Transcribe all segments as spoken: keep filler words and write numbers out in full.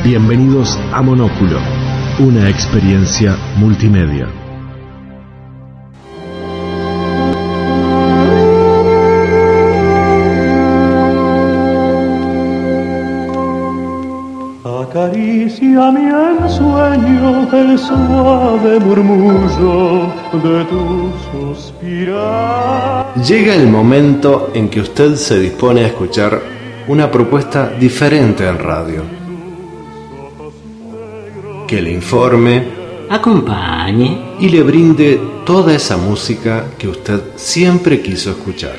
Bienvenidos a Monóculo, una experiencia multimedia. Acaríciame al sueño el suave murmullo de tu suspirar. Llega el momento en que usted se dispone a escuchar una propuesta diferente en radio. Que le informe, acompañe y le brinde toda esa música que usted siempre quiso escuchar.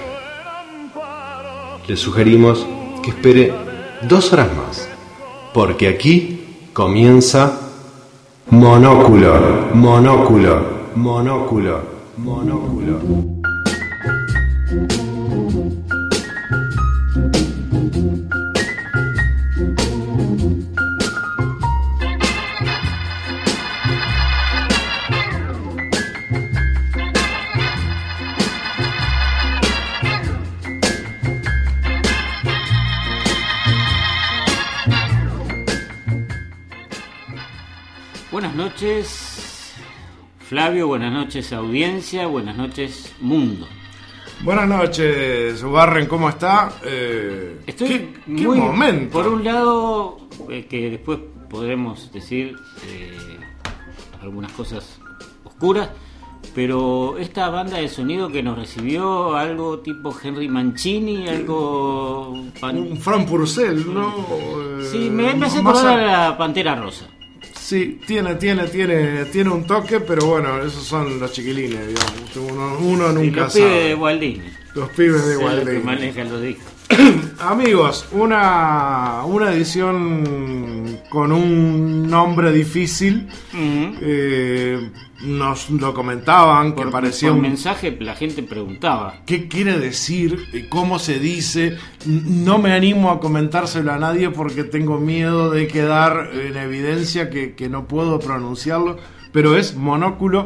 Le sugerimos que espere dos horas más, porque aquí comienza Monóculo, Monóculo, Monóculo, Monóculo. Buenas noches, Flavio, buenas noches, audiencia, buenas noches, mundo. Buenas noches, Ubarren, ¿cómo está? Eh, Estoy ¿Qué, qué muy, momento? Por un lado, eh, que después podremos decir eh, algunas cosas oscuras, pero esta banda de sonido que nos recibió, algo tipo Henry Mancini, algo... Pan... Un Fran Purcell, ¿no? Sí, me, me hace Más acordar a... a la Pantera Rosa. Sí, tiene, tiene, tiene, tiene un toque, pero bueno, esos son los chiquilines, digamos. Uno, uno Sí, nunca los sabe. pibes de Walt Disney. Los pibes de Sí, Walt los que Disney. manejan los discos. Amigos, una, una edición con un nombre difícil. Uh-huh. Eh, nos lo comentaban, que Por, parecía por un... mensaje la gente preguntaba. ¿Qué quiere decir? ¿Cómo se dice? No me animo a comentárselo a nadie porque tengo miedo de quedar en evidencia que, que no puedo pronunciarlo, pero es monóculo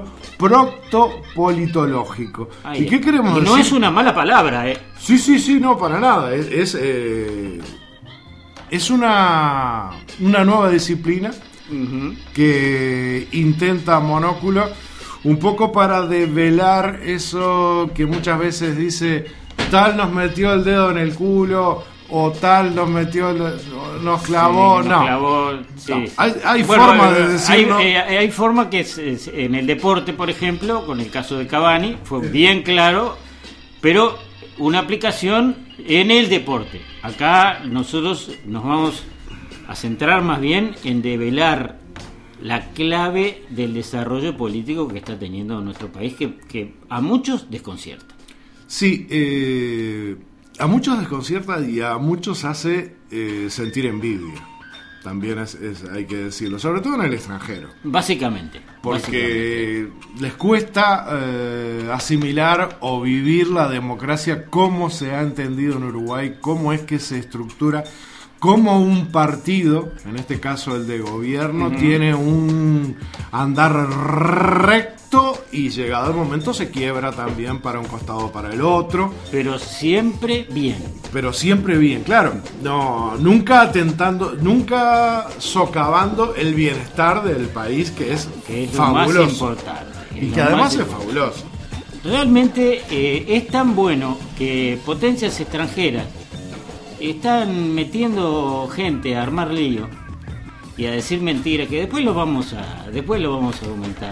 proctopolitológico. Ay, ¿Y qué queremos y decir? no es una mala palabra, ¿eh? Sí, sí, sí, no, para nada. Es, es, eh, es una, una nueva disciplina Uh-huh. que intenta monóculo un poco para develar eso que muchas veces dice tal nos metió el dedo en el culo o tal nos metió el, nos clavó. Sí, no, nos clavó, sí. no. hay, hay Bueno, forma eh, de decirlo. hay, eh, hay forma que es, es, en el deporte, por ejemplo, con el caso de Cavani fue bien claro, pero una aplicación en el deporte. Acá nosotros nos vamos a centrar más bien en develar la clave del desarrollo político que está teniendo nuestro país, que, que a muchos desconcierta. Sí, eh, a muchos desconcierta y a muchos hace eh, sentir envidia. También es, es, hay que decirlo, sobre todo en el extranjero. Básicamente. Porque básicamente. les cuesta eh, asimilar o vivir la democracia como se ha entendido en Uruguay, cómo es que se estructura. Como un partido, en este caso el de gobierno, uh-huh. tiene un andar recto y llegado el momento se quiebra también para un costado o para el otro. Pero siempre bien. Pero siempre bien, claro. No, nunca atentando, nunca socavando el bienestar del país, que es, que es fabuloso. Lo más importante. Y que además es fabuloso. Realmente eh, es tan bueno que potencias extranjeras están metiendo gente a armar lío y a decir mentiras, que después lo vamos a después lo vamos a argumentar,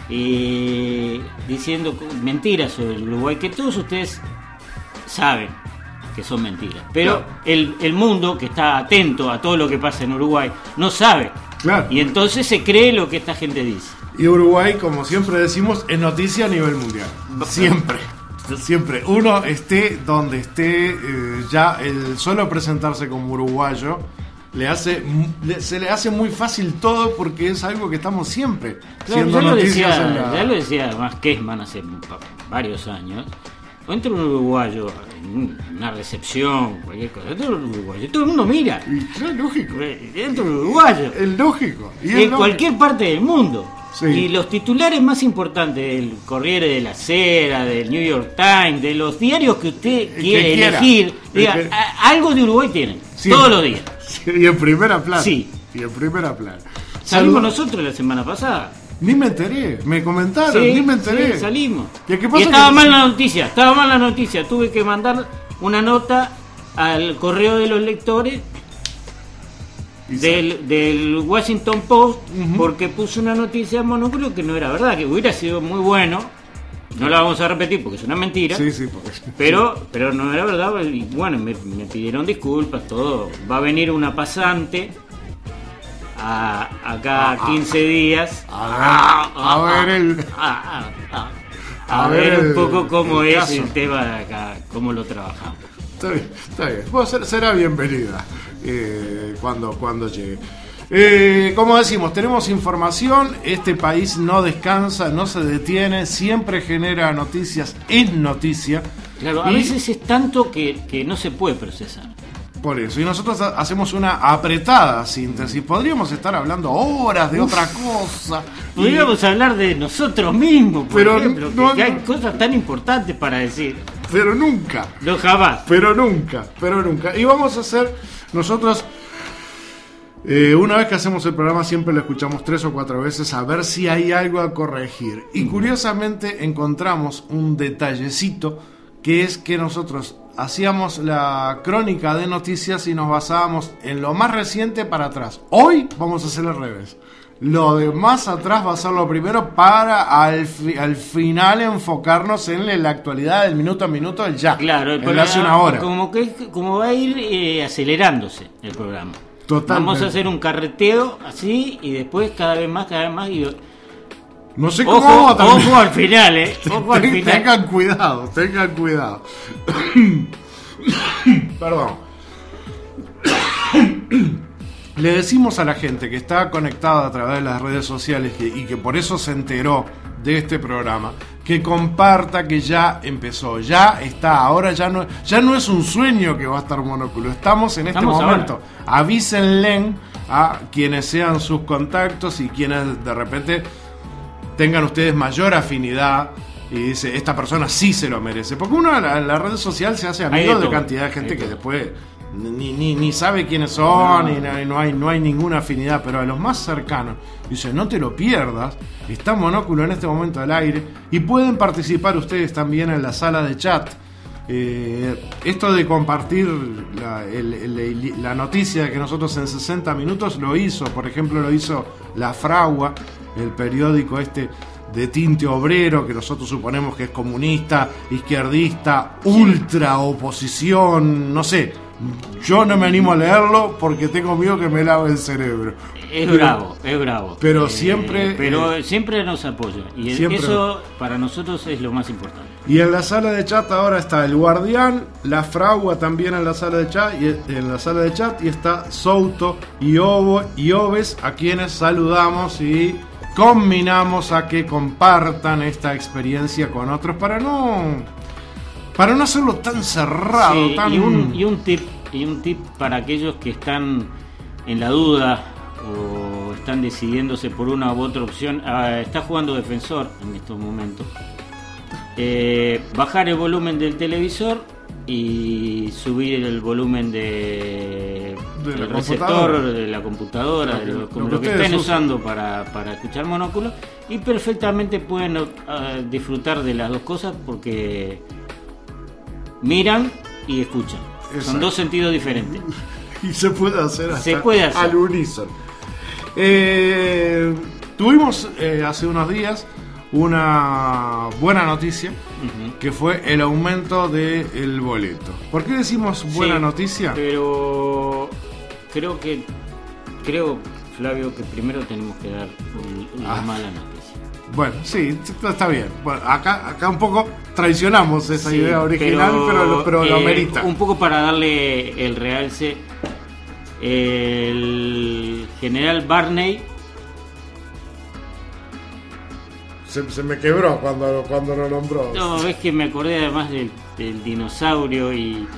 y diciendo mentiras sobre el Uruguay que todos ustedes saben que son mentiras, pero claro. el, el mundo que está atento a todo lo que pasa en Uruguay no sabe, claro. Y entonces se cree lo que esta gente dice. Y Uruguay, como siempre decimos, es noticia a nivel mundial, siempre. Siempre, uno esté donde esté, eh, ya el solo presentarse como uruguayo le hace, le, se le hace muy fácil todo porque es algo que estamos siempre claro, siendo ya noticias lo decía, en la... ya lo decía además Kessman hace varios años. O entra un uruguayo en una recepción, cualquier cosa, entra un uruguayo, todo el mundo mira. Y, es lógico. Entra un uruguayo. Es lógico. Y es en lógico. Cualquier parte del mundo. Sí. Y los titulares más importantes del Corriere de la Sera, del New York Times, de los diarios que usted que quiere quiera. elegir, diga, que... a, algo de Uruguay tienen, Siempre. todos los días. Sí, y en primera plana. Sí. y en primera plana. Salimos Salud- nosotros la semana pasada. Ni me enteré, me comentaron, Sí, ni me enteré. sí, salimos. ¿Y, qué Y pasa estaba que- mal la noticia, estaba mal la noticia. Tuve que mandar una nota al correo de los lectores Y del, del Washington Post, Ujú. porque puso una noticia en Monóculo que no era verdad, que hubiera sido muy bueno. No la vamos a repetir porque es una mentira. Sí, sí, porque... Pero, pero no era verdad. Y bueno, me, me pidieron disculpas, todo. Va a venir una pasante a, acá a quince días A ver, a ver el... a, a- a A ver ver un el- poco cómo el es caso. el tema de acá, cómo lo trabajamos. Está bien, está bien. Bueno, ser- será bienvenida eh, cuando, cuando llegue. Eh, como decimos, tenemos información, este país no descansa, no se detiene, siempre genera noticias, es noticia. Claro, a Y veces es tanto que, que no se puede procesar. por eso, y nosotros ha- hacemos una apretada síntesis. Podríamos estar hablando horas de otra cosa. y- Podríamos hablar de nosotros mismos, por Pero ejemplo, no- que hay no- cosas tan importantes para decir. Pero nunca. No jamás. Pero nunca, pero nunca. Y vamos a hacer nosotros, eh, una vez que hacemos el programa, siempre lo escuchamos tres o cuatro veces a ver si hay algo a corregir. Y curiosamente encontramos un detallecito, que es que nosotros hacíamos la crónica de noticias y nos basábamos en lo más reciente para atrás. Hoy vamos a hacer al revés. Lo de más atrás va a ser lo primero para al, fi- al final enfocarnos en la actualidad del minuto a minuto del ya. Claro, el en de hace una programa, hora. como que como va a ir eh, acelerándose el programa. Totalmente. Vamos a hacer un carreteo así y después cada vez más, cada vez más. Y... No sé cómo Ojo, vamos a terminar. ojo al final, eh. Ojo al Ten- final. Tengan cuidado, tengan cuidado. Perdón. Le decimos a la gente que está conectada a través de las redes sociales que- y que por eso se enteró de este programa, que comparta que ya empezó, ya está, ahora ya no, ya no es un sueño que va a estar Monóculo, estamos en este Estamos momento. Avísenle a quienes sean sus contactos y quienes de repente tengan ustedes mayor afinidad y dice, esta persona sí se lo merece. Porque uno en la, en la red social se hace Hay amigo de de todo, cantidad de gente hay de que todo. después ni, ni, ni sabe quiénes son, No. y no, y no hay, no hay ninguna afinidad. Pero a los más cercanos, dice, no te lo pierdas, está Monóculo en este momento al aire y pueden participar ustedes también en la sala de chat. Eh, esto de compartir la, el- el- la noticia de que nosotros en sesenta minutos lo hizo, por ejemplo lo hizo La Fragua, el periódico este de tinte obrero que nosotros suponemos que es comunista, izquierdista, ultra oposición, no sé, yo no me animo a leerlo porque tengo miedo que me lave el cerebro. Es Pero- bravo, es bravo. pero siempre, Pero eh, siempre nos apoya. Y siempre- eso para nosotros es lo más importante. Y en la sala de chat ahora está el Guardián, la Fragua también en la sala de chat, y en la sala de chat y está Souto y Ovo y Oves, a quienes saludamos y combinamos a que compartan esta experiencia con otros para no para no hacerlo tan cerrado, Sí, tan y, un, y un tip y un tip para aquellos que están en la duda o están decidiéndose por una u otra opción. Ah, está jugando Defensor en estos momentos. Eh, bajar el volumen del televisor y subir el volumen de, De la del receptor computadora. de la computadora, Lo de que- lo, lo como que lo que ustedes estén usan. usando para, para escuchar Monóculo, y perfectamente pueden ah, disfrutar de las dos cosas porque miran y escuchan. Exacto. Son dos sentidos diferentes. y se puede hacer hasta Se puede hacer. al unísono. Eh, tuvimos eh, hace unos días una buena noticia, Ujú. que fue el aumento del boleto. ¿Por qué decimos buena Sí, noticia? Pero creo que creo, Flavio, que primero tenemos que dar un- una Ah. mala noticia. Bueno, sí, está bien. Bueno, acá, acá un poco traicionamos esa Sí, idea original, pero, lo- pero lo eh, merita. Un poco para darle el realce. El general Barney Se, se me quebró cuando, cuando lo nombró. No, es que me acordé además del, del dinosaurio y...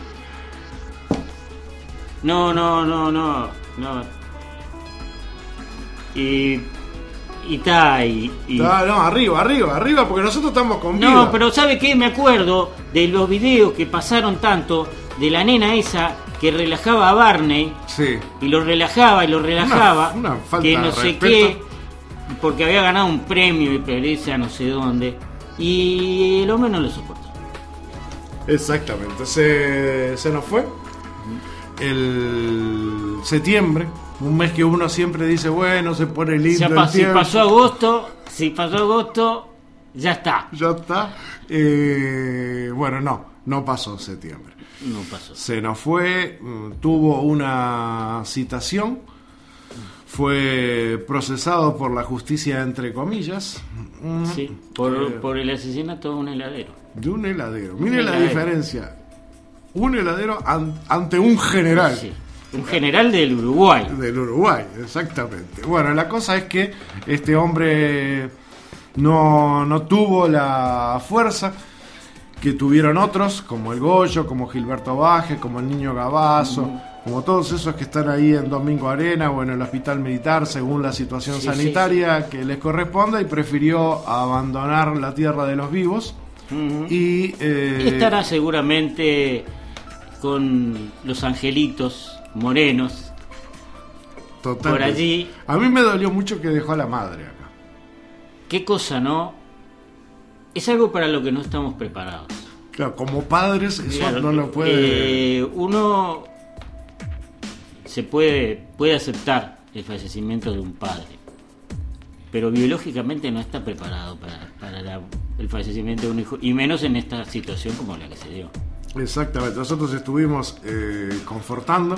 No, no, no, no, no. Y... Y ta, y... y- Ah, no, arriba, arriba, arriba, porque nosotros estamos con No, pero ¿sabe qué? Me acuerdo de los videos que pasaron tanto de la nena esa que relajaba a Barney. Sí. Y lo relajaba y lo relajaba. Una, una falta que no de sé respeto. qué, porque había ganado un premio y perece a no sé dónde. Y el hombre no lo soportó. Exactamente. Se, se nos fue el septiembre, un mes que uno siempre dice, bueno, se pone lindo Ya el pa- si tiempo. pasó agosto, si pasó agosto, ya está. Ya está. Eh, bueno, no, no pasó septiembre. No pasó. Se nos fue, mm, tuvo una citación, fue procesado por la justicia, entre comillas, mm, Sí, por, eh, por el asesinato de un heladero. de un heladero. Un Mire la heladero. diferencia. Un heladero an- ante un general. Sí. Un general del Uruguay. Del Uruguay, exactamente. Bueno, la cosa es que este hombre no, no tuvo la fuerza que tuvieron otros, como el Goyo, como Gilberto Baje, como el Niño Gabazo, Mm. como todos esos que están ahí en Domingo Arena o en el hospital militar, según la situación Sí, sanitaria que les corresponda, y prefirió abandonar la tierra de los vivos. Ujú. Y eh, Estará seguramente con los angelitos morenos totalmente. por allí. A mí me dolió mucho que dejó a la madre acá. ¿Qué cosa, no? Es algo para lo que no estamos preparados. Claro, como padres eso Claro, no lo puede. eh, uno se puede, puede aceptar el fallecimiento de un padre, pero biológicamente no está preparado para, para la- el fallecimiento de un hijo, y menos en esta situación como la que se dio. Exactamente, nosotros estuvimos eh, confortando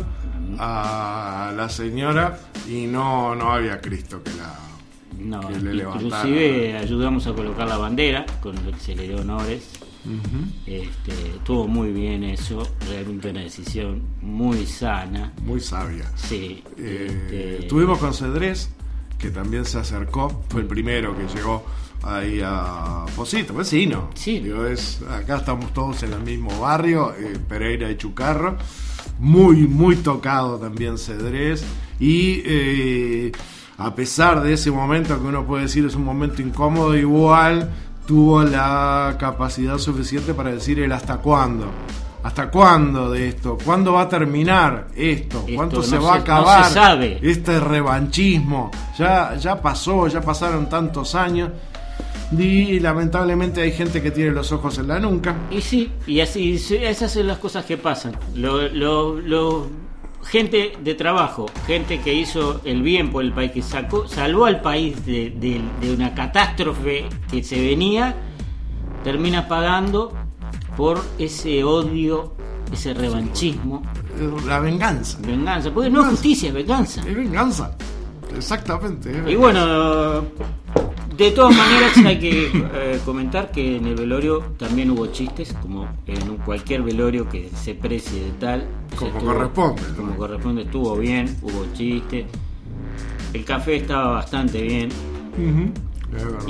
a la señora y no, no había Cristo que la No, que le levantara. inclusive ayudamos a colocar la bandera, con lo que se le dio honores. Este, estuvo muy bien eso, realmente una decisión muy sana. muy sabia. Sí, Eh, este, Estuvimos con Cedrés, que también se acercó, fue el primero que llegó ahí a Posito, vecino. Sí. Digo, es, acá estamos todos en el mismo barrio, eh, Pereira y Chucarro. Muy, muy tocado también Cedrés. Y eh, a pesar de ese momento que uno puede decir es un momento incómodo, igual tuvo la capacidad suficiente para decir el hasta cuándo. ¿Hasta cuándo de esto? ¿Cuándo va a terminar esto? Esto ¿Cuánto no se va se- a acabar? no se sabe. Este revanchismo. Ya, ya pasó, ya pasaron tantos años. Y lamentablemente hay gente que tiene los ojos en la nuca. Y sí, y así, esas son las cosas que pasan. Lo, lo, lo- gente de trabajo, gente que hizo el bien por el país, que sacó, salvó al país de, de- de una catástrofe que se venía, termina pagando por ese odio, ese revanchismo, La venganza. venganza, porque no es justicia, es venganza. Es venganza. Exactamente. es Y venganza. bueno, de todas maneras hay que eh, comentar que en el velorio también hubo chistes, como en un- cualquier velorio que se precie de tal. Como Se corresponde, ¿no? Como corresponde, estuvo bien, hubo chistes. El café estaba bastante bien. Ujú. Es verdad.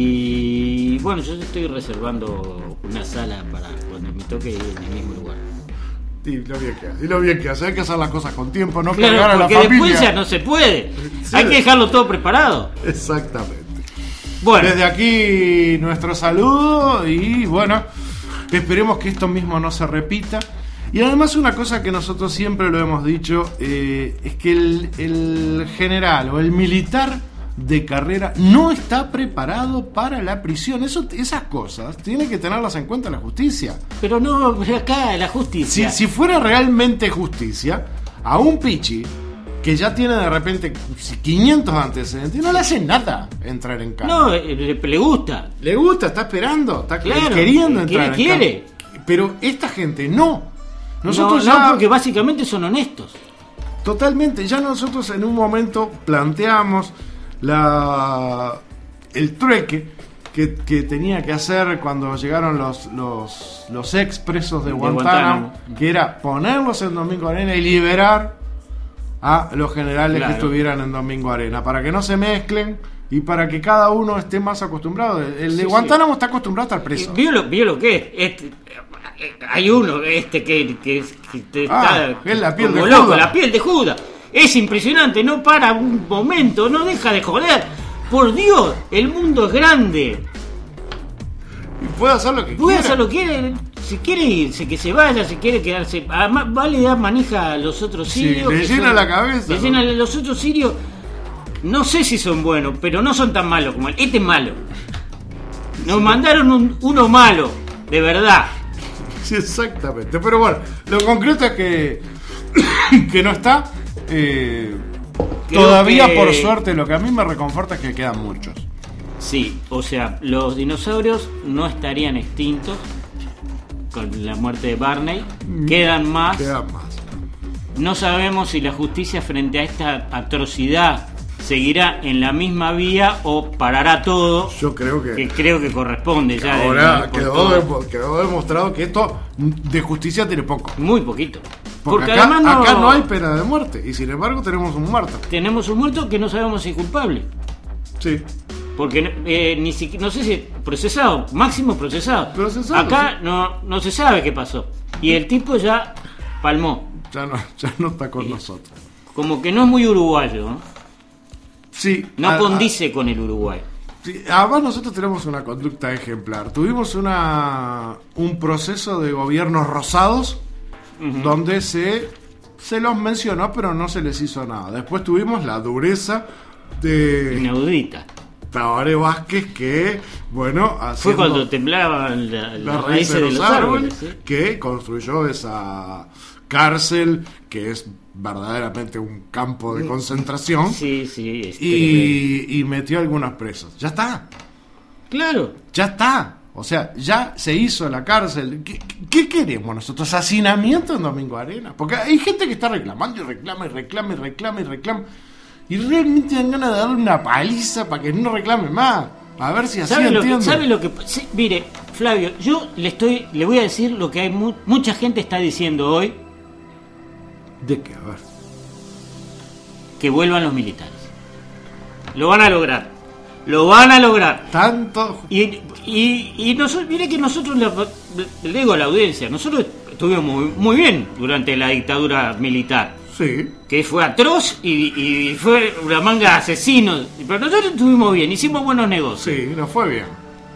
Y bueno, yo estoy reservando una sala para cuando me toque ir en el mismo lugar. Y lo bien que hace. Y lo bien que hace. Hay que hacer las cosas con tiempo, no Claro, cargar a la porque familia. después ya no se puede. Sí. Hay que dejarlo todo preparado. Exactamente. Bueno, Desde aquí nuestro saludo y bueno, esperemos que esto mismo no se repita. Y además una cosa que nosotros siempre lo hemos dicho, eh, es que el, el general o el militar de carrera no está preparado para la prisión. Eso, esas cosas tiene que tenerlas en cuenta la justicia. pero no, pero acá la Si, justicia. si fuera realmente justicia, a un pichi que ya tiene de repente quinientos antecedentes, no le hacen nada entrar en cana. No, eh, le, le gusta. Le gusta, está esperando, está Claro, queriendo eh, entrar quiere, en quiere. cana. Pero esta gente no. Nosotros no, ya no, porque básicamente son honestos. totalmente, ya nosotros en un momento planteamos la el trueque que, que tenía que hacer cuando llegaron los los, los ex presos de De Guantánamo, Guantánamo. que era ponerlos en Domingo Arena y liberar a los generales Claro. que estuvieran en Domingo Arena, para que no se mezclen y para que cada uno esté más acostumbrado. El, el de Sí, Guantánamo está acostumbrado a estar preso. Vio lo, vio lo que es. Este, eh, hay uno este que, que, que te Ah, está es la piel como de loco, Judas. la piel de Judas. Es impresionante, no para un momento, no deja de joder. Por Dios, el mundo es grande. Y puede hacer lo que Puede quiera. hacer lo que quiere. Si quiere irse, que se vaya, si quiere quedarse. Además, va a le dar manija a los otros sirios. Sí, le llena son, la cabeza. Le llena ¿no? Los otros sirios. No sé si son buenos, pero no son tan malos como él. Este es malo. Nos sí. mandaron un, uno malo, de verdad. Sí, exactamente. Pero bueno, lo concreto es que, que no está. Eh, todavía, que... por suerte, lo que a mí me reconforta es que quedan muchos. Sí, o sea, los dinosaurios no estarían extintos con la muerte de Barney. Quedan más. Quedan más. No sabemos si la justicia frente a esta atrocidad seguirá en la misma vía o parará todo. Yo creo que, que creo que corresponde que ya. Ahora de, quedó, de, quedó demostrado que esto de justicia tiene poco. Muy poquito. Porque, Porque acá, además no, acá no hay pena de muerte y sin embargo tenemos un muerto. Tenemos un muerto que no sabemos si es culpable. Sí. Porque eh, ni siquiera, no sé si procesado, máximo procesado. procesado acá sí. no, no se sabe qué pasó. Y el tipo ya palmó. Ya no, ya no está con y, nosotros. Como que no es muy uruguayo, ¿no? Sí. No a, condice a, con el Uruguay. Sí, además nosotros tenemos una conducta ejemplar. Tuvimos una un proceso de gobiernos rosados uh-huh. donde se, se los mencionó pero no se les hizo nada. Después tuvimos la dureza de... Inaudita. Tabaré Vázquez que, bueno... Fue cuando temblaban la, la las raíces de los, de los árboles, árboles ¿sí? que construyó esa cárcel que es verdaderamente un campo de concentración. Sí, sí. Este, y, y metió algunos presos. Ya está. Claro. Ya está. O sea, ya se hizo la cárcel. ¿Qué, qué queremos nosotros? ¿Hacinamiento en Domingo Arena? Porque hay gente que está reclamando y reclama y reclama y reclama y reclama. Y realmente dan ganas de darle una paliza para que no reclame más. A ver si así entiendo. ¿Sabe lo que? Sí, mire, Flavio, yo le estoy, le voy a decir lo que hay mu- mucha gente está diciendo hoy. ¿De qué? A ver. Que vuelvan los militares. Lo van a lograr. Lo van a lograr. Tanto. Y, y, y nosotros, mire que nosotros, le, le digo a la audiencia, nosotros estuvimos muy, muy bien durante la dictadura militar. Sí. Que fue atroz y, y fue una manga de asesinos. Pero nosotros estuvimos bien, hicimos buenos negocios. Sí, nos fue bien.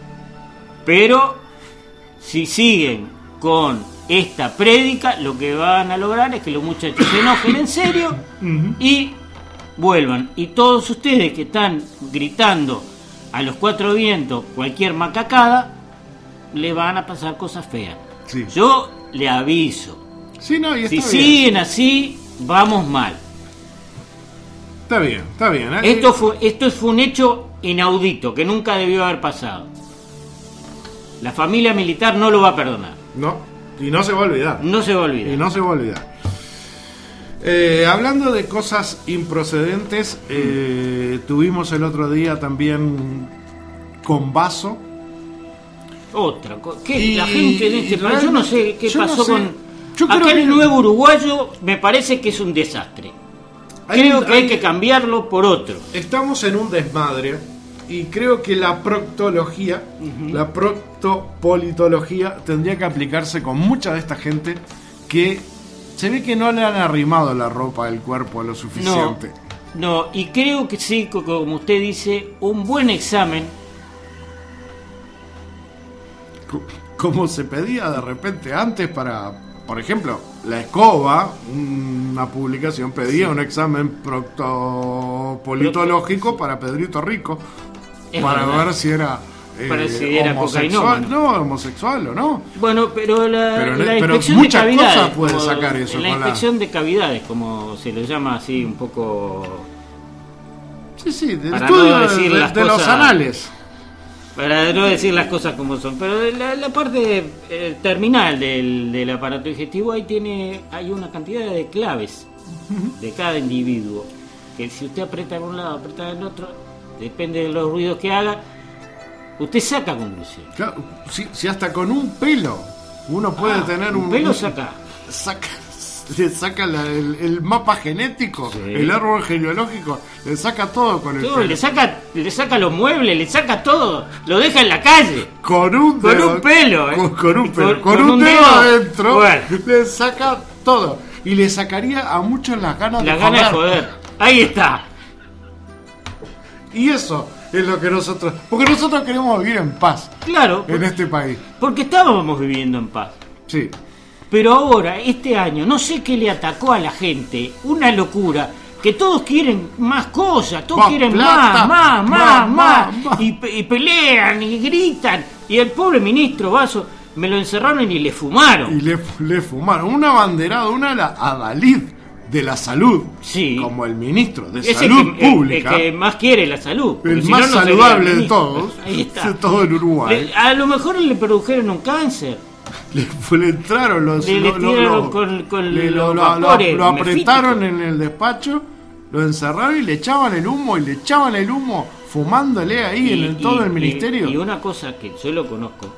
Pero si siguen con esta prédica, lo que van a lograr es que los muchachos se enojen en serio uh-huh. y vuelvan. Y todos ustedes que están gritando a los cuatro vientos cualquier macacada, les van a pasar cosas feas. Sí. Yo le aviso. Sí, no, y está si bien. siguen así, vamos mal. Está bien, está bien. ¿eh? Esto fue, esto fue un hecho inaudito que nunca debió haber pasado. La familia militar no lo va a perdonar. No, y no se va a olvidar. No se va a olvidar. Y no se va a olvidar. Eh, hablando de cosas improcedentes, eh, tuvimos el otro día también con Vaso. Otra cosa. La gente en este país, yo no sé qué pasó no sé. con... Yo Acá creo el que... nuevo uruguayo me parece que es un desastre. Hay, creo que hay, hay que cambiarlo por otro. Estamos en un desmadre y creo que la proctología, uh-huh. la proctopolitología tendría que aplicarse con mucha de esta gente que se ve que no le han arrimado la ropa del cuerpo lo suficiente. No, no, y creo que sí, como usted dice, un buen examen. Como se pedía de repente antes para... Por ejemplo, La Escoba, una publicación, pedía sí. un examen proctopolitológico para Pedrito Rico, es para verdad. ver si era, eh, para si era homosexual, no, homosexual o no. Bueno, pero la, pero, la pero inspección muchas de cavidades, cosas puede como, sacar eso. La con inspección la... de cavidades, como se lo llama así un poco... Sí, sí, del para estudio no decir de, las de cosas, los anales. Para no decir las cosas como son, pero la, la parte eh, terminal del, del aparato digestivo ahí tiene hay una cantidad de claves de cada individuo que si usted aprieta en un lado, aprieta en el otro, depende de los ruidos que haga, usted saca conclusión. Claro, si, si hasta con un pelo uno puede ah, tener un, un pelo un, saca saca le saca la, el, el mapa genético, sí. el árbol genealógico, le saca todo con el todo, pelo. le saca le saca los muebles, le saca todo, lo deja en la calle con un con dedo, un pelo, con, eh. con un pelo, con, con, con un dedo, dedo adentro, bueno. le saca todo y le sacaría a muchos las ganas las de ganas joder. de joder. Ahí está. Y eso es lo que nosotros, porque nosotros queremos vivir en paz. Claro. En este país. Porque estábamos viviendo en paz. Sí. Pero ahora, este año, no sé qué le atacó a la gente, una locura, que todos quieren más cosas, todos Más quieren plata, más, más, más, más, más, más. Y, pe- y pelean y gritan, y el pobre ministro Vaso me lo encerraron y le fumaron. Y le, le fumaron un abanderado, una la adalid de la salud, Sí. como el ministro de Es el Salud que, el- Pública, el que más quiere la salud. porque el si más no, no sería saludable de ministro. todos, Ahí está. de todo el Uruguay. Le- a lo mejor le produjeron un cáncer. Le, fue- le entraron los... Le- le lo- lo- tiraron lo- con- con le- los lo, lo- vapores lo apretaron mefíticos. en el despacho, lo encerraron y le echaban el humo, y le echaban el humo fumándole ahí en el, todo el ministerio. Y, y una cosa que yo lo conozco,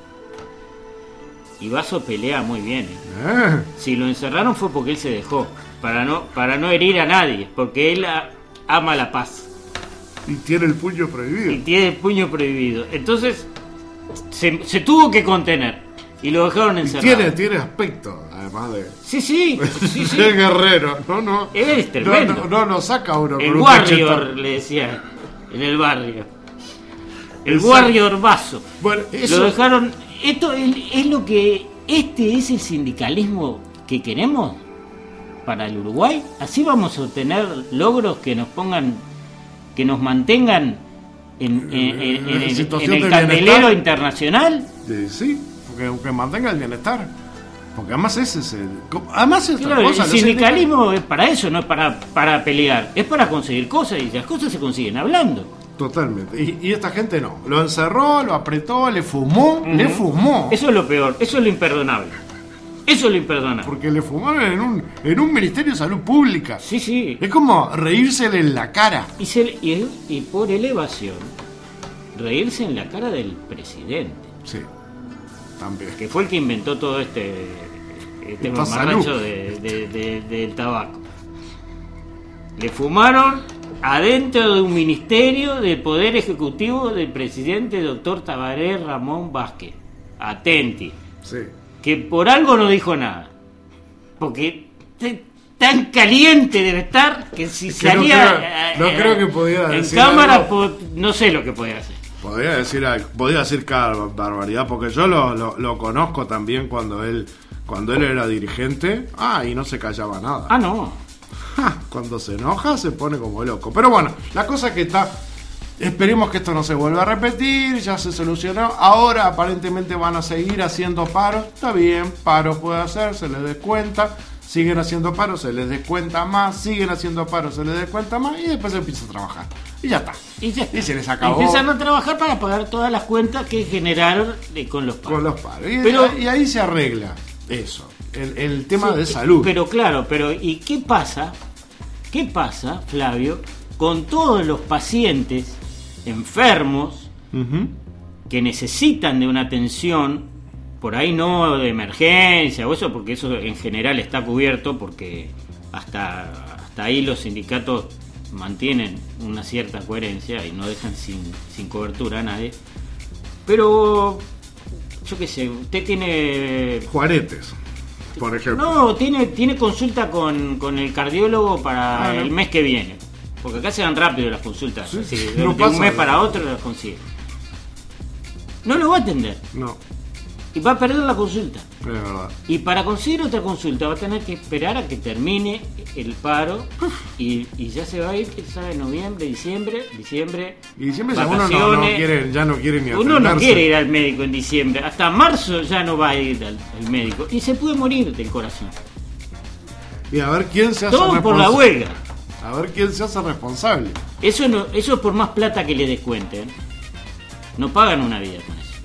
y Vaso pelea muy bien. ¿eh? Eh, Si lo encerraron fue porque él se dejó, para no, para no herir a nadie, porque él a- ama la paz y tiene el puño y prohibido. tiene el puño prohibido. Entonces se, se tuvo que contener y lo dejaron Y encerrado. tiene, tiene aspecto, además de... Sí, sí, sí, sí. de guerrero, no, no. Él es tremendo. No, no, no, no saca uno El con un Warrior, cachetón. le decía, en el barrio. El Exacto. Warrior Vaso. Bueno, eso... Lo dejaron. Esto es, es lo que. Este es el sindicalismo que queremos para el Uruguay. Así vamos a obtener logros que nos pongan, que nos mantengan en, en- en- en- en- en situación el de candelero bienestar. internacional. Eh, sí, porque que mantenga el bienestar. Porque además ese es el... Además es otra Claro, cosa. el los sindicalismo es para eso, no es para, para pelear, es para conseguir cosas y las cosas se consiguen hablando. sindicalistas- Totalmente. Y, y esta gente no. Lo encerró, lo apretó, le fumó, le fumó. Eso es lo peor, eso es lo imperdonable. Eso es lo imperdonable. Porque le fumaron en un, en un Ministerio de Salud Pública. Sí, sí. Es como reírsele en la cara. Y, se- y- y por elevación, reírse en la cara del presidente, Sí, también. que fue el que inventó todo este, este Esta mamarracho salud. de- de- de- del tabaco. Le fumaron adentro de un ministerio del Poder Ejecutivo del presidente doctor Tabaré Ramón Vázquez. Atenti. Sí. Que por algo no dijo nada. Porque te- tan caliente debe estar que si Que no salía creo- no eh, creo que podía en decir cámara, algo. po- no sé lo que podía hacer. Podría decir, algo- podría decir cada barbaridad, porque yo lo, lo, lo conozco también cuando él cuando él era dirigente. Ah, y no se callaba nada. Ah, no. Ja, cuando se enoja se pone como loco. Pero bueno, la cosa que está... Esperemos que esto no se vuelva a repetir, ya se solucionó. Ahora aparentemente van a seguir haciendo paros. Está bien, paros puede hacer, se les descuenta. Siguen haciendo paros, se les descuenta más. Siguen haciendo paros, se les descuenta más. Y después se empieza a trabajar. Y ya está. Y, ya está. Y se les acabó. Empiezan a trabajar para pagar todas las cuentas que generaron eh, con los pagos. Con los paros. Y, Pero- y ahí se arregla eso. El, el tema Sí, de salud. Pero claro, pero ¿y qué pasa? ¿Qué pasa, Flavio, con todos los pacientes enfermos Ujú. que necesitan de una atención, por ahí no de emergencia o eso, porque eso en general está cubierto, porque hasta, hasta ahí los sindicatos mantienen una cierta coherencia y no dejan sin, sin cobertura a nadie? Pero, yo qué sé, usted tiene... Juaretes, por ejemplo. No, tiene, tiene consulta con, con el cardiólogo para Ah, no. el mes que viene. Porque acá se dan rápido las consultas. Sí, así, sí, de, no de un pasa mes nada. para otro las consigue. No lo va a atender. No, Y va a perder la consulta. es verdad. Y para conseguir otra consulta va a tener que esperar a que termine el paro. Y, y ya se va a ir, quién sabe, noviembre, diciembre, diciembre. Y siempre uno no, no vacaciones. quiere, ya no quiere ni Uno no atenderse. quiere ir al médico en diciembre. Hasta marzo ya no va a ir al, al médico. Y se puede morir del corazón. Y a ver quién se hace Todo por la responsa- huelga. A ver quién se hace responsable. Eso no, eso es por más plata que le descuenten. No pagan una vida con eso.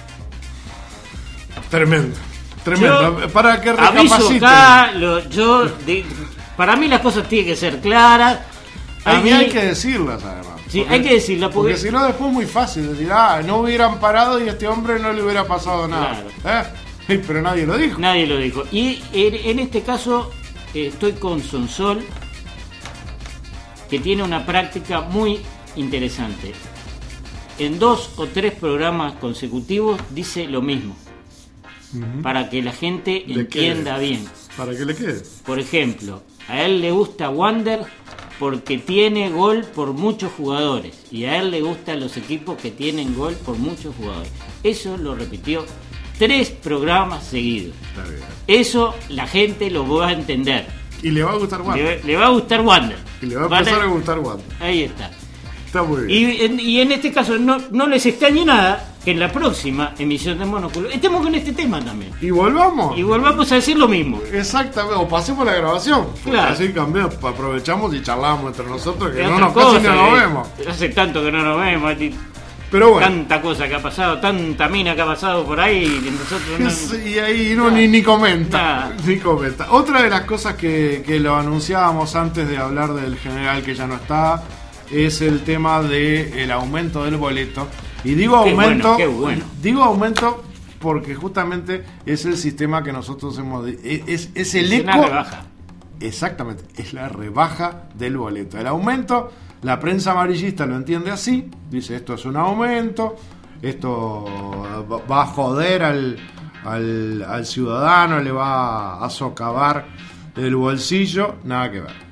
Tremendo. Tremendo. Yo Para que aviso recapaciten. acá, lo- yo de- para mí las cosas tienen que ser claras. A Hay, mí, hay que decirlas además. Sí, hay que decirlas, porque- Porque si no después es muy fácil decir, ah, no hubieran parado y a este hombre no le hubiera pasado nada. ¿Eh? Pero nadie lo dijo. nadie lo dijo. Y en, en este caso eh, estoy con Sonsol, que tiene una práctica muy interesante. En dos o tres programas consecutivos dice lo mismo, para que la gente Le entienda quede. bien. Para que le quede. Por ejemplo, a él le gusta Wander porque tiene gol por muchos jugadores, y a él le gustan los equipos que tienen gol por muchos jugadores. Eso lo repitió tres programas seguidos. Eso la gente lo va a entender. Y le va a gustar Wander. Le, le va a gustar Wander. Y le va a empezar a, a gustar Wander. Ahí está. Está muy bien. Y en, y en este caso no, no les extrañe nada que en la próxima emisión de Monóculo estemos con este tema también. Y volvamos. Y volvamos a decir lo mismo. Exactamente. O pasemos la grabación. Claro. Así cambiamos, aprovechamos y charlamos entre nosotros, que Es no otra nos cosa, casi no nos que vemos. Hace tanto que no nos vemos. Pero bueno. Tanta cosa que ha pasado, tanta mina que ha pasado por ahí y nosotros no... Sí, y ahí no, ni, ni comenta. Nah. Ni comenta. Otra de las cosas que, que lo anunciábamos antes de hablar del general que ya no está es el tema del aumento del boleto. Y digo Qué aumento, bueno, qué bueno. digo aumento porque justamente es el sistema que nosotros hemos... Es, es el Es eco... una rebaja. Exactamente, es la rebaja del boleto. El aumento, la prensa amarillista lo entiende así, dice esto es un aumento, esto va a joder al, al, al ciudadano, le va a socavar el bolsillo, nada que ver.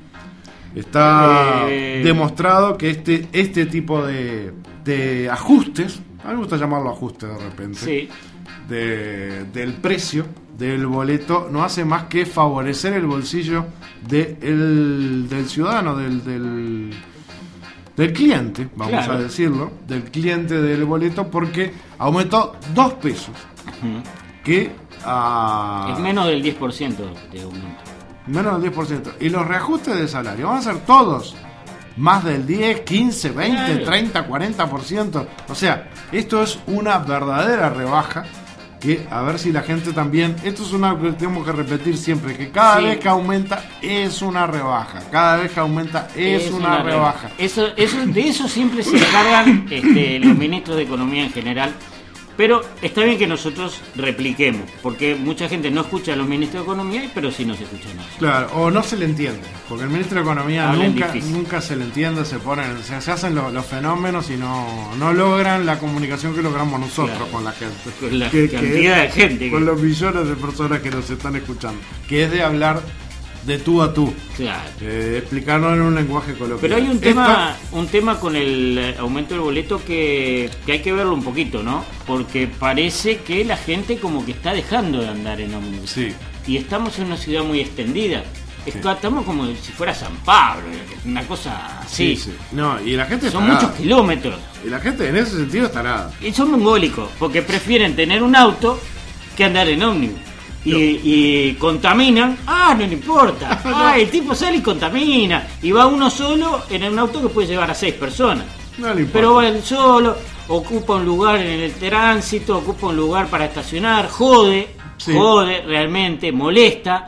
Está eh... demostrado que este, este tipo de, de ajustes, a mí me gusta llamarlo ajuste de repente, Sí. de, del precio del boleto no hace más que favorecer el bolsillo de el, del ciudadano, del, del, del cliente, vamos Claro. a decirlo, del cliente del boleto, porque aumentó dos pesos, Ujú. que a Es menos del diez por ciento de aumento. menos del diez por ciento. Y los reajustes de salario van a ser todos más del diez, quince, veinte, Claro. treinta, cuarenta por ciento. O sea, esto es una verdadera rebaja que a ver si la gente también, esto es una que tenemos que repetir siempre, que cada Sí. vez que aumenta es una rebaja, cada vez que aumenta es, una, rebaja. Eso, eso, de eso siempre se encargan este, los ministros de Economía en general. Pero está bien que nosotros repliquemos, porque mucha gente no escucha a los ministros de Economía, pero sí nos escucha a nosotros. Claro, o no se le entiende, porque el ministro de Economía Hablan nunca, difícil. nunca se le entiende, se ponen, se, se hacen lo- los fenómenos y no, no logran la comunicación que logramos nosotros Claro. con la gente. Con la Que- cantidad es- de gente. Con que- los millones de personas que nos están escuchando. Que es de hablar de tú a tú, Claro. eh, explicarlo en un lenguaje coloquial. Pero hay un Esta- tema, un tema con el eh, aumento del boleto que, que hay que verlo un poquito, ¿no? Porque parece que la gente como que está dejando de andar en ómnibus. Sí. Y estamos en una ciudad muy extendida. Estamos como si fuera San Pablo, una cosa así. Sí, sí. No, y la gente Son está muchos nada. kilómetros. Y la gente en ese sentido está nada. Y son mongólicos, porque prefieren tener un auto que andar en ómnibus. Y, y contaminan, ah, no le importa, ah, el tipo sale y contamina, y va uno solo en un auto que puede llevar a seis personas, No le importa. pero va él solo, ocupa un lugar en el tránsito, ocupa un lugar para estacionar, jode, Sí. jode realmente, molesta,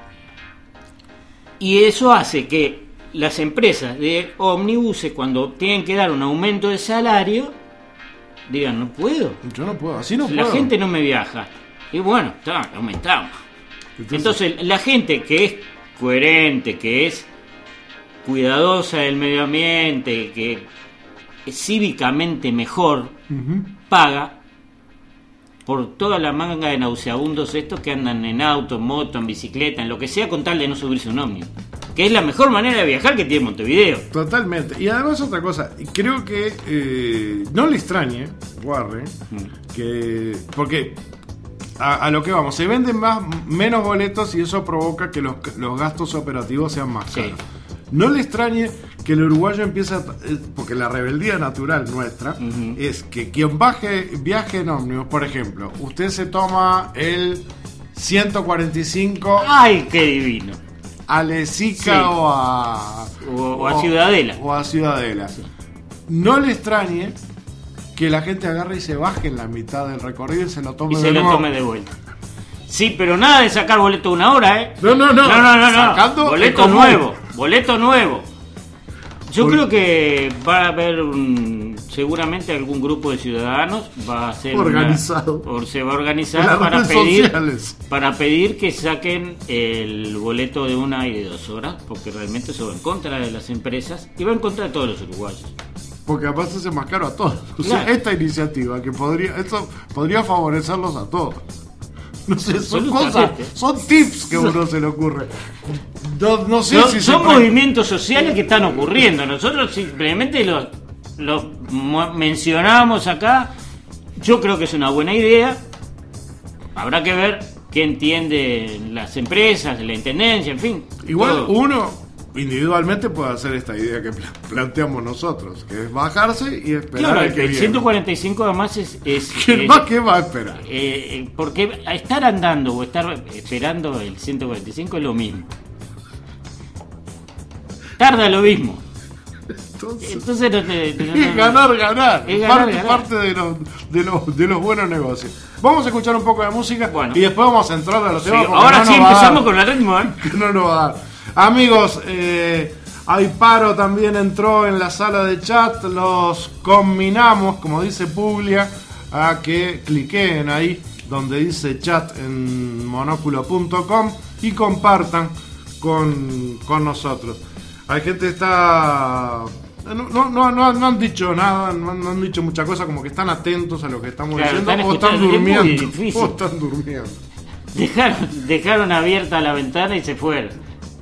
y eso hace que las empresas de ómnibuses, cuando tienen que dar un aumento de salario, digan, no puedo, Yo no puedo, así no la puedo. gente no me viaja. Y bueno, está, aumentamos. Entonces, la gente que es coherente, que es cuidadosa del medio ambiente, que es cívicamente mejor, Ujú. paga por toda la manga de nauseabundos estos que andan en auto, en moto, en bicicleta, en lo que sea, con tal de no subirse un ómnibus. Que es la mejor manera de viajar que tiene Montevideo. Totalmente. Y además otra cosa, creo que eh, no le extrañe, Warren, Mm. que porque a, a lo que vamos, se venden más menos boletos y eso provoca que los, los gastos operativos sean más Sí. caros. No le extrañe que el uruguayo empiece a, eh, porque la rebeldía natural nuestra Ujú. es que quien baje, viaje en ómnibus, por ejemplo, usted se toma el ciento cuarenta y cinco ¡Ay, qué divino! a Lezica Sí. o a O- o a Ciudadela. o a Ciudadela. No le extrañe que la gente agarre y se baje en la mitad del recorrido y se lo tome Y de se lo nuevo. tome de vuelta. Sí, pero nada de sacar boleto una hora, ¿eh? No, no, no. No, no, no, no. Sacando el Boleto común. nuevo, boleto nuevo. Yo Por- creo que va a haber un- seguramente algún grupo de ciudadanos va a hacer una- Organizado. o se va a En organizar las para redes pedir sociales. para pedir que saquen el boleto de una y de dos horas, porque realmente eso va en contra de las empresas y va en contra de todos los uruguayos. Porque aparte hace más caro a todos. O sea, Claro. esta iniciativa que podría, esto podría favorecerlos a todos. No sé, son cosas, Absolutamente. son tips que a uno se le ocurre. No, no sé Son, si son se pre- movimientos sociales que están ocurriendo. Nosotros simplemente los, los mo- mencionamos acá. Yo creo que es una buena idea. habrá que ver qué entienden las empresas, la intendencia, en fin. Igual todo. Uno individualmente puede hacer esta idea que planteamos nosotros, que es bajarse y esperar Claro, al que el viene. ciento cuarenta y cinco además es... es ¿Quién es- más que va a esperar? eh, porque estar andando o estar esperando el ciento cuarenta y cinco es lo mismo. Tarda lo mismo. Entonces, Entonces no te, no- no- es ganar, ganar. Es ganar, parte, ganar. parte de los, de, los, de los buenos negocios. Vamos a escuchar un poco de música Bueno. y después vamos a entrar a los Sí, temas. porque ahora no sí nos va a empezamos dar. con el ritmo, ¿eh? Que no nos va a dar. Amigos, eh, Aiparo también entró en la sala de chat. Los combinamos, como dice Puglia, a que cliquen ahí donde dice chat en monóculo punto com y compartan con, con nosotros. Hay gente que está... No, no, no, no, no han dicho nada, no, no han dicho muchas cosas, como que están atentos a lo que estamos Claro, diciendo están o están escuchando, es muy durmiendo. difícil. O están durmiendo. Dejaron, dejaron abierta la ventana y se fueron.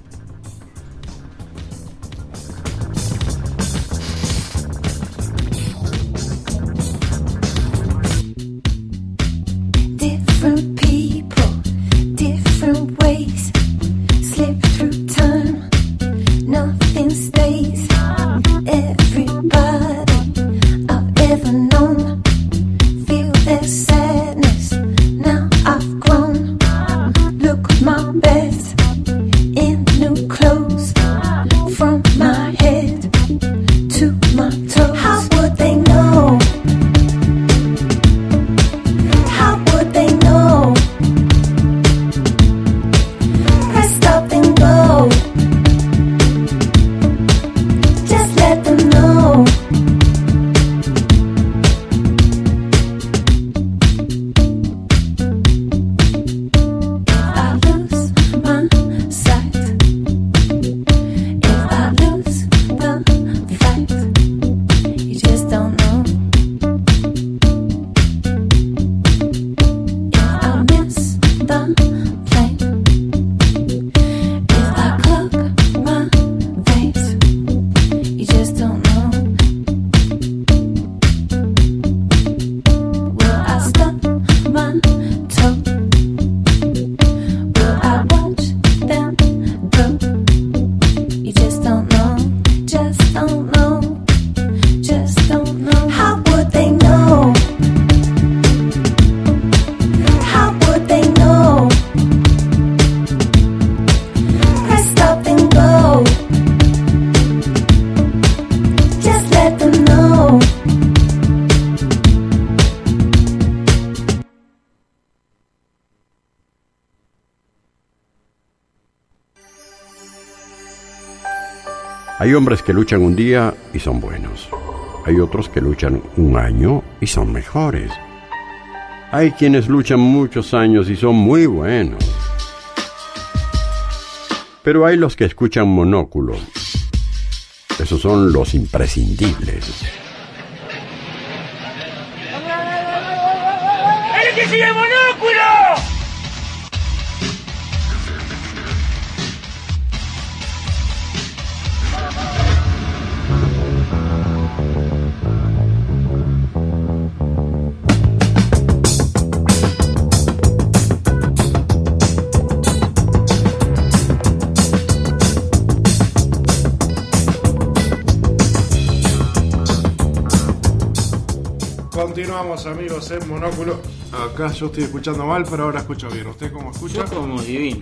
Different people, different ways. Slip through time, nothing stays. Everybody I've ever known feel their sadness. Now I've grown. Look at my best in new clothes. From my head to my toes. How would they know? How would they know? Press stop and go. Just let them know. If I lose my sight, if I lose the fight, you just don't know. If I miss the plane, if I cook my face, you just don't know. Will I stub my toe? Will I watch them go? You just don't know, just don't know, just don't know. How would they know? How would they know? Press stop and go. Just let them know. Hay hombres que luchan un día y son buenos. Hay otros que luchan un año y son mejores. Hay quienes luchan muchos años y son muy buenos. Pero hay los que escuchan Monóculo. Esos son los imprescindibles. ¡El que sigue Monóculo! Continuamos, amigos, en Monóculo. Acá yo estoy escuchando mal, pero ahora escucho bien. ¿Usted cómo escucha? Yo como divino.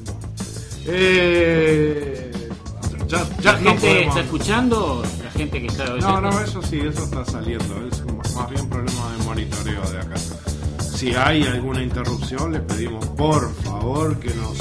Eh, ya, ya La no gente podemos. está escuchando, la gente que está No, oyendo. no, eso sí, eso está saliendo. Es más bien problema de monitoreo de acá. Si hay alguna interrupción, les pedimos por favor que nos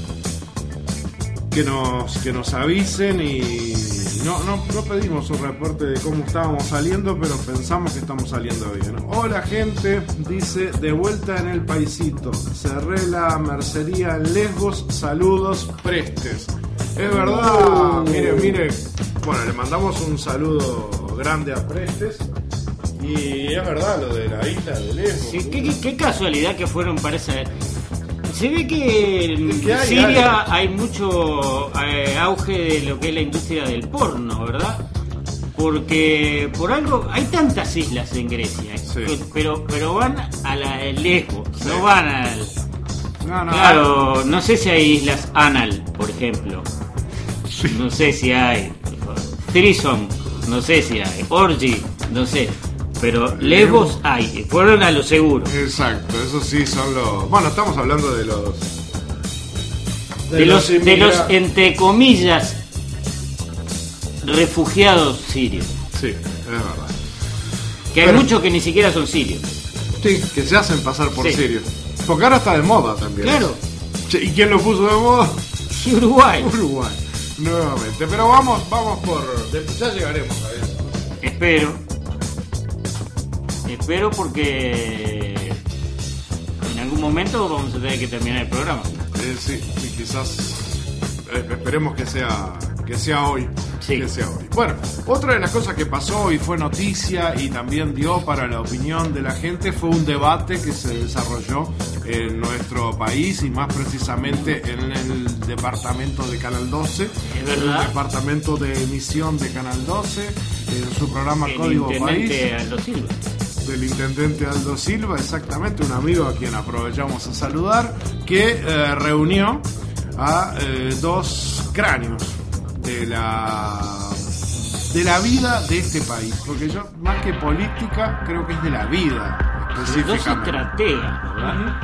que nos que nos avisen y no, no, no pedimos un reporte de cómo estábamos saliendo, pero pensamos que estamos saliendo bien. Hola gente, dice, de vuelta en el paisito. Cerré la mercería en Lesbos, saludos, prestes. Es verdad, mire, mire, bueno, le mandamos un saludo grande a Prestes. Y es verdad lo de la isla de Lesbos. Sí, qué, qué- qué casualidad que fueron para esa. Se ve que en ¿Qué hay? Siria hay mucho eh, auge de lo que es la industria del porno, ¿verdad? porque por algo hay tantas islas en Grecia, Sí. pero pero van a la lejos, sí. no van al... No, no, Claro, no sé si hay islas Anal, por ejemplo. Sí. No sé si hay Threesome, no sé si hay Orgy, no sé. Pero Lesbos hay, fueron a lo seguro. Exacto, eso sí son los... Bueno, estamos hablando de los... De los, de los entre comillas, refugiados sirios. Sí, es verdad. Que hay Pero- muchos que ni siquiera son sirios. Sí, que se hacen pasar por Sí. sirios. Porque ahora está de moda también. Claro. Che, ¿y quién lo puso de moda? Y Uruguay. Uruguay. Nuevamente. Pero vamos, vamos por... Ya llegaremos a eso. Espero. Espero porque en algún momento vamos a tener que terminar el programa. Eh, sí, y quizás eh, esperemos que sea que sea hoy. Sí. Que sea hoy. Bueno, otra de las cosas que pasó y fue noticia y también dio para la opinión de la gente fue un debate que se desarrolló en nuestro país y más precisamente en el departamento de Canal doce. Es verdad. El departamento de emisión de Canal doce, en su programa El Código País. intendente Aldo Silva. Del intendente Aldo Silva, exactamente, un amigo a quien aprovechamos a saludar, que eh, reunió a eh, dos cráneos de la de la vida de este país, porque yo más que política creo que es de la vida Dos específicamente. estrategas, ¿verdad?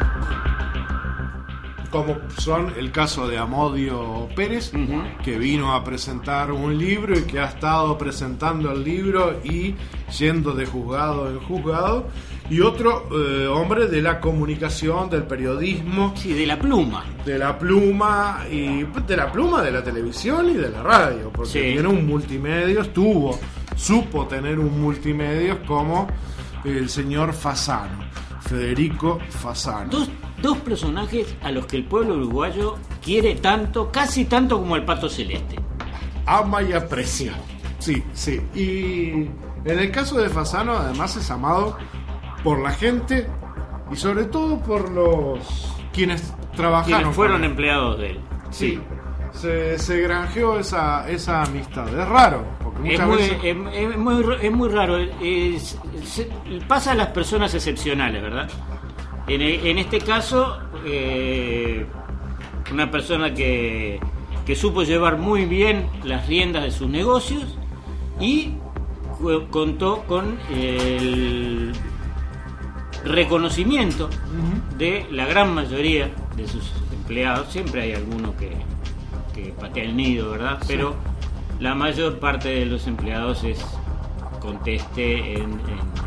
Como son el caso de Amodio Pérez, Ujú. que vino a presentar un libro y que ha estado presentando el libro y yendo de juzgado en juzgado, y otro eh, hombre de la comunicación, del periodismo, Sí, de la pluma. de la pluma y de la pluma de la televisión y de la radio, porque Sí. tiene un multimedios, tuvo, supo tener un multimedios como el señor Fasano, Federico Fasano. Dos, dos personajes a los que el pueblo uruguayo quiere tanto, casi tanto como el Pato Celeste. Ama y aprecia. Sí, sí. Y en el caso de Fasano, además es amado por la gente y sobre todo por los quienes trabajaron. Quienes fueron con él. empleados de él. Sí. Se, se granjeó esa, esa amistad. Es raro, porque Es muchas muy, veces... es, es muy, es muy raro. Es- se- pasa a las personas excepcionales, ¿verdad? En, e- en este caso, eh, una persona que, que supo llevar muy bien las riendas de sus negocios y cu- contó con el reconocimiento de la gran mayoría de sus empleados. Siempre hay alguno que, que patea el nido, ¿verdad? Pero la mayor parte de los empleados es conteste en, en, en-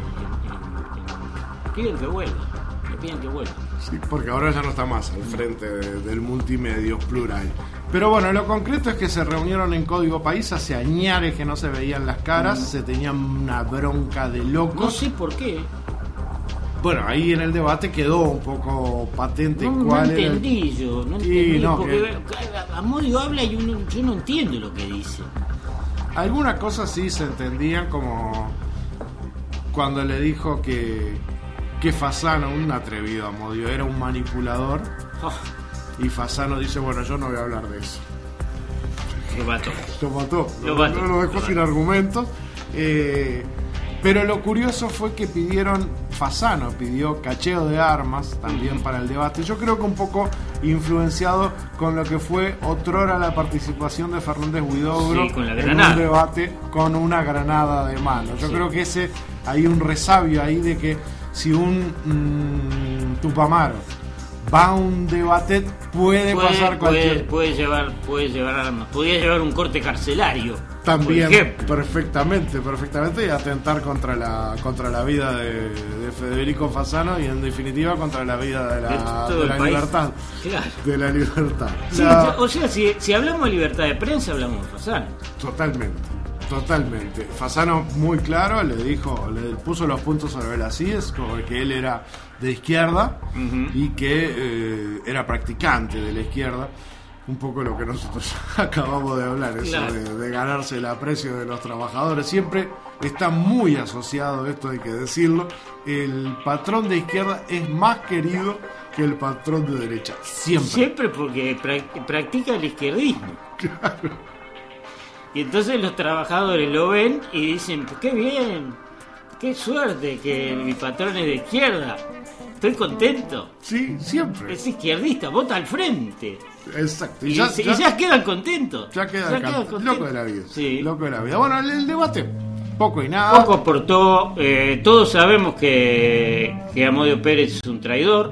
en- en- piden que vuelva, le piden que vuelva. Sí, porque ahora ya no está más al frente de- del multimedios plural. Pero bueno, lo concreto es que se reunieron en Código País hace añares que no se veían las caras, se tenían una bronca de locos. No sé por qué, Bueno, ahí en el debate quedó un poco patente no, no cuál era el- entendí yo, no Y entendí, no, porque Amodio habla y uno, yo no entiendo lo que dice. Algunas cosas sí se entendían, como cuando le dijo que, que Fasano, un atrevido Amodio, era un manipulador, Oh, y Fasano dice, bueno, yo no voy a hablar de eso. lo mató. Lo mató, Lo no, mató. no lo dejó sin argumentos. Eh, pero lo curioso fue que pidieron, Fasano pidió cacheo de armas también para el debate. Yo creo que un poco influenciado con lo que fue otrora la participación de Fernández Huidobro Sí, con la en granada. un debate con una granada de mano. Yo Sí. creo que ese hay un resabio ahí de que si un mm, Tupamaro va a un debate puede, pasar puede, cualquier puede llevar puede llevar armas, podría llevar un corte carcelario también por ejemplo. perfectamente, perfectamente y atentar contra la contra la vida de, de Federico Fasano y en definitiva contra la vida de De la, todo de el la país. libertad, Claro. de la libertad. Sí, La- o sea, si, si hablamos de libertad de prensa, hablamos de Fasano. Totalmente, totalmente. Fasano muy claro le dijo, le puso los puntos sobre las íes, como que él era de izquierda Ujú. y que eh, era practicante de la izquierda. Un poco lo que nosotros acabamos de hablar, eso Claro. de, de ganarse el aprecio de los trabajadores. Siempre está muy asociado, esto hay que decirlo, el patrón de izquierda es más querido que el patrón de derecha. Siempre. Siempre porque prac- practica el izquierdismo. Y entonces los trabajadores lo ven y dicen, pues qué bien, qué suerte que mi patrón es de izquierda. Estoy contento. Sí, siempre. Es izquierdista, vota al frente. Exacto. Y, Y ya, se- y ya, ya quedan contentos. ya queda Ya acá, quedan contentos. loco de la vida. Sí. Loco de la vida. Bueno, el, el debate, poco y nada. Poco aportó. eh, todos sabemos que, que Amodio Pérez es un traidor.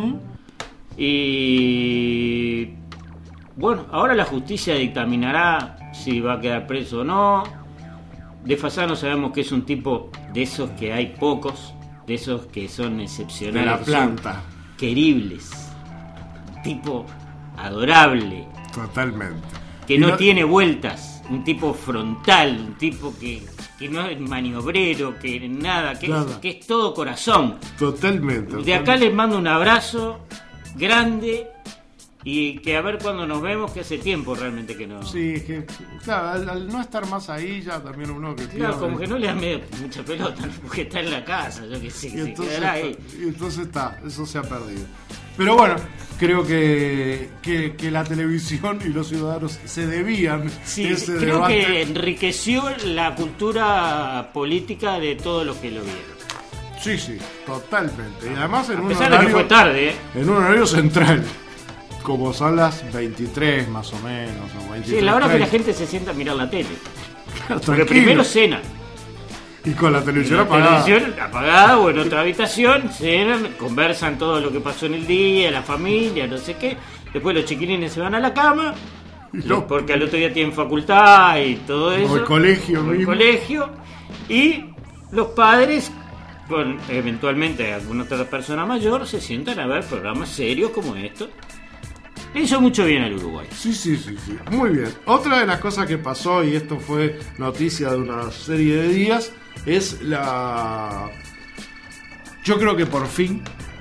Y bueno, ahora la justicia dictaminará si va a quedar preso o no. De Fasano sabemos que es un tipo de esos que hay pocos, de esos que son excepcionales, De la que planta. son queribles, un tipo adorable, Totalmente. que Y no, no- tiene vueltas, un tipo frontal, un tipo que, que no es maniobrero, que nada, que, Nada. Es, que es todo corazón. Totalmente. De acá les mando un abrazo grande y que a ver cuando nos vemos, que hace tiempo realmente que no. Sí, es que, claro, al, al no estar más ahí, ya también uno que Claro, pierde. como que no le da medio- mucha pelota, ¿no? Porque está en la casa, yo que sé, Y se entonces, quedará ahí. está, y entonces está, eso se ha perdido. Pero bueno, creo que, que, que la televisión y los ciudadanos se debían Sí, ese creo debate. que enriqueció la cultura política de todos los que lo vieron. Sí, sí, totalmente. Y además en A un, pesar de que horario, fue tarde, ¿eh? en un horario central, como son las veintitrés más o menos, o veintitrés. Sí, la hora que la treinta. gente se sienta a mirar la tele. Porque Tranquilo. primero cena. Y con la televisión La apagada. televisión apagada o en otra habitación, cenan, conversan todo lo que pasó en el día, la familia, no sé qué. Después los chiquilines se van a la cama, Y lo- porque al otro día tienen facultad y todo eso. el colegio o el mismo. colegio. Y los padres, con eventualmente alguna otra persona mayor, se sientan a ver programas serios como estos. Le hizo mucho bien al Uruguay. Sí, sí, sí, sí. Muy bien. Otra de las cosas que pasó, y esto fue noticia de una serie de días, es la... Yo creo que por fin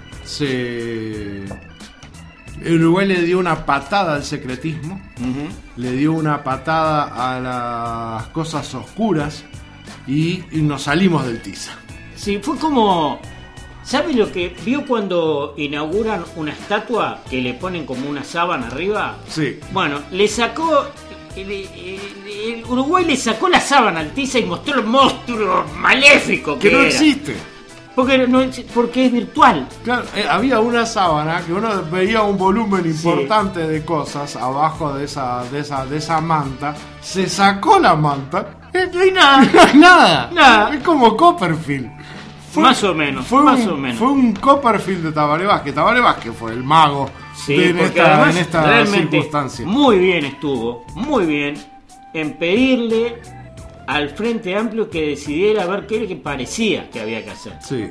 se... el Uruguay le dio una patada al secretismo, le dio una patada a las cosas oscuras y, y nos salimos del tiza. Sí, fue como... ¿Sabe lo que vio cuando inauguran una estatua que le ponen como una sábana arriba? Sí. Bueno, le sacó... El, el- el Uruguay le sacó la sábana al tiza y mostró el monstruo maléfico que, Que no era. existe. Porque, no, ex- porque es virtual. Claro, eh, había una sábana que uno veía un volumen importante de cosas abajo de esa, de esa, de esa manta. Se sacó la manta. eh, No hay nada. No hay nada. Nada. Es como Copperfield. Más o menos, Fue más un, o menos. Fue un Copperfield de Tabaré Vázquez. Tabaré Vázquez fue el mago Sí, de- en, porque esta, además en esta realmente circunstancia. muy bien estuvo, muy bien, en pedirle al Frente Amplio que decidiera ver qué es lo que parecía que había que hacer. Sí.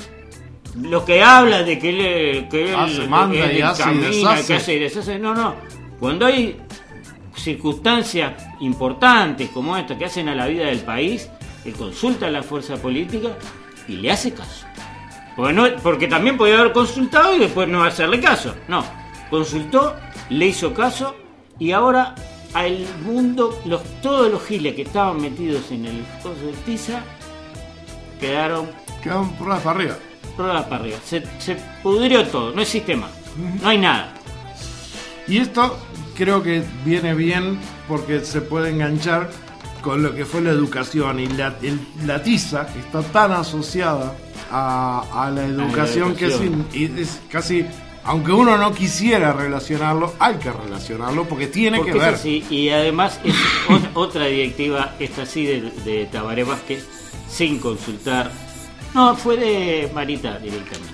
Lo que habla de que él, que él Hace, manda que él y hace y camina, deshace. que hace y deshace. No, no. Cuando hay circunstancias importantes como esta que hacen a la vida del país, él consulta a la fuerza política y le hace caso. Porque, no- porque también podía haber consultado y después no hacerle caso. No, consultó, le hizo caso y ahora al mundo, los, todos los giles que estaban metidos en el coso de tiza quedaron Quedaron por para arriba. pruebas para arriba. Se, se pudrió todo, no existe más, no hay nada. Y esto creo que viene bien porque se puede enganchar con lo que fue la educación y la, el- la tiza que está tan asociada a, a la educación, que es, educación. in- y es casi, aunque uno no quisiera relacionarlo, hay que relacionarlo porque tiene Porque que es ver. así, y además es ot- otra directiva, esta así de, de Tabaré Vázquez, sin consultar. No, fue de Marita directamente.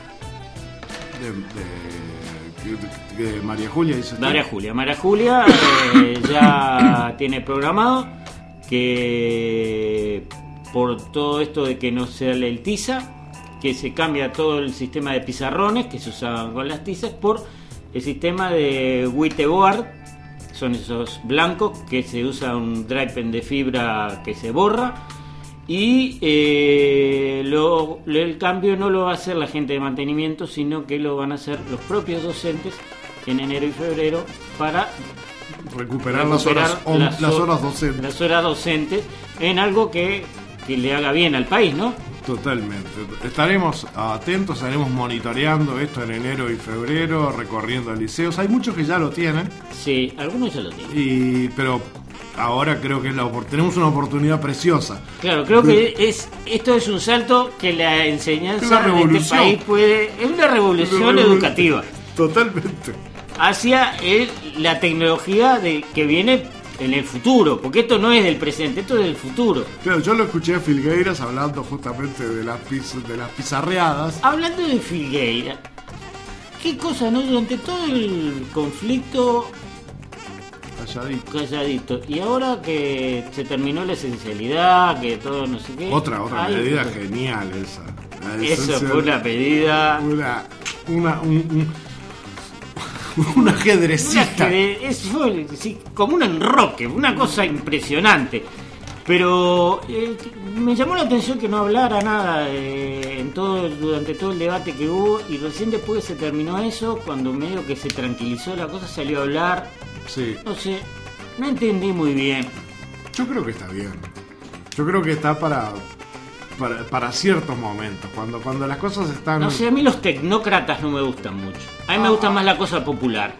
De, de- de- de María Julia dice usted. María Julia. María Julia eh, ya tiene programado que por todo esto de que no se le el tiza, que se cambia todo el sistema de pizarrones que se usaban con las tizas por el sistema de whiteboard. Son esos blancos que se usa un drive pen de fibra que se borra. Y eh, lo, lo- el cambio no lo va a hacer la gente de mantenimiento, sino que lo van a hacer los propios docentes en enero y febrero para recuperar, las recuperar horas, on- las, ho- horas docentes. las horas docentes en algo que, que le haga bien al país, ¿no? Totalmente. Estaremos atentos, estaremos monitoreando esto en enero y febrero, recorriendo liceos. Hay muchos que ya lo tienen, Sí, algunos ya lo tienen. y, pero ahora creo que es la opor- tenemos una oportunidad preciosa. Claro, creo que es esto es un salto que la enseñanza Una de este revolución. país puede... Es una revolución Una revolu- educativa Totalmente. hacia el- la tecnología de, que viene en el futuro, porque esto no es del presente, esto es del futuro. Claro, yo lo escuché a Filgueiras hablando justamente de las, piz- de las pizarreadas. Hablando de Filgueira, qué cosa, ¿no? Durante todo el conflicto Calladito. calladito, y ahora que se terminó la esencialidad, que todo no sé qué... Otra, otra Ay, medida pero- genial esa. La Eso esencial- fue una medida... Una, una, un, un, un Una ajedrecista. que es fue, sí, como un enroque, una cosa impresionante. Pero eh, me llamó la atención que no hablara nada eh, en todo durante todo el debate que hubo, y recién después que se terminó eso, cuando medio que se tranquilizó la cosa, salió a hablar. Sí, No sé, no entendí muy bien. yo creo que está bien. Yo creo que está para, para, para ciertos momentos. Cuando, cuando las cosas están. No sé, a mí los tecnócratas no me gustan mucho. A mí me gusta más la cosa popular.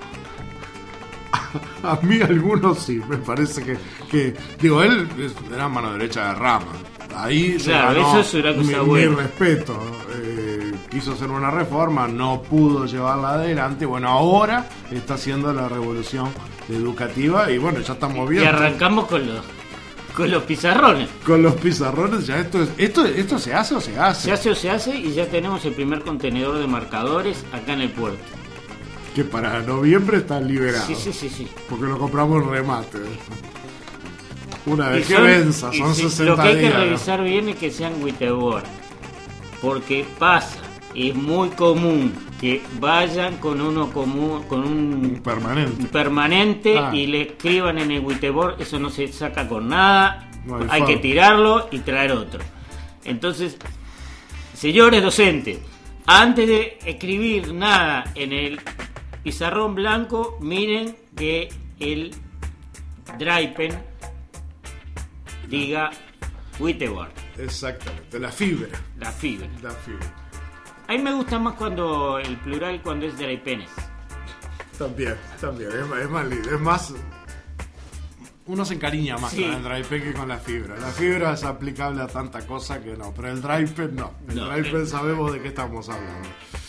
A mí algunos sí, me parece que, que digo, él es- era mano derecha de Rama. Ahí se Claro, ganó eso es una cosa mi, buena. mi respeto. Eh, quiso hacer una reforma, no pudo llevarla adelante. Bueno, ahora está haciendo la revolución educativa y bueno, ya estamos Y viendo. arrancamos con los con los pizarrones. Con los pizarrones, ya esto es, esto, esto se hace o se hace. Se hace o se hace, y ya tenemos el primer contenedor de marcadores acá en el puerto. Que para noviembre está liberado. Sí, sí, sí, sí. Porque lo compramos en remate. Una vez Y que son- venza, y son sí, sesenta Lo que hay días. que ¿no? revisar bien es que sean Witeboard. Porque pasa, es muy común que vayan con uno común, con un Permanente. permanente Ah. y le escriban en el Witeboard, eso no se saca con nada, No hay hay forma. que tirarlo y traer otro. Entonces, señores docentes, antes de escribir nada en el pizarrón blanco, miren que el dry pen diga Witeboard, Exactamente, la fibra. la fibra. La fibra. A mí me gusta más cuando el plural cuando es dry penes. También, también. Es, más- es más lindo. Es más. Uno se encariña más Sí. con el dry pen que con la fibra. La fibra es aplicable a tanta cosa que no, pero el dry pen no. El No, dry pen eh. sabemos de qué estamos hablando.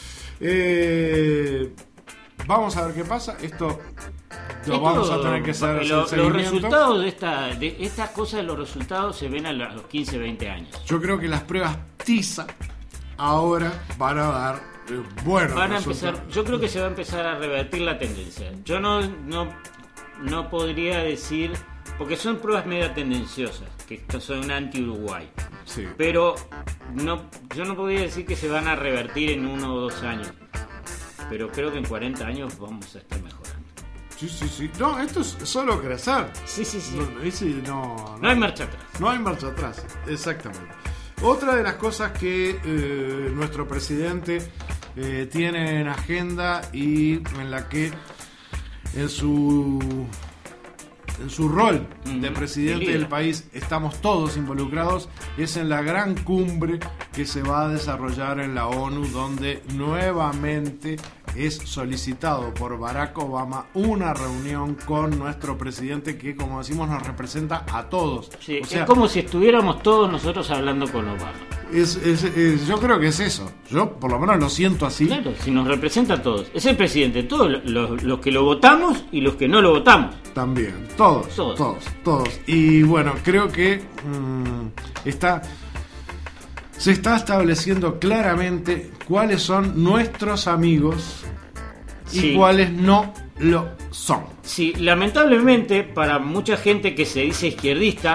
Eh, vamos a ver qué pasa. Esto lo Esto, vamos a tener que hacer. lo- el los seguimiento. resultados de esta de estas cosas, los resultados se ven a los quince, veinte años. Yo creo que las pruebas TISA ahora van a dar eh, buenos Van a resultados. empezar, yo creo que se va a empezar a revertir la tendencia. Yo no no no podría decir, porque son pruebas media tendenciosas, que estos son anti-Uruguay. Sí. Pero no, yo no podría decir que se van a revertir en uno o dos años. Pero creo que en cuarenta años vamos a estar mejorando. Sí, sí, sí. No, esto es solo crecer. Sí, sí, sí. No, no, ese no, No hay marcha atrás. No hay marcha atrás, exactamente. Otra de las cosas que eh, nuestro presidente eh, tiene en agenda y en la que en su en su rol de Ujú, presidente de líder. del país estamos todos involucrados es en la gran cumbre que se va a desarrollar en la ONU, donde nuevamente es solicitado por Barack Obama una reunión con nuestro presidente que, como decimos, nos representa a todos. Sí, O sea, es como si estuviéramos todos nosotros hablando con Obama. es- es- es- yo creo que es eso. Yo por lo menos lo siento así. Claro, si nos representa a todos. Es el presidente, todos los, los que lo votamos y los que no lo votamos. También, todos, Todos. todos, todos. Y bueno, creo que mm, está, se está estableciendo claramente cuáles son nuestros amigos y Sí. cuáles no lo son. Sí, lamentablemente para mucha gente que se dice izquierdista,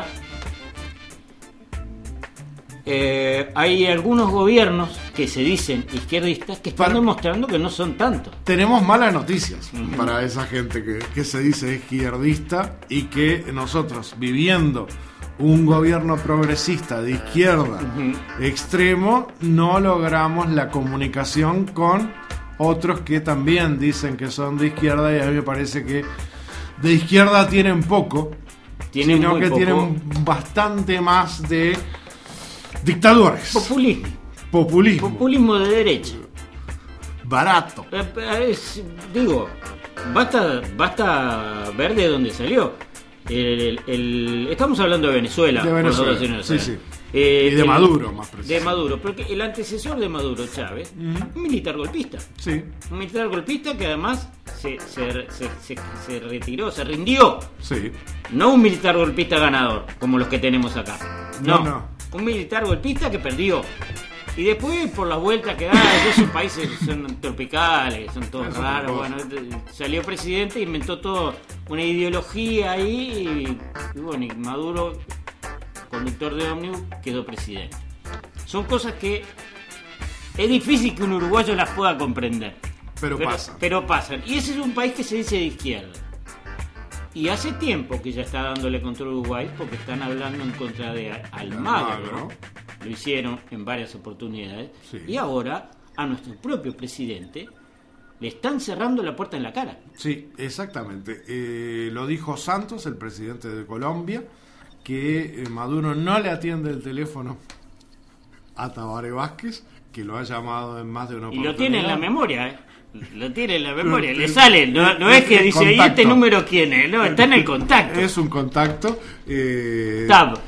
eh, hay algunos gobiernos que se dicen izquierdistas que están Para- demostrando que no son tanto. Tenemos malas noticias Ujú. para esa gente que, que se dice izquierdista y que nosotros, viviendo un gobierno progresista de izquierda Ujú. extremo, no logramos la comunicación con otros que también dicen que son de izquierda, y a mí me parece que de izquierda tienen poco, Tienen sino muy que poco. tienen bastante más de dictadores, Populismo. populismo, Populismo de derecha. barato. Eh, eh, es- digo, basta, basta ver de dónde salió. El, el, el- estamos hablando de Venezuela. De Venezuela, por favor, sí, señor. sí. Eh, Y de el- Maduro, más preciso. De Maduro, porque el antecesor de Maduro, Chávez, Ujú. un militar golpista. Sí, Un militar golpista que además se, se, se, se- se retiró, se rindió. sí. No un militar golpista ganador, como los que tenemos acá. No, No, no. un militar golpista que perdió. Y después, por las vueltas que da, esos países son tropicales, son todos Es otra raros. cosa. Bueno, salió presidente, inventó todo una ideología ahí. Y, y bueno, y Maduro, conductor de ómnibus, quedó presidente. Son cosas que es difícil que un uruguayo las pueda comprender. Pero pasan. Pero pasan. Y ese es un país que se dice de izquierda. Y hace tiempo que ya está dándole contra Uruguay porque están hablando en contra de Almagro. Almagro. Lo hicieron en varias oportunidades. Sí. Y ahora a nuestro propio presidente le están cerrando la puerta en la cara. Sí, exactamente. Eh, lo dijo Santos, el presidente de Colombia, que eh, Maduro no le atiende el teléfono a Tabaré Vázquez, que lo ha llamado en más de una Y oportunidad. lo tiene en la memoria, ¿eh? Lo tiene en la memoria. Pero- Le sale. No, no es que dice, ¿y Contacto. este número quién es? No, está en el contacto. Es un contacto. Eh, Tab.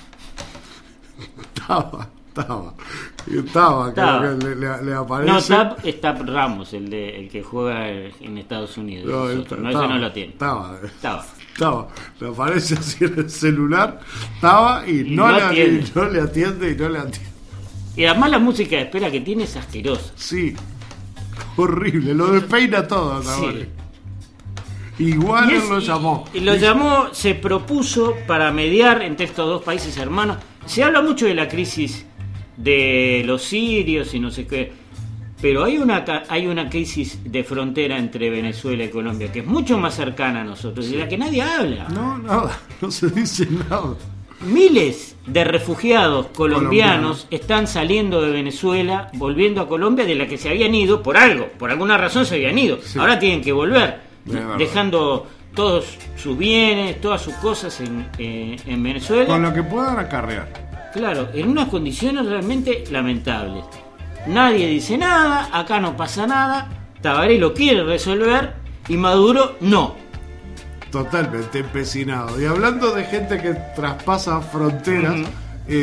Taba, Taba. Taba, Taba. creo que le, le- le aparece. No, Tab es Tab Ramos, el, de, el que juega en Estados Unidos. No, Nosotros. está- No, ese Taba, no lo tiene. Taba. Taba. Taba. Le aparece así en el celular. Taba y, Y no, no le, atiende. y no le atiende y no le atiende. Y además la música de espera que tiene es asquerosa. Sí. Horrible. Lo despeina todo, Tabaré. Sí. Igual Y él es- lo y- llamó. Y, lo llamó, se propuso para mediar entre estos dos países hermanos. Se habla mucho de la crisis de los sirios y no sé qué. Pero hay una, ca- hay una crisis de frontera entre Venezuela y Colombia que es mucho más cercana a nosotros y de la que nadie habla. No, nada. No se dice nada. Miles de refugiados colombianos Colombianos. están saliendo de Venezuela, volviendo a Colombia, de la que se habían ido por algo, por alguna razón se habían ido. Sí. Ahora tienen que volver, Es verdad. dejando todos sus bienes, todas sus cosas en, eh, en Venezuela. Con lo que puedan acarrear. Claro, en unas condiciones realmente lamentables. Nadie dice nada, acá no pasa nada, Tabaré lo quiere resolver y Maduro no. Totalmente empecinado. Y hablando de gente que traspasa fronteras, Ujú.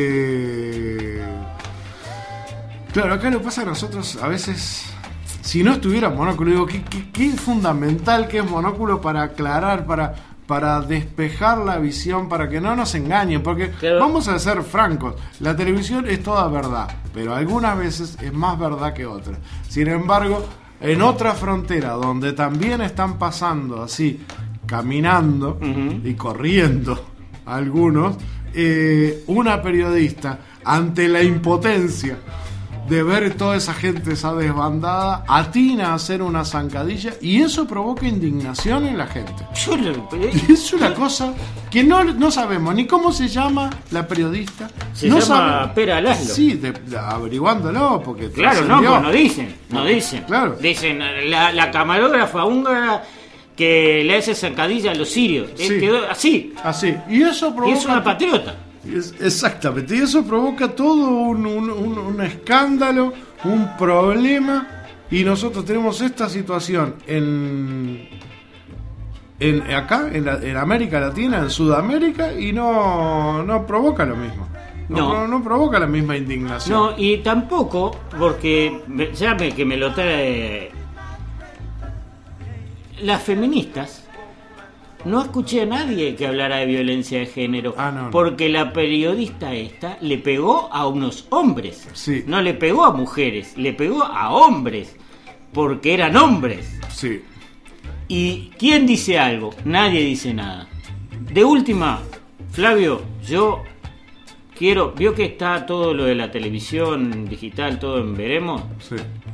eh, claro, acá lo pasa a nosotros a veces. Si no estuviera Monóculo, digo, qué, qué, qué fundamental que es Monóculo para aclarar, para, para despejar la visión, para que no nos engañen, porque Claro. vamos a ser francos, la televisión es toda verdad, pero algunas veces es más verdad que otras. Sin embargo, en otra frontera donde también están pasando así, caminando Ujú. y corriendo algunos, eh, una periodista, ante la impotencia de ver toda esa gente, esa desbandada, atina a hacer una zancadilla y eso provoca indignación en la gente. Yo lo- Y es una cosa que no, no sabemos ni cómo se llama la periodista. Se no llama sabe- Pera Laszlo. Sí, de- de- averiguándolo, porque Claro, no, trascendió. pues no dicen, no dicen. Claro. Dicen, la, la camarógrafa húngara que le hace zancadilla a los sirios. Él Sí. quedó así. Así. Y eso Y provoca. es una patriota. Es- exactamente, y eso provoca todo un, un- un- un escándalo, un problema, y nosotros tenemos esta situación en, en acá, en, la- en América Latina, en Sudamérica, y no, no provoca lo mismo. No, No. no, no provoca la misma indignación. No, y tampoco, porque me- ya me, que me lo trae. Las feministas. No escuché a nadie que hablara de violencia de género, Ah, no, no. porque la periodista esta le pegó a unos hombres, Sí. no le pegó a mujeres, le pegó a hombres, porque eran hombres. Sí, ¿Y quién dice algo? Nadie dice nada. De última, Flavio, yo quiero, vio que está todo lo de la televisión digital, todo en veremos. sí.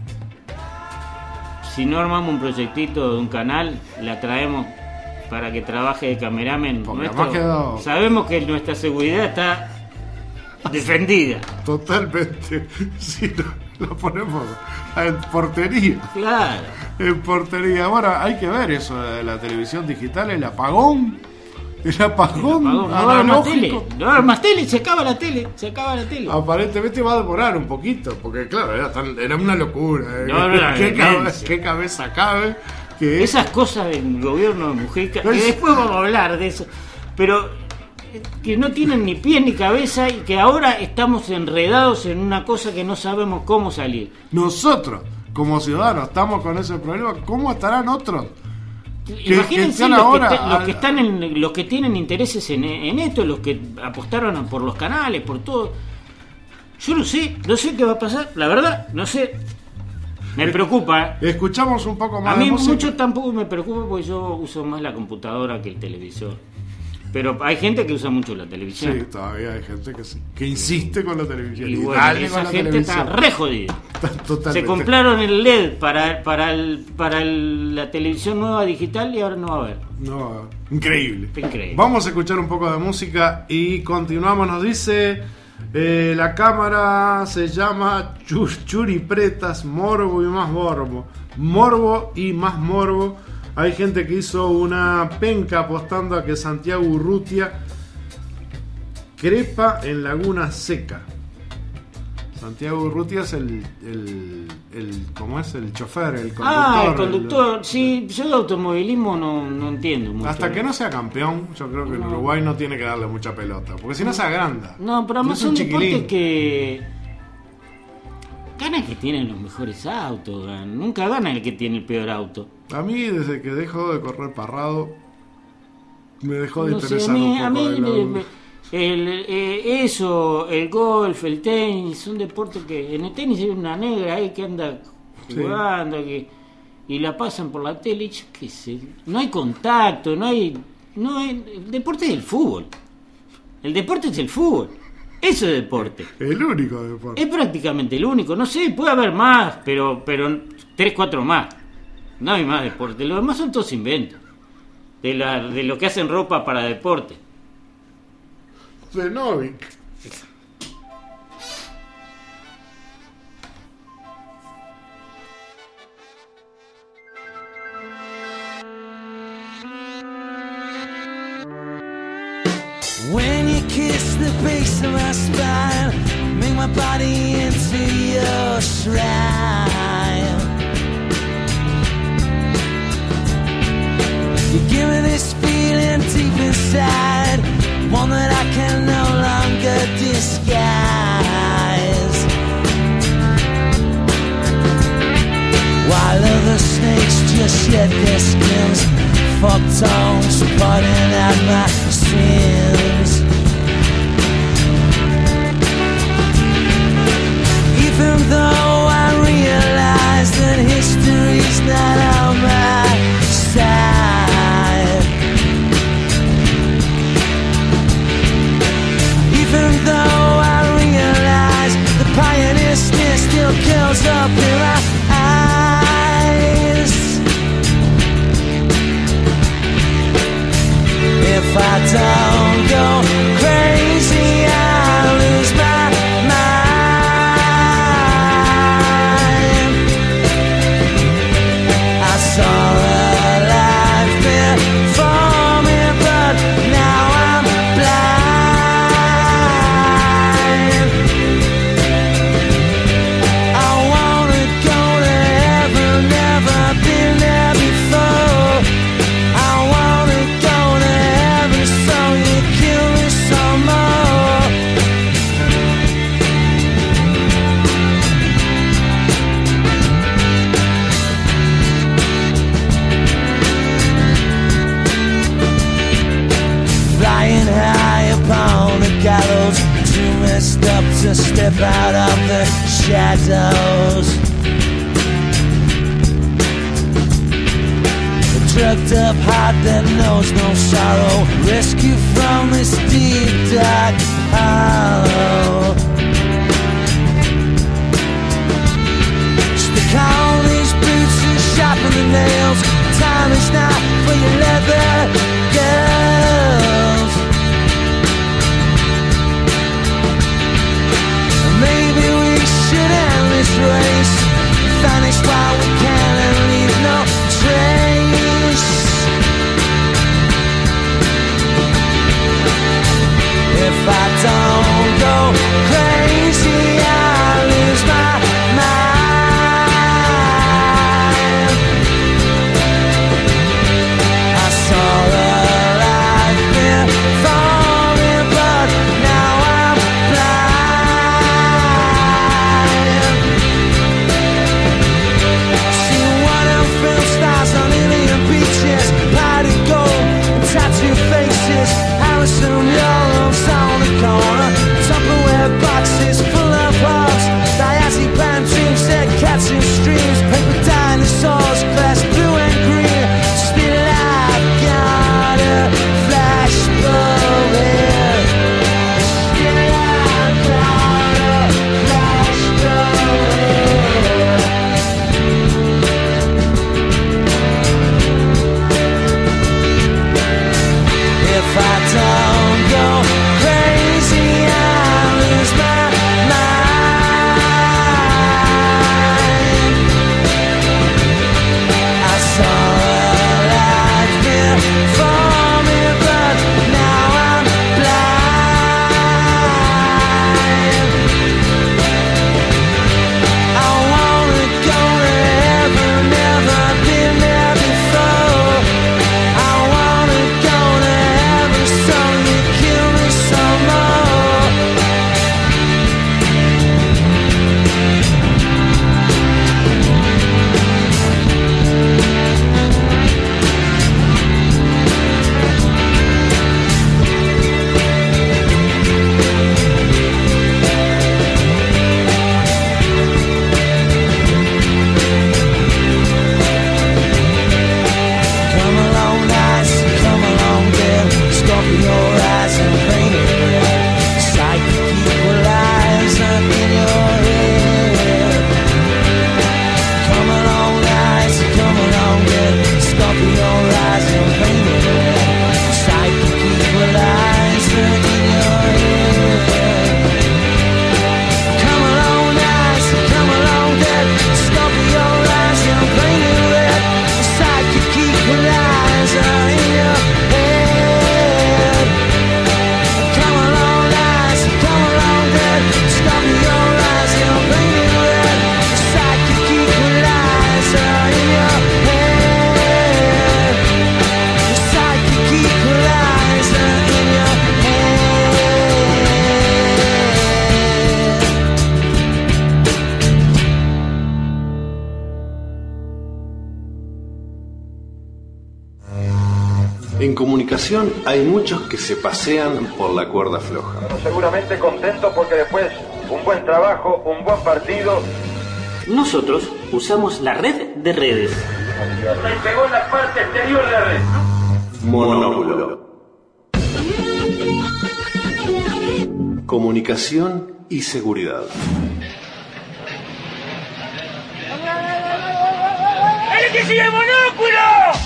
Si no armamos un proyectito de un canal, la traemos para que trabaje de cameraman Porque nuestro. además quedó- Sabemos que nuestra seguridad está defendida. Totalmente. Sí, lo, lo ponemos en portería. Claro. En portería. Bueno, hay que ver eso de la televisión digital, el apagón. El apagón, No va a haber más tele. analógico. No va a haber más tele, se acaba la tele, se acaba la tele. Aparentemente va a demorar un poquito, porque claro, era, tan- era una locura. eh. No, no, una ¿Qué, demencia. cabeza, qué cabeza cabe? Que Esas cosas del gobierno de Mujica, que Es- después vamos a hablar de eso. pero que no tienen ni pie ni cabeza y que ahora estamos enredados en una cosa que no sabemos cómo salir. Nosotros, como ciudadanos, estamos con ese problema. ¿Cómo estarán otros? Imagínense los, ahora, que, los que están en, los que tienen intereses en, en esto, los que apostaron por los canales, por todo. Yo no sé, no sé qué va a pasar, la verdad, no sé. Me preocupa. ¿eh? Escuchamos un poco más. A mí de música. Mucho tampoco me preocupa porque yo uso más la computadora que el televisor. Pero hay gente que usa mucho la televisión. Sí, todavía hay gente que sí, que insiste con la televisión. Y, y bueno, esa gente está re jodida. Se compraron el L E D para para el, para el, la televisión nueva digital y ahora no va a haber. No, increíble. Increíble. Vamos a escuchar un poco de música y continuamos. Nos dice eh, la cámara se llama Chur, Churipretas, Morbo y más Morbo. Morbo y más Morbo. Hay gente que hizo una penca apostando a que Santiago Urrutia crepa en Laguna Seca. Santiago Urrutia es el, el, el ¿cómo es? El chofer, el conductor. Ah, el conductor. El, sí, yo de automovilismo no, no entiendo mucho. Hasta que no sea campeón, yo creo que no. En Uruguay no tiene que darle mucha pelota, porque si no se agranda. No, pero además son deportes que gana el que tiene los mejores autos, ganan. Nunca gana el que tiene el peor auto. A mí, desde que dejó de correr Parrado, me dejó de no interesar sé, a mí, un poco. A mí, de la... el, el, eh, eso, el golf, el tenis, son deportes que... En el tenis hay una negra ahí que anda jugando, sí. que, y la pasan por la tele, y yo qué sé, no hay contacto, no hay... no hay el deporte es el fútbol. El deporte es el fútbol. Eso es deporte. El único deporte. Es prácticamente el único. No sé, puede haber más, pero pero tres, cuatro más. No hay más deporte. Los demás son todos inventos. De, la, de lo que hacen ropa para deporte. De Novik. When you kiss the base of my spine, make my body into your shrine. You give me this feeling deep inside, one that I can no longer disguise. While other snakes just shed their skins, fuck tongues pointing at my sins. Even though I realize that history's not on my side, even though I realize the pioneer sneer still curls up in my eyes. If I don't go crazy, I'll lose my mind. I saw a life before me, but now I'm blind. I wanna go to heaven, never been there before. I wanna go to heaven, so you kill me some more. Flying high upon the gallows, too messed up to step out of the shadows. A drugged up heart that knows no sorrow, rescue from this deep dark hollow. Stick on these boots and sharpen the nails. Time is not for your leather girls. Maybe we should end this race, vanish while we can and leave no trace. If I don't go crazy, En comunicación hay muchos que se pasean por la cuerda floja. Bueno, seguramente contentos porque después un buen trabajo, un buen partido. Nosotros usamos la red de redes. Se pegó en la parte exterior de la red. Monóculo. Comunicación y seguridad. ¡El que sigue monóculo!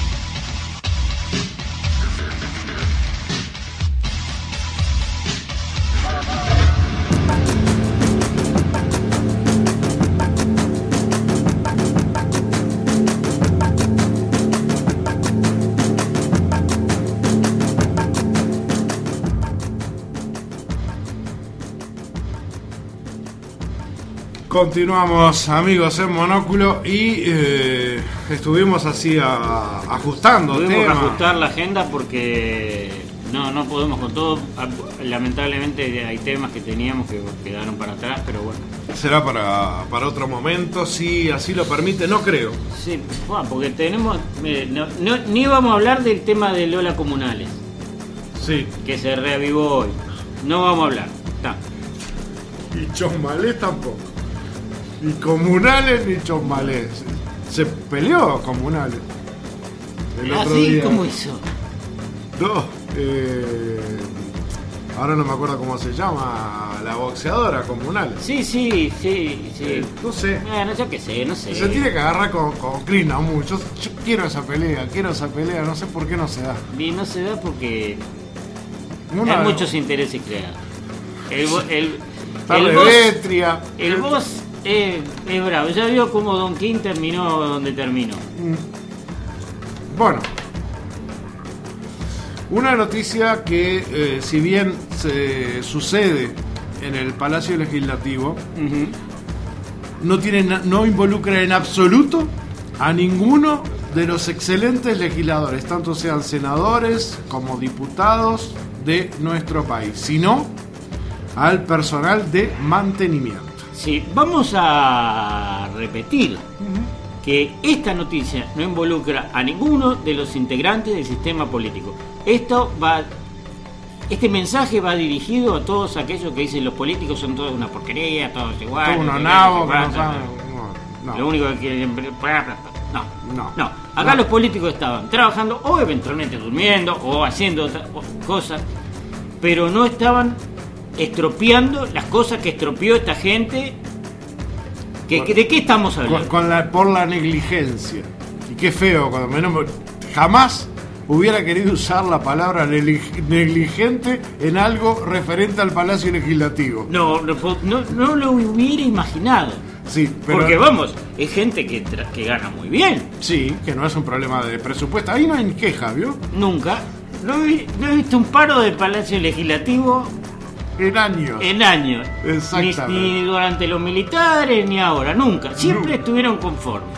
Continuamos, amigos, en Monóculo y eh, estuvimos así a, ajustando Tuvimos que temas. ajustar la agenda porque no no podemos con todo. Lamentablemente hay temas que teníamos que quedaron para atrás, pero bueno. Será para, para otro momento, si así lo permite, no creo. Sí, bueno, porque tenemos... eh, no, no, ni vamos a hablar del tema de Lola Comunales, Sí. que se reavivó hoy. No vamos a hablar. Está. Y Chosmalés tampoco. Ni Comunales ni Chosmalés. Se peleó Comunales el otro ¿Así? día. ¿Cómo hizo? No, eh, ahora no me acuerdo cómo se llama la boxeadora Comunales. Sí, sí, sí, sí. Eh, no sé. Bueno, yo qué sé, no sé. Se tiene que agarrar con, con Krina mucho. Yo quiero esa pelea, quiero esa pelea, no sé por qué no se da. Y no se da porque Una- hay muchos intereses creados. El, bo- el, Está el boss, Revetria. el boss es, es bravo. Ya vio cómo Don King terminó donde terminó. Bueno, una noticia que eh, si bien se sucede en el Palacio Legislativo, Ujú. no tiene na- no involucra en absoluto a ninguno de los excelentes legisladores, tanto sean senadores como diputados de nuestro país, sino al personal de mantenimiento. Sí, vamos a repetir que esta noticia no involucra a ninguno de los integrantes del sistema político. Esto va, este mensaje va dirigido a todos aquellos que dicen los políticos son todos una porquería, todos iguales. Todos unos todos nabos que iguales, no saben- no, no. Lo único que quieren... No, No. no. Acá No. los políticos estaban trabajando o eventualmente durmiendo o haciendo otras cosas, pero no estaban estropeando las cosas que estropeó esta gente. Que, que- ¿De qué estamos Con, hablando? con la, por la negligencia. Y qué feo, cuando menos me- jamás hubiera querido usar la palabra negli- negligente en algo referente al Palacio Legislativo. No, no, po- no, no lo hubiera imaginado. Sí, pero Porque vamos, es gente que, tra- que gana muy bien. sí, que no es un problema de presupuesto. Ahí no hay queja, ¿vio? Nunca. No he, no he visto un paro de Palacio Legislativo En años. en años. Ni, Exactamente. ni durante los militares ni ahora. Nunca. Siempre Nunca. estuvieron conformes.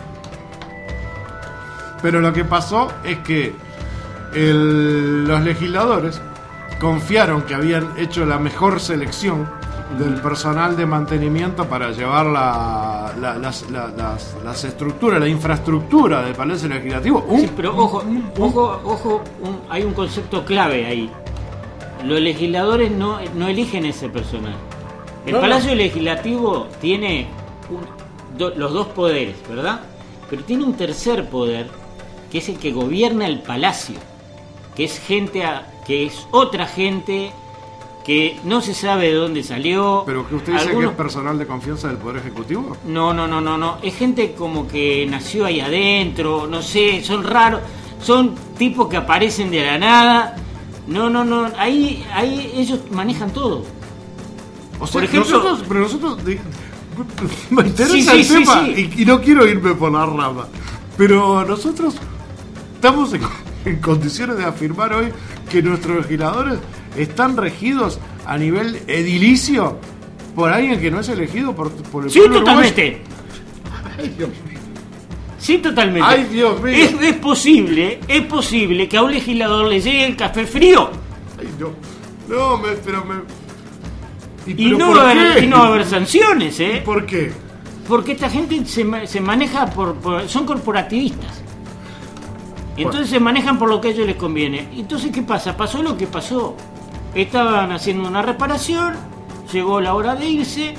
Pero lo que pasó es que el- los legisladores confiaron que habían hecho la mejor selección del personal de mantenimiento para llevar la- la- las, la- las- las estructuras, la infraestructura del Palacio Legislativo. Un- Sí, pero ojo, ojo, ojo, un- hay un concepto clave ahí. Los legisladores no, no eligen ese personal. El No, no. Palacio Legislativo tiene un- do- los dos poderes, ¿verdad? Pero tiene un tercer poder, que es el que gobierna el palacio, que es gente, a- que es otra gente que no se sabe de dónde salió. Pero que usted dice que Algunos- es personal de confianza del Poder Ejecutivo. No, no, no, no, no. Es gente como que nació ahí adentro, no sé, son raros, son tipos que aparecen de la nada. No, no, no, ahí, ahí ellos manejan todo. O sea, Por ejemplo- nosotros, pero nosotros de- me interesa Sí, sí, el sí, tema sí. Y, y no quiero irme por la rama, pero nosotros estamos en, en condiciones de afirmar hoy que nuestros legisladores están regidos a nivel edilicio por alguien que no es elegido por, por el Sí, pueblo totalmente. uruguayo. Ay, Dios mío. Sí, totalmente. Ay, Dios mío. Es, es posible, es posible que a un legislador le llegue el café frío Ay, no. No, me, pero me. y pero no, por va a haber, qué? y no va a haber sanciones, ¿Y ¿eh? por qué? Porque esta gente se, ma- se maneja por, por- son corporativistas. Y entonces se manejan por lo que a ellos les conviene. Entonces, ¿qué pasa? Pasó lo que pasó. Estaban haciendo una reparación, llegó la hora de irse.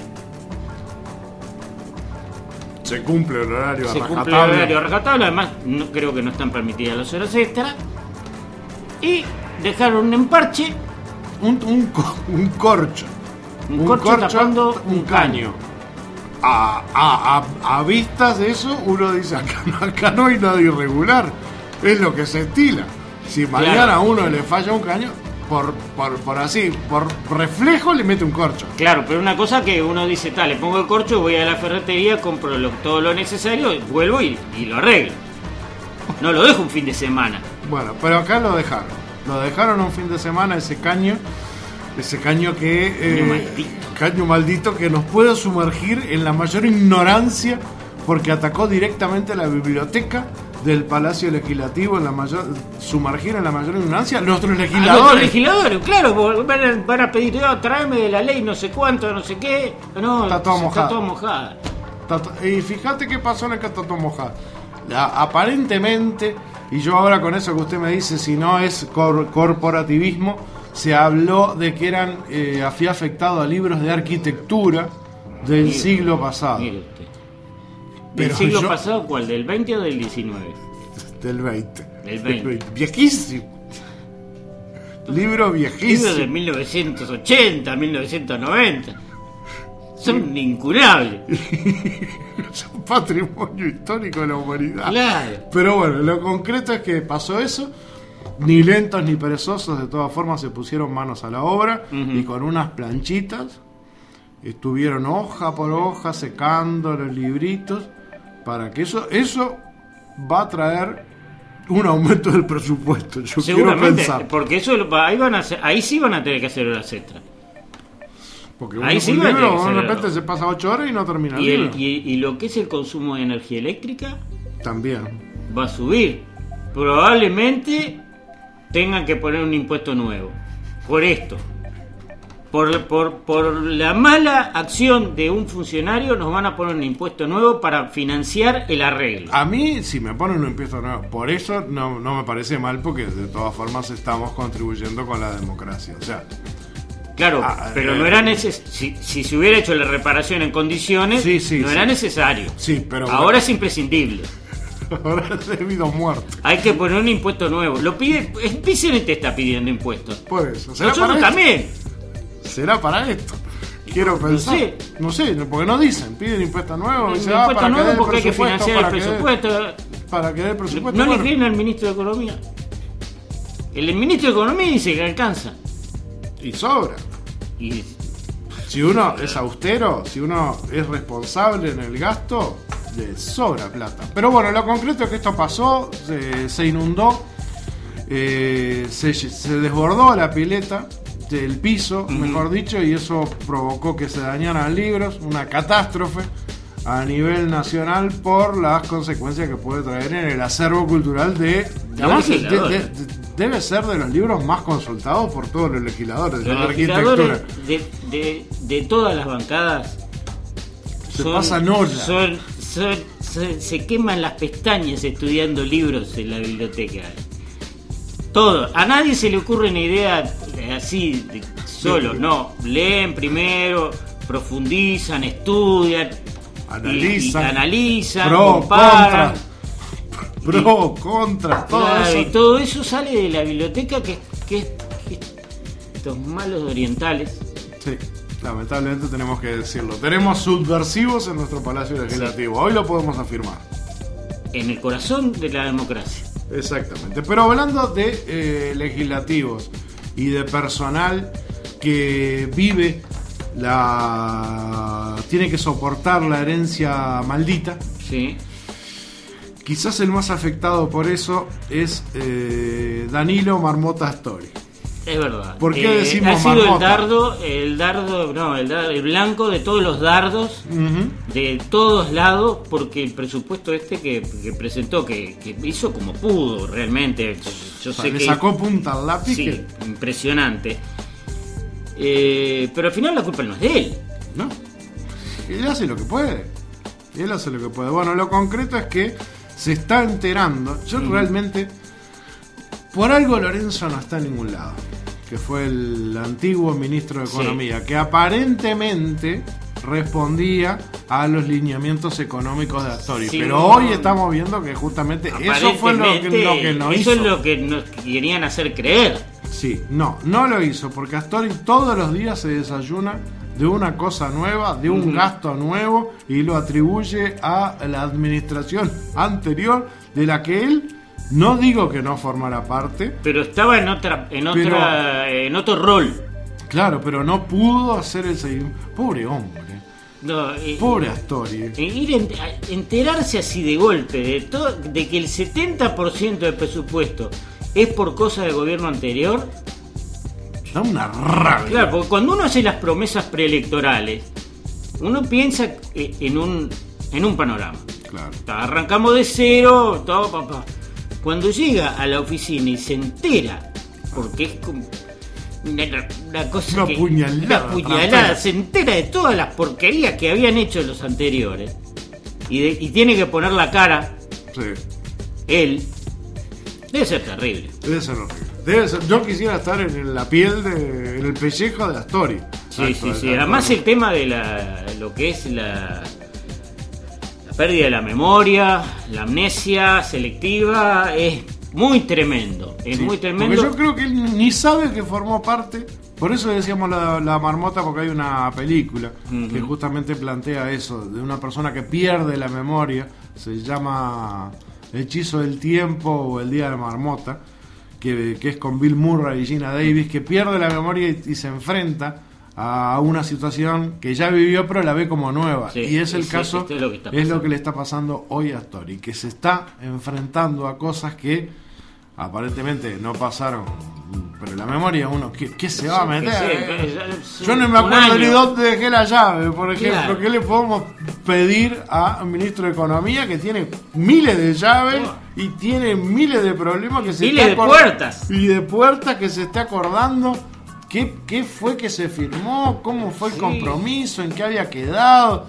Se cumple el horario Se rajatabla. cumple el horario rajatabla, además no, creo que no están permitidas las horas extras. Y dejaron un emparche. Un, un, co- un corcho. Un, corcho, tapando un caño. A, a, a, a vistas de eso, uno dice, acá, no- acá no hay nada irregular. Es lo que se estila. Si mañana Claro. a uno le falla un caño, por, por, por así, por reflejo le mete un corcho. Claro, pero una cosa que uno dice, tal, le pongo el corcho, voy a la ferretería, compro lo- todo lo necesario, vuelvo y, y lo arreglo. No lo dejo un fin de semana. Bueno, pero acá lo dejaron. Lo dejaron un fin de semana ese caño. Ese caño que... eh, Caño maldito. Caño maldito que nos puede sumergir en la mayor ignorancia porque atacó directamente la biblioteca del Palacio Legislativo, en la mayor, sumergir en la mayor ignorancia nuestros A los legisladores. legisladores, claro, porque van a, van a pedir, oh, tráeme de la ley no sé cuánto, no sé qué. No, Está todo está mojado. todo mojado. Tato- Y fíjate qué pasó en el Catato Mojado. La- Aparentemente, y yo ahora con eso que usted me dice, si no es cor- corporativismo, se habló de que eran eh, había afectado a libros de arquitectura del Mire, siglo pasado, Mire usted. ¿Del Pero siglo yo- pasado cuál? ¿Del veinte o del diecinueve? del veinte. Del veinte. Viejísimo. Libro Libros de viejísimo. mil novecientos ochenta, mil novecientos noventa. Son incurables. Es un patrimonio histórico de la humanidad. Claro. Pero bueno, lo concreto es que pasó eso. Ni lentos ni perezosos, de todas formas se pusieron manos a la obra. Ujú. Y con unas planchitas estuvieron hoja por hoja secando los libritos para que eso eso va a traer un aumento del presupuesto. Yo quiero Seguramente, pensar. porque eso lo- ahí van a hacer, ahí sí van a tener que hacer horas extras. Porque ahí uno, sí un va a libro tener que de ser repente algo. se pasa ocho horas y no termina el Y, el- libro. y, y lo que es el consumo de energía eléctrica También. va a subir. Probablemente tengan que poner un impuesto nuevo. Por esto. Por, por, por la mala acción de un funcionario nos van a poner un impuesto nuevo para financiar el arreglo. A mí, si me ponen un impuesto nuevo, por eso no, no me parece mal, porque de todas formas estamos contribuyendo con la democracia. O sea, Claro, Ah, pero eh, no era neces si, si se hubiera hecho la reparación en condiciones, Sí, sí, no sí. era necesario. Sí, pero ahora bueno. es imprescindible. ahora es debido a muerto. Hay que poner un impuesto nuevo. Lo pide, el P C N T está pidiendo impuestos. Por eso. ¿Será Nosotros para también. esto? ¿Será para esto? Quiero pensar. sé. No sé, porque no dicen. Piden impuesto nuevo. Un Y se va impuesto para que dé nuevo el porque hay que presupuesto, financiar el para que dé- presupuesto. Para que dé el presupuesto. ¿No le bueno. creen al ministro de Economía? El ministro de Economía dice que alcanza. Y sobra. Y Si uno es austero, si uno es responsable en el gasto, le sobra plata. Pero bueno, lo concreto es que esto pasó, se, se inundó, eh, se, se desbordó la pileta del piso, Ujú. mejor dicho, y eso provocó que se dañaran libros, una catástrofe a nivel nacional por las consecuencias que puede traer en el acervo cultural de... Además, de- legisladores. de- de- debe ser de los libros más consultados por todos los legisladores de los la legisladores arquitectura. de, de, de todas las bancadas Se pasan horas. son- son- se, se queman las pestañas estudiando libros en la biblioteca. Todo. A nadie se le ocurre una idea eh, así, de- solo. No, leen primero, profundizan, estudian, Analizan, y, y analizan, pro, comparan. contra, pro, contra, todo Claro, eso. y todo eso sale de la biblioteca que, que, que estos malos orientales. Sí, lamentablemente tenemos que decirlo. Tenemos subversivos en nuestro Palacio Legislativo. Hoy lo podemos afirmar. En el corazón de la democracia. Exactamente. Pero hablando de eh, legislativos y de personal que vive la... tiene que soportar la herencia maldita. Sí. Quizás el más afectado por eso es eh, Danilo Marmota Astori. Es verdad. ¿Por qué decimos ha sido el marmota? dardo, el dardo, no, el, dardo, el blanco de todos los dardos Ujú. de todos lados, porque el presupuesto este que, que presentó, que, que hizo como pudo realmente. Yo O sea, sé le que sacó punta al lápiz. sí, que- impresionante. Eh, pero al final la culpa no es de él. ¿no? Él hace lo que puede. Él hace lo que puede. Bueno, lo concreto es que se está enterando. Yo Ujú. realmente por algo Lorenzo no está en ningún lado, que fue el antiguo ministro de Economía, sí. que aparentemente respondía a los lineamientos económicos de Astori, sí, pero no, hoy estamos viendo que justamente eso fue lo que, lo que no eso hizo. Eso es lo que nos querían hacer creer. Sí, no, no lo hizo, porque Astori todos los días se desayuna de una cosa nueva, de un uh-huh. gasto nuevo, y lo atribuye a la administración anterior, de la que él, no digo que no formara parte, pero estaba en otra, en otra, pero, en otro rol. Claro, pero no pudo hacer el seguimiento. Pobre hombre. No, eh, Pobre Astori. Eh, ir en, enterarse así de golpe de todo, de que el setenta por ciento del presupuesto es por cosa del gobierno anterior. Da una rabia. Claro, porque cuando uno hace las promesas preelectorales, uno piensa en un en un panorama. Claro. Arrancamos de cero, todo papá. Cuando llega a la oficina y se entera, porque es como una, una cosa una que puñalada, una puñalada, se entera de todas las porquerías que habían hecho los anteriores y, de, y tiene que poner la cara. Sí. Él debe ser terrible. Debe ser horrible. Debe ser, yo quisiera estar en la piel de, en el pellejo de Astori. Sí, Exacto, sí, sí. Además el tema de la lo que es la la pérdida de la memoria, la amnesia selectiva es muy tremendo. Es sí, muy tremendo. Porque yo creo que él ni sabe que formó parte. Por eso decíamos la, la marmota, porque hay una película uh-huh. que justamente plantea eso, de una persona que pierde la memoria. Se llama Hechizo del Tiempo o El Día de la Marmota, que, que es con Bill Murray y Gina Davis, que pierde la memoria y, y se enfrenta a una situación que ya vivió pero la ve como nueva. Sí, y es el sí, caso, es lo, es lo que le está pasando hoy a Astori, que se está enfrentando a cosas que aparentemente no pasaron, pero la memoria uno, ¿qué, qué se va a meter? Sí, yo no me acuerdo ni dónde dejé la llave, por ejemplo. Claro. ¿Qué le podemos pedir a un ministro de Economía que tiene miles de llaves oh. y tiene miles de problemas que se miles está de puertas y de puertas que se está acordando? ¿Qué, ¿Qué fue que se firmó? ¿Cómo fue el sí. compromiso? ¿En qué había quedado?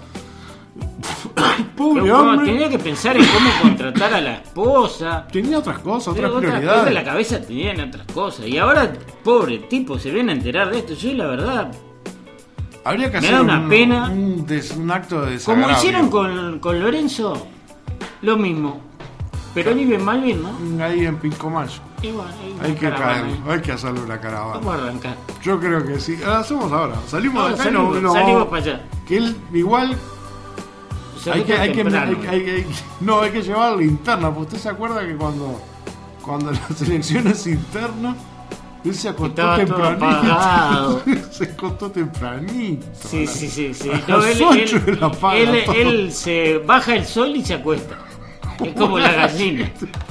Pobre hombre. Tenía que pensar en cómo contratar a la esposa. Tenía otras cosas, otras otra prioridades. Cosa en la cabeza tenían otras cosas. Y ahora, pobre tipo, se viene a enterar de esto. Yo, la verdad, habría que me hacer da una un, pena. Un, des, un acto de desagravio. Como hicieron con, con Lorenzo, lo mismo. Pero ni bien mal bien, ¿no? Ahí en Pincomayo. Igual, hay que caer, hay que hacerle una caravana. Vamos a arrancar. Yo creo que sí. Lo hacemos ahora. Salimos ahora, de acá salimos, y no, no, salimos para allá. Que él igual. Hay que, hay, que, hay, que, hay que no hay que llevar linterna, porque usted se acuerda que cuando cuando las elecciones internas él se acostó tempranito. Se acostó tempranito. Sí, sí, sí, sí. A no, las él, ocho él, de la paga, él, él se baja el sol y se acuesta. Es como la gallina.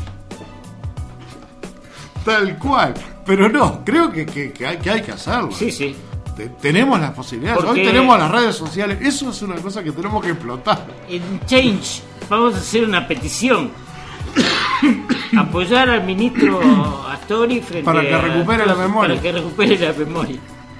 Tal cual. Pero no, creo que, que, que, hay, que hay que hacerlo. Sí, sí. Tenemos las posibilidades. Porque hoy tenemos las redes sociales. Eso es una cosa que tenemos que explotar. En Change vamos a hacer una petición. Apoyar al ministro Astori frente para que recupere a, la memoria. Para que recupere la memoria.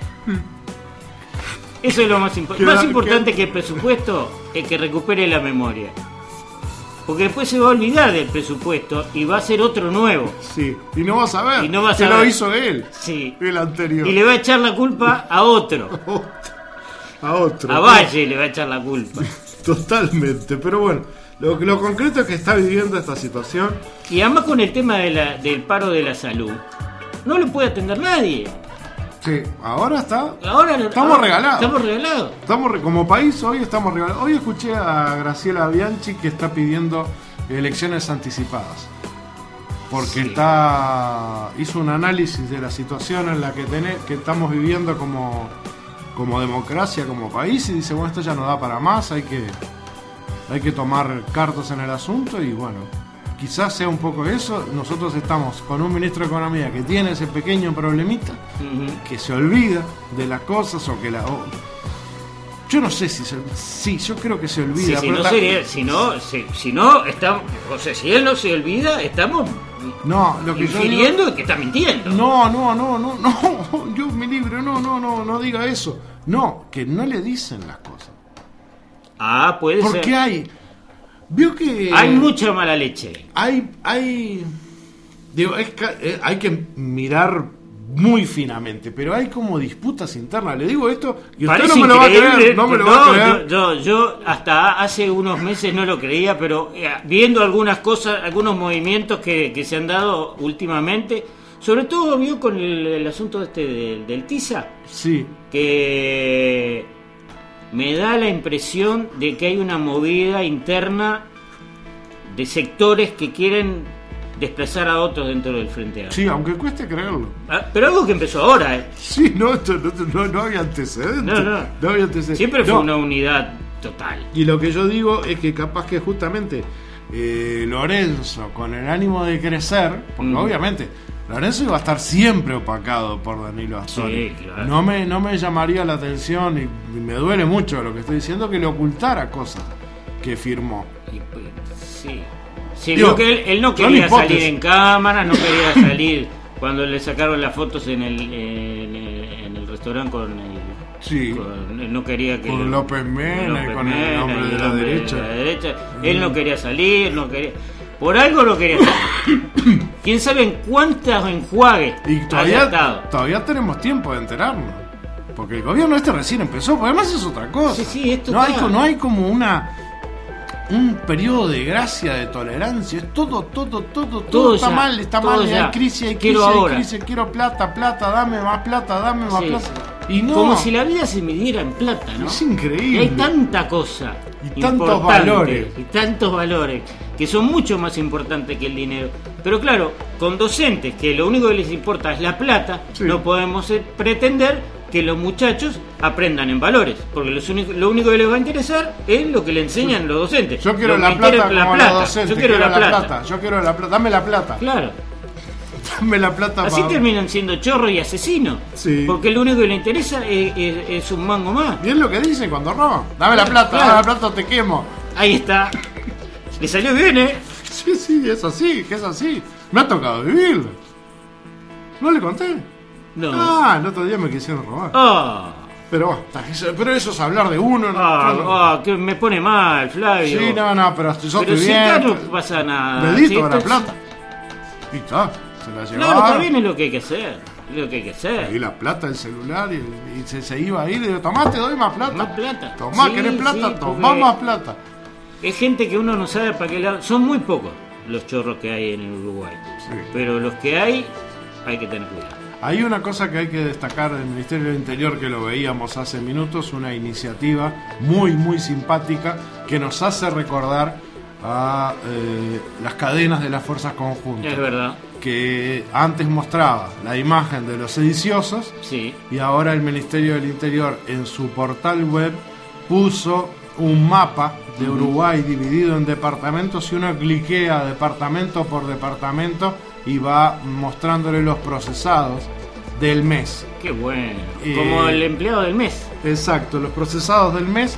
Eso es lo más importante. Más importante que el presupuesto es que recupere la memoria. Porque después se va a olvidar del presupuesto y va a ser otro nuevo. Sí, y no va a saber y no va a que saber. Lo hizo él. Sí. El anterior. Y le va a echar la culpa a otro. a otro. A Valle le va a echar la culpa. Totalmente, pero bueno, lo, lo concreto es que está viviendo esta situación. Y además con el tema de la, del paro de la salud, no lo puede atender nadie. Sí, ahora está. Ahora estamos ahora, regalados. Estamos regalados. Estamos re, como país hoy estamos regalados. Hoy escuché a Graciela Bianchi que está pidiendo elecciones anticipadas. Porque sí. está hizo un análisis de la situación en la que tené, que estamos viviendo como, como democracia, como país, y dice, bueno, esto ya no da para más, hay que hay que tomar cartas en el asunto y bueno, quizás sea un poco eso. Nosotros estamos con un ministro de Economía que tiene ese pequeño problemita, uh-huh. que se olvida de las cosas o que la... O, yo no sé si se... Sí, yo creo que se olvida. Sí, si, pero no ta... sería, si no, si, si no, estamos... O sea, si él no se olvida, estamos... No, lo que infiriendo yo digo... que está mintiendo. No, no, no, no, no, yo mi libro, no, no, no, no diga eso. No, que no le dicen las cosas. Ah, puede Porque ser. Porque hay... Vio que hay mucha mala leche. Hay, hay, digo, es, eh, hay que mirar muy finamente, pero hay como disputas internas. Le digo esto y usted no me lo va a creer, no me lo no, va a creer. Yo, yo, yo hasta hace unos meses no lo creía, pero eh, viendo algunas cosas, algunos movimientos que, que se han dado últimamente, sobre todo vio con el, el asunto este del, del TISA, sí, que me da la impresión de que hay una movida interna de sectores que quieren desplazar a otros dentro del Frente Amplio. Sí, aunque cueste creerlo. Ah, pero algo que empezó ahora, ¿eh? Sí, no, esto, no, no, no había antecedentes. No, no. No había antecedentes. Siempre fue no. una unidad total. Y lo que yo digo es que capaz que justamente eh, Lorenzo, con el ánimo de crecer, porque mm. obviamente Lorenzo iba a estar siempre opacado por Danilo Astori. Sí, claro. No me, no me llamaría la atención y, y me duele mucho lo que estoy diciendo, que le ocultara cosas que firmó. Y, sí. Sí, Digo, creo que él, él no quería salir en cámara, no quería salir cuando le sacaron las fotos en el, en el, en el restaurante con el... Sí. Con, él no quería que... Con López Mena y con el nombre de la derecha. De la derecha. Él no quería salir, no quería... Por algo no quería salir. ¿Quién sabe en cuántos enjuagues y haya todavía, estado? Todavía tenemos tiempo de enterarnos. Porque el gobierno este recién empezó, porque además es otra cosa. Sí, sí, esto no, hay, está... no hay como una... un periodo de gracia, de tolerancia, es todo, todo, todo, todo, todo está ya, mal, está mal, ya. hay crisis, hay crisis, hay crisis, quiero plata, plata, dame más plata, dame más sí, plata. Sí. Y no, como si la vida se midiera en plata, ¿no? Es increíble. Y hay tanta cosa. Y tantos valores. Y tantos valores que son mucho más importantes que el dinero. Pero claro, con docentes que lo único que les importa es la plata, sí. no podemos pretender que los muchachos aprendan en valores, porque los único, lo único que les va a interesar es lo que le enseñan los docentes. Yo quiero la plata como la plata. Docentes, yo quiero, quiero la, la plata. plata. Yo quiero la plata. Dame la plata. Claro. Dame la plata. Así para... terminan siendo chorros y asesinos. Sí. Porque lo único que le interesa es, es, es un mango más. Y es lo que dicen cuando roban. Dame la plata, claro. Dame la plata o te quemo. Ahí está. Le salió bien, ¿eh? Sí, sí, es así, que es así. Me ha tocado vivirlo. ¿No le conté? No. Ah, el otro día me quisieron robar. Ah. Pero, pero eso es hablar de uno. Ah, no, ah, que me pone mal, Flavio. Sí, no, no, pero yo pero estoy si bien. Acá no pasa nada. Dedito si de la plata. Y está, se la llevaron. Claro, está bien, es lo que hay que hacer. Es lo que hay que hacer. Y la plata del celular y, y se, se iba a ir y digo, tomá, te doy más plata. Más plata. Tomá, sí, ¿querés plata? Sí, tomá más plata. Es gente que uno no sabe para qué lado. Son muy pocos los chorros que hay en el Uruguay. Sí. Pero los que hay, hay que tener cuidado. Hay una cosa que hay que destacar del Ministerio del Interior, que lo veíamos hace minutos, una iniciativa muy, muy simpática que nos hace recordar a eh, las cadenas de las fuerzas conjuntas. Es verdad. Que antes mostraba la imagen de los sediciosos, sí. y ahora el Ministerio del Interior en su portal web puso un mapa de Uruguay dividido en departamentos y uno cliquea departamento por departamento y va mostrándole los procesados del mes. Qué bueno. Eh, Como el empleado del mes. Exacto, los procesados del mes.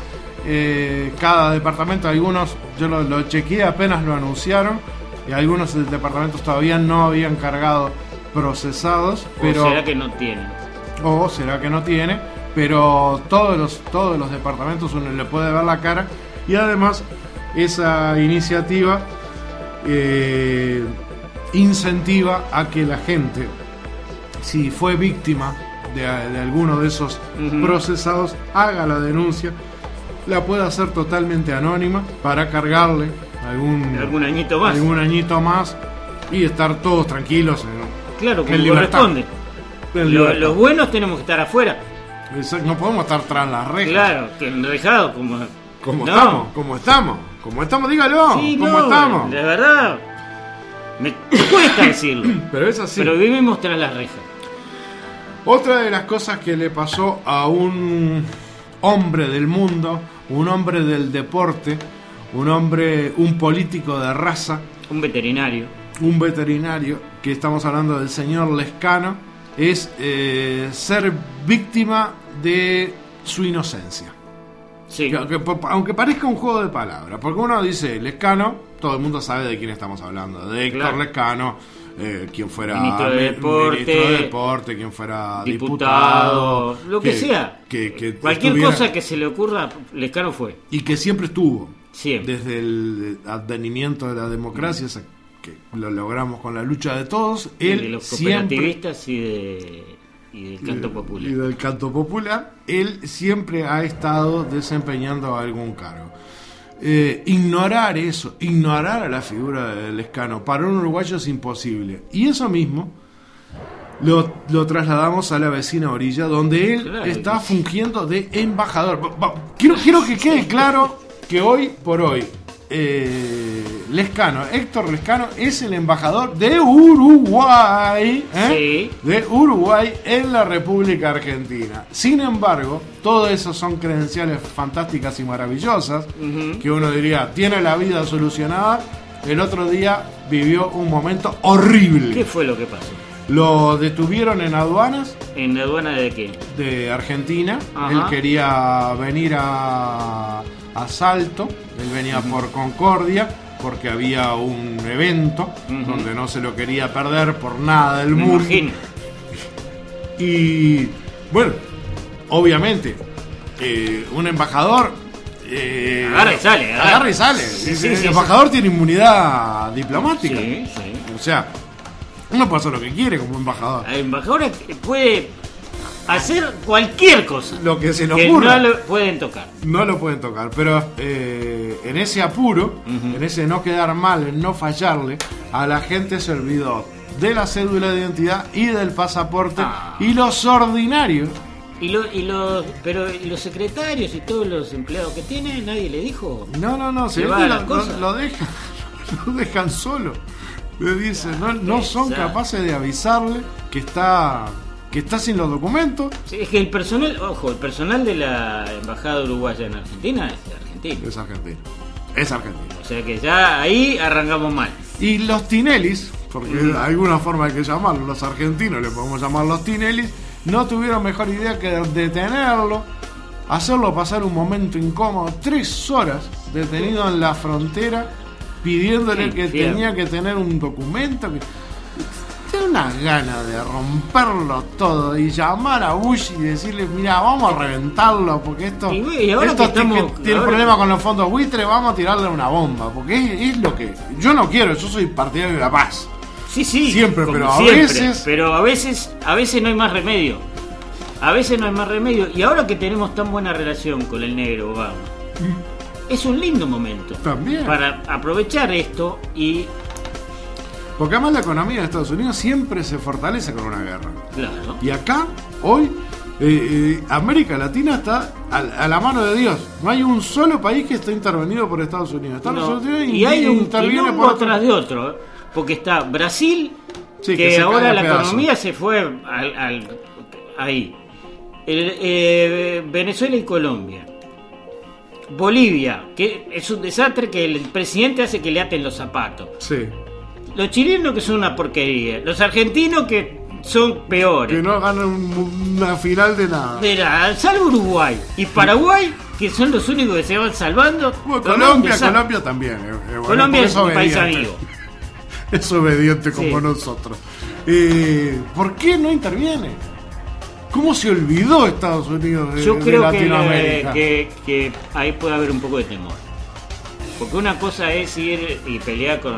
Eh, cada departamento, algunos, yo lo, lo chequeé apenas lo anunciaron, y algunos departamentos todavía no habían cargado procesados. Pero, o será que no tienen. O será que no tiene, pero todos los, todos los departamentos uno le puede ver la cara. Y además, esa iniciativa eh, incentiva a que la gente, si fue víctima de, de alguno de esos uh-huh. procesados, haga la denuncia, la pueda hacer totalmente anónima para cargarle algún, algún añito más algún añito más y estar todos tranquilos en, claro, como corresponde. Lo, los buenos tenemos que estar afuera. No podemos estar tras las rejas. Claro, que enrejados como como no. estamos, como estamos, como estamos, dígalo, sí, como no, estamos. De verdad. Me cuesta decirlo. Pero es así. Pero vivimos tras las rejas. Otra de las cosas que le pasó a un hombre del mundo, un hombre del deporte, un hombre, un político de raza, un veterinario, un veterinario, que estamos hablando del señor Lescano, es eh, ser víctima de su inocencia. Sí. Que, que, aunque parezca un juego de palabras, porque uno dice Lescano, todo el mundo sabe de quién estamos hablando, de Héctor claro. Lescano, eh, quien fuera ministro de, deporte, ministro de deporte, quien fuera diputado, diputado lo que, que sea, que, que cualquier cosa que se le ocurra, Lescano fue. Y que siempre estuvo, siempre. desde el advenimiento de la democracia, esa que lo logramos con la lucha de todos. Y Él de los siempre, cooperativistas y, de, y del canto popular. y del canto popular, él siempre ha estado desempeñando algún cargo. Eh, ignorar eso, ignorar a la figura de Lescano, para un uruguayo es imposible. Y eso mismo lo, lo trasladamos a la vecina orilla, donde él Claro, está que- fungiendo de embajador. Va- va- Quiero, quiero que quede claro que hoy por hoy eh, Lescano, Héctor Lescano, es el embajador de Uruguay, ¿eh? Sí. de Uruguay en la República Argentina. Sin embargo, todo eso son credenciales fantásticas y maravillosas, Ujú. que uno diría, tiene la vida solucionada. El otro día vivió un momento horrible. ¿Qué fue lo que pasó? Lo detuvieron en aduanas ¿En la aduana de qué? de Argentina. Ajá. Él quería venir a, a Salto. Él venía por Concordia porque había un evento Ujú. donde no se lo quería perder por nada del Me mundo. imagino. Y bueno, obviamente, eh, un embajador eh, Agarra y sale, agarra. agarra y sale. Sí, sí, el sí, embajador tiene inmunidad diplomática. Sí, sí. O sea, uno puede hacer lo que quiere como embajador. El embajador puede hacer cualquier cosa Lo que se le que ocurra. no lo pueden tocar. No lo pueden tocar, pero eh, en ese apuro, Ujú. en ese no quedar mal, en no fallarle, a la gente se olvidó de la cédula de identidad y del pasaporte. Ah. Y los ordinarios, Y, lo, y los pero y los secretarios y todos los empleados que tiene, nadie le dijo. no, no, no, se Se ve va que a la lo, cosa. lo- lo dejan, lo dejan solo. Le dicen, no, no son pesado. capaces de avisarle que está, que está sin los documentos. Sí, es que el personal, ojo, el personal de la embajada uruguaya en Argentina es de argentino. Es argentino. Es argentino. O sea que ya ahí arrancamos mal. Y los Tinelis, porque de alguna forma hay que llamarlos, los argentinos le podemos llamar los Tinelis, no tuvieron mejor idea que detenerlo, hacerlo pasar un momento incómodo, tres horas detenido en la frontera, pidiéndole Qué que infierno. tenía que tener un documento. Que... Tengo unas ganas de romperlo todo y llamar a Bush y decirle, mira, vamos a reventarlo porque esto, Y, y ahora esto que estamos- tiene, tiene ahora- problema con los fondos buitre, vamos a tirarle una bomba, porque es, es lo que yo no quiero, yo soy partidario de la paz. Sí, sí. Siempre, como pero a siempre, veces- Pero a veces, a veces no hay más remedio. A veces no hay más remedio. Y ahora que tenemos tan buena relación con el negro Obama, es un lindo momento También. para aprovechar esto y, Porque además la economía de Estados Unidos siempre se fortalece con una guerra. claro, Y acá, hoy, eh, eh, América Latina está a, a la mano de Dios. No hay un solo país que esté intervenido por Estados Unidos. Estados no, Unidos y hay un interviene quilombo por otro- tras de otro, ¿eh? Porque está Brasil, Sí, que, que se cae ahora a la pedazos. economía se fue al, al- ahí. El, eh, Venezuela y Colombia. Bolivia, que es un desastre que el presidente hace que le aten los zapatos. Sí. Los chilenos que son una porquería. Los argentinos que son peores. Que no ganan un- una final de nada. Mira, salvo Uruguay y Paraguay, que son los únicos que se van salvando. Bueno, los Colombia, demás, Colombia también. eh, eh, bueno, Colombia porque es un país obediente. amigo. Es obediente como Sí. nosotros. Eh, ¿Por qué no interviene? ¿Cómo se olvidó Estados Unidos de, Yo de creo que, Latinoamérica? que, que ahí puede haber un poco de temor. Porque una cosa es ir y pelear con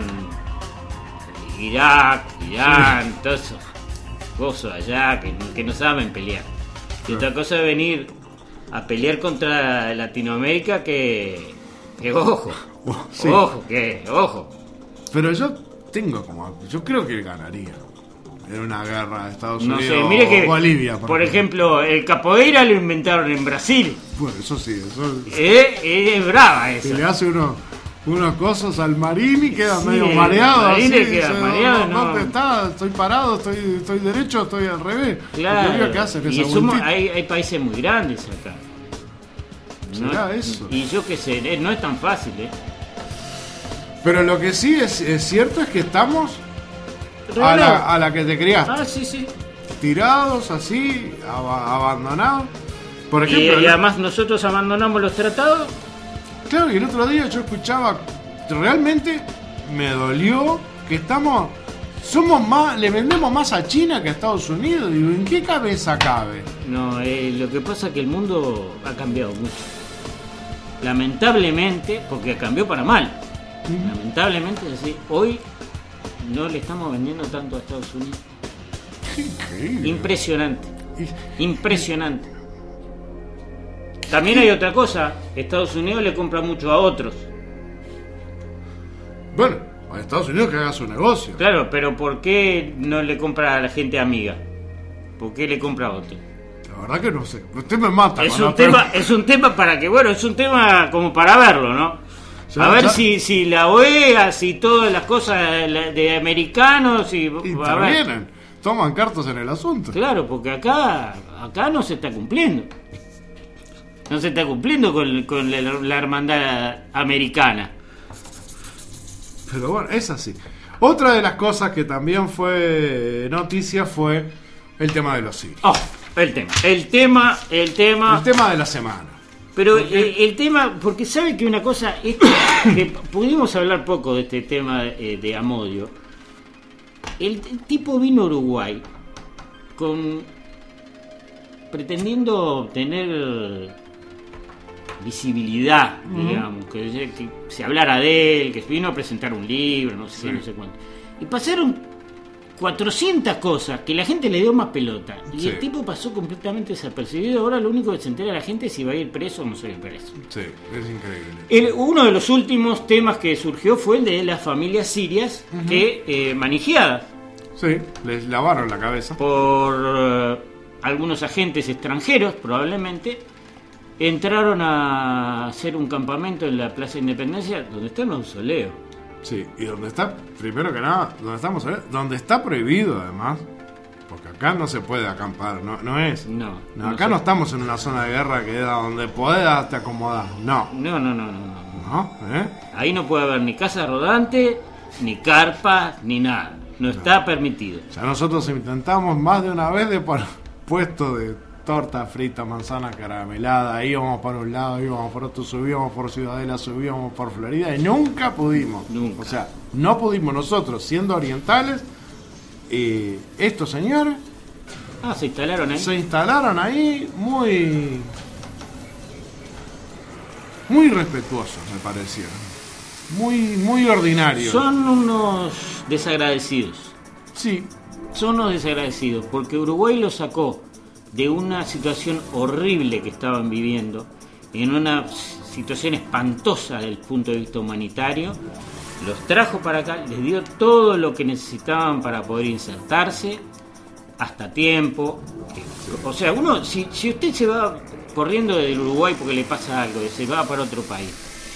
Irak, Irán, todos esos cosas allá que, que no saben pelear. Y otra cosa es venir a pelear contra Latinoamérica que, que ojo, Sí. ojo, que ojo. Pero yo tengo como. Yo creo que ganaría. En una guerra de Estados No Unidos sé, mire que, o Bolivia. por ejemplo, el capoeira lo inventaron en Brasil. Bueno, eso sí. Eso, Eh, es brava si esa. le hace uno, unos cosos al Marini, queda Sí, medio el mareado. Marini así, queda dice, mareado, no. ¿dónde está? Estoy parado, estoy, estoy derecho, estoy al revés. Claro, Lo único que hacen es y somos- aguantito. hay, hay países muy grandes acá. ¿Será eso? Y yo qué sé, eh, no es tan fácil, ¿eh? Pero lo que sí es, es cierto es que estamos a Regalado. la, a la que te criaste. Ah, sí, sí. Tirados así, ab- abandonados. Por Y, ejemplo, y además nosotros abandonamos los tratados. claro, y el otro día yo escuchaba, realmente me dolió que estamos, somos más, le vendemos más a China que a Estados Unidos. Digo, ¿en qué cabeza cabe? No, eh, lo que pasa es que el mundo ha cambiado mucho. Lamentablemente, porque cambió para mal. Lamentablemente es así. Hoy no le estamos vendiendo tanto a Estados Unidos. Increíble. Impresionante. Impresionante. También hay otra cosa. Estados Unidos le compra mucho a otros. Bueno, a Estados Unidos que haga su negocio. Claro, pero ¿por qué no le compra a la gente amiga? ¿Por qué le compra a otro? La verdad que no sé. Usted me mata. Es con un la tema, pregunta. es un tema para que, bueno, es un tema como para verlo, ¿no? Ya, A ver ya. si, si la O E A, si todas las cosas de, de americanos, y a ver. Intervienen. Toman cartas en el asunto. Claro, porque acá, acá no se está cumpliendo. No se está cumpliendo con, con la, la hermandad americana. Pero bueno, es así. Otra de las cosas que también fue noticia fue el tema de los sirios. Oh, el tema, el tema, el tema. El tema de la semana. Pero el, el tema, porque sabe que una cosa, es que pudimos hablar poco de este tema eh, de Amodio. El, el tipo vino a Uruguay con pretendiendo obtener visibilidad, uh-huh. digamos, que, que se hablara de él, que vino a presentar un libro, no sé, sí. no sé cuánto. Y pasaron cuatrocientas cosas que la gente le dio más pelota. Y sí. el tipo pasó completamente desapercibido. Ahora lo único que se entera la gente es si va a ir preso o no se va a ir preso. Sí, es increíble. El, uno de los últimos temas que surgió fue el de las familias sirias uh-huh. que eh, manijeadas. Sí, les lavaron la cabeza. Por uh, algunos agentes extranjeros, probablemente, entraron a hacer un campamento en la Plaza Independencia, donde está el mausoleo. Sí, y donde está, primero que nada, donde estamos, donde está prohibido además, porque acá no se puede acampar, no, no es. No, no, no acá sé. no estamos en una zona de guerra que es donde podés te acomodar. No. No, no, no, no, no. ¿No? ¿Eh? Ahí no puede haber ni casa rodante, ni carpa, ni nada. No, no está permitido. Ya nosotros intentamos más de una vez de poner puesto de torta frita, manzana caramelada, íbamos por un lado, íbamos por otro, subíamos por Ciudadela, subíamos por Florida y nunca pudimos. Nunca. O sea, no pudimos nosotros, siendo orientales, eh, estos señores ah, se instalaron ahí. Se instalaron ahí muy muy respetuosos, me parecieron. Muy, muy ordinarios. Son unos desagradecidos. Sí. Son unos desagradecidos, porque Uruguay los sacó de una situación horrible que estaban viviendo, en una situación espantosa desde el punto de vista humanitario, los trajo para acá, les dio todo lo que necesitaban para poder insertarse, hasta tiempo. O sea, uno, si, si usted se va corriendo del Uruguay porque le pasa algo, se va para otro país,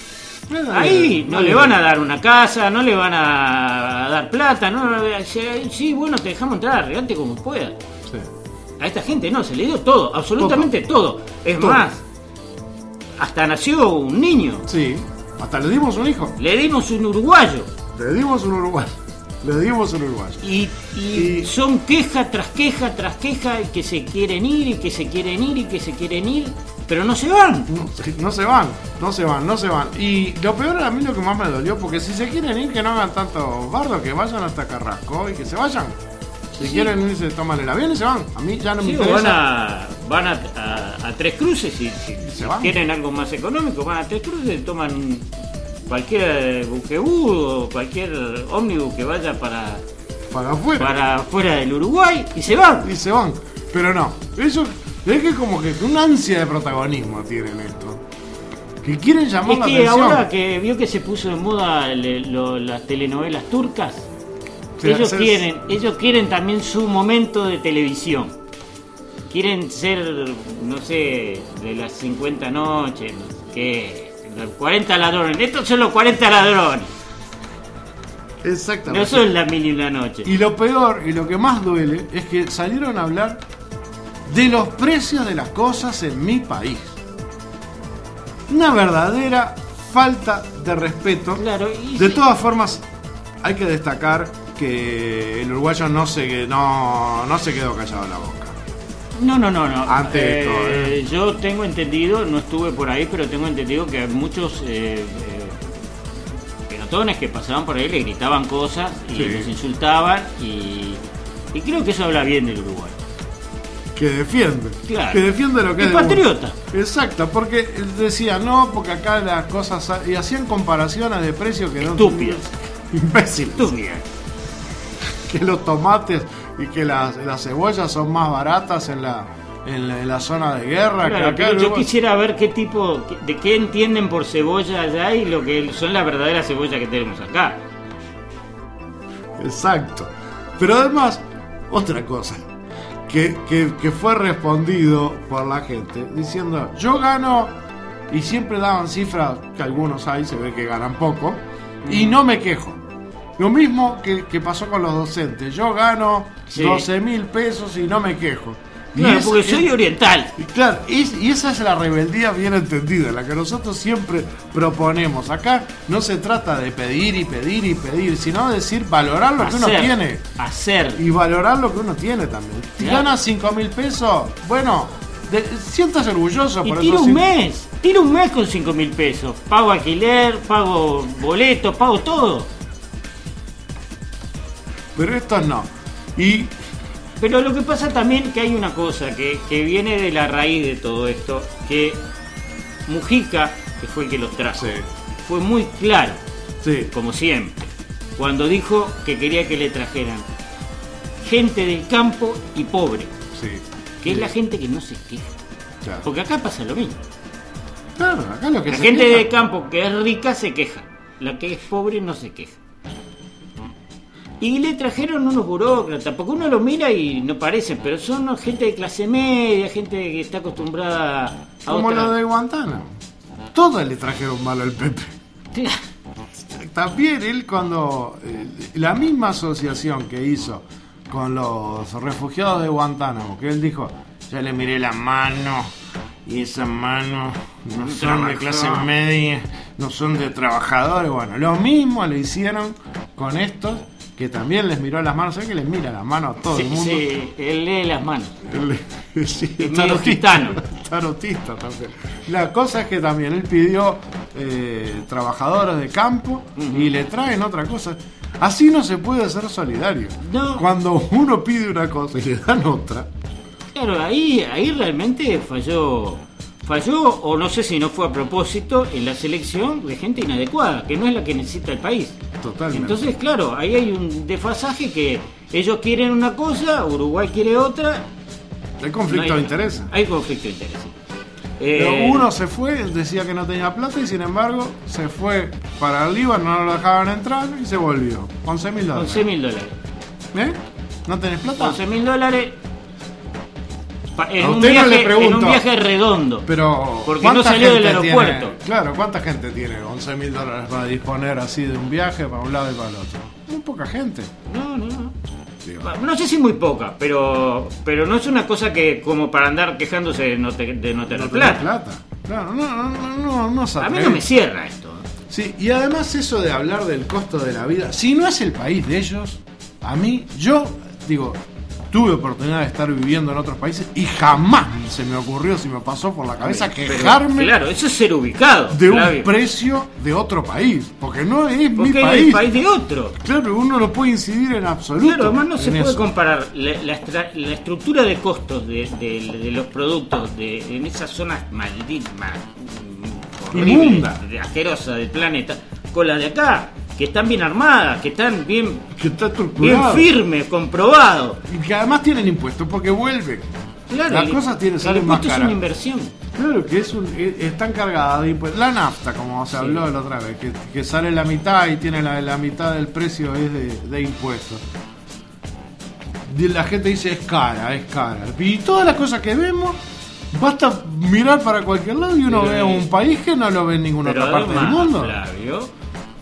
ahí no le van a dar una casa, no le van a dar plata, no, sí, bueno, te dejamos entrar, arreglate como puedas. Sí. A esta gente no, se le dio todo, absolutamente todo. todo. Es todo. Más, hasta nació un niño. Sí, hasta le dimos un hijo. Le dimos un uruguayo. Le dimos un uruguayo. Le dimos un uruguayo. Y, y, y son queja tras queja tras queja, y que se quieren ir, y que se quieren ir, y que se quieren ir, pero no se van. No, no se van, no se van, no se van. Y lo peor a mí lo que más me dolió, porque si se quieren ir, que no hagan tanto bardo, que vayan hasta Carrasco y que se vayan. Si sí. quieren irse, toman el avión y se van. A mí ya no me sí, interesa. Van a, van a, a, a Tres Cruces y si, si quieren algo más económico, van a Tres Cruces, toman cualquier buquebús o cualquier ómnibus que vaya para para afuera. para afuera del Uruguay y se van. Y se van. Pero no, ellos es que como que una ansia de protagonismo tienen esto. Que quieren llamar es la que atención. Ahora que vio que se puso de moda le, lo, las telenovelas turcas, Sí, ellos se... quieren, ellos quieren también su momento de televisión. Quieren ser, no sé, de las cincuenta noches, no sé qué, los cuarenta ladrones. Estos son los cuarenta ladrones. Exactamente. No son las mil y una noche. Y lo peor y lo que más duele es que salieron a hablar de los precios de las cosas en mi país. Una verdadera falta de respeto. Claro, y de sí. todas formas, hay que destacar que el uruguayo no se, no, no se quedó callado en la boca. No, no, no, no. Antes de eh, todo, ¿eh? Yo tengo entendido, no estuve por ahí, pero tengo entendido que muchos eh, eh, pelotones que pasaban por ahí le gritaban cosas y sí. los insultaban y, y creo que eso habla bien del Uruguay. Que defiende, claro. que defiende lo que es es patriota. Exacto, porque decía no, porque acá las cosas y hacían comparaciones de precios que estúpidas, no imbéciles. Estúpidas. que los tomates y que las, las cebollas son más baratas en la, en la, en la zona de guerra. Claro, que acá pero yo luego... quisiera ver qué tipo, de qué entienden por cebolla allá y lo que son las verdaderas cebollas que tenemos acá. Exacto. Pero además, otra cosa, que, que, que fue respondido por la gente, diciendo, yo gano, y siempre daban cifras, que algunos hay, se ve que ganan poco, y no me quejo. Lo mismo que, que pasó con los docentes, yo gano Sí. doce mil pesos y no me quejo. Y Claro, es- porque es- soy oriental. y claro, es- y esa es la rebeldía bien entendida, la que nosotros siempre proponemos. Acá no se trata de pedir y pedir y pedir, sino de decir valorar lo que uno Hacer, tiene. hacer. Y valorar lo que uno tiene también. Si Claro. ganas cinco mil pesos, bueno, de, siéntase orgulloso Y por tiro esos un cinco- mes, tiro un mes con cinco mil pesos. Pago alquiler, pago boletos, pago todo. Pero estos no. Y Pero lo que pasa también que hay una cosa que, que viene de la raíz de todo esto, que Mujica, que fue el que los trajo, Sí. fue muy claro, sí, como siempre, cuando dijo que quería que le trajeran gente del campo y pobre, sí. que es sí, la gente que no se queja. claro. Porque acá pasa lo mismo. Claro, acá lo que La se gente queja- del campo que es rica se queja, la que es pobre no se queja. Y le trajeron unos burócratas, porque uno lo mira y no parecen, pero son gente de clase media, gente que está acostumbrada a Como otra... lo de Guantánamo. Todas le trajeron mal al Pepe. Claro. También él cuando eh, la misma asociación que hizo con los refugiados de Guantánamo, que él dijo, ya le miré la mano y esas manos no son de clase media, no son de trabajadores. Bueno, lo mismo le hicieron con estos, que también les miró las manos. ¿Sabes que les mira las manos a todo Sí, el mundo? sí, él lee las manos. Él- sí, Es está medio autista, gitano. está autista también. La cosa es que también él pidió eh, trabajadores de campo y le traen otra cosa. Así no se puede ser solidario. No. Cuando uno pide una cosa y le dan otra. Claro, ahí, ahí realmente falló, falló, o no sé si no fue a propósito, en la selección de gente inadecuada, que no es la que necesita el país. Totalmente. Entonces, claro, ahí hay un desfasaje que ellos quieren una cosa, Uruguay quiere otra. Hay conflicto no hay- de intereses. Hay conflicto de intereses. Pero Eh, uno se fue, decía que no tenía plata y sin embargo se fue para el Líbano, no lo dejaban entrar y se volvió. once mil dólares. once mil dólares. ¿Eh? ¿No tenés plata? once mil dólares pa- en A un, usted no viaje, le pregunto. en un viaje redondo. Pero Porque no ¿cuánta salió del gente aeropuerto. tiene- claro, ¿cuánta gente tiene once mil dólares para disponer así de un viaje para un lado y para el otro? Muy poca gente. No, no, no. Digo, No sé si muy poca, pero pero no es una cosa que como para andar quejándose de no, te- de no tener no tenés plata. plata. Claro, no, no, no, no, no se A mí atreve. no me cierra esto. Sí, y además eso de hablar del costo de la vida, si no es el país de ellos, a mí, yo digo, tuve oportunidad de estar viviendo en otros países y jamás se me ocurrió, si me pasó por la cabeza, Pero, quejarme claro, eso es ser ubicado. de un Flavio. precio de otro país, porque no es mi Porque es país. el país de otro. Claro, uno no puede incidir en absoluto. Claro, además no se en puede eso. comparar la, la estra- la estructura de costos de, de- de los productos de, en esas zonas malditas, Inmunda. horribles, asquerosas del planeta, con las de acá, que están bien armadas, que están bien, Que está bien estructurado. firmes, comprobados. Y que además tienen impuestos porque vuelven. Claro, Las el- cosas tienen, el salen más impuesto es caras. una inversión. Claro que es un, es- están cargadas de impuestos. La nafta, como se Sí. habló la otra vez, que, que sale la mitad y tiene la, la mitad del precio es de, de impuestos. Y la gente dice es cara, es cara. Y todas las cosas que vemos, basta mirar para cualquier lado y uno Pero ve es- un país que no lo ve en ninguna Pero otra parte del además, mundo. Flavio,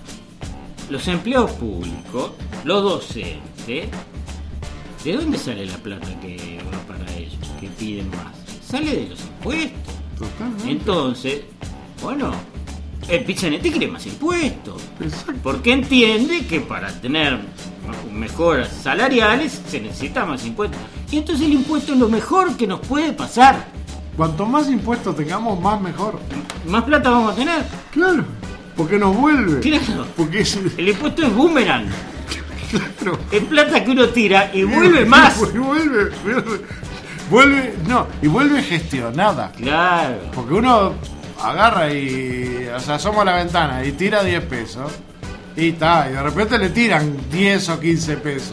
los empleados públicos, los docentes, ¿de dónde sale la plata que va para ellos, que piden más? Sale de los impuestos. Totalmente. Entonces, bueno, el Pizzanetti quiere más impuestos. Exacto. Porque entiende que para tener mejoras salariales se necesita más impuestos. Y entonces el impuesto es lo mejor que nos puede pasar. Cuanto más impuestos tengamos, más mejor. Más plata vamos a tener. Claro, porque nos vuelve. Claro. Porque es, El impuesto es boomerang. claro. Es plata que uno tira y vuelve más. Y vuelve, vuelve, vuelve, no, y vuelve gestionada. Claro. Porque uno agarra y, o sea, asoma la ventana y tira diez pesos. Y está, y de repente le tiran diez o quince pesos.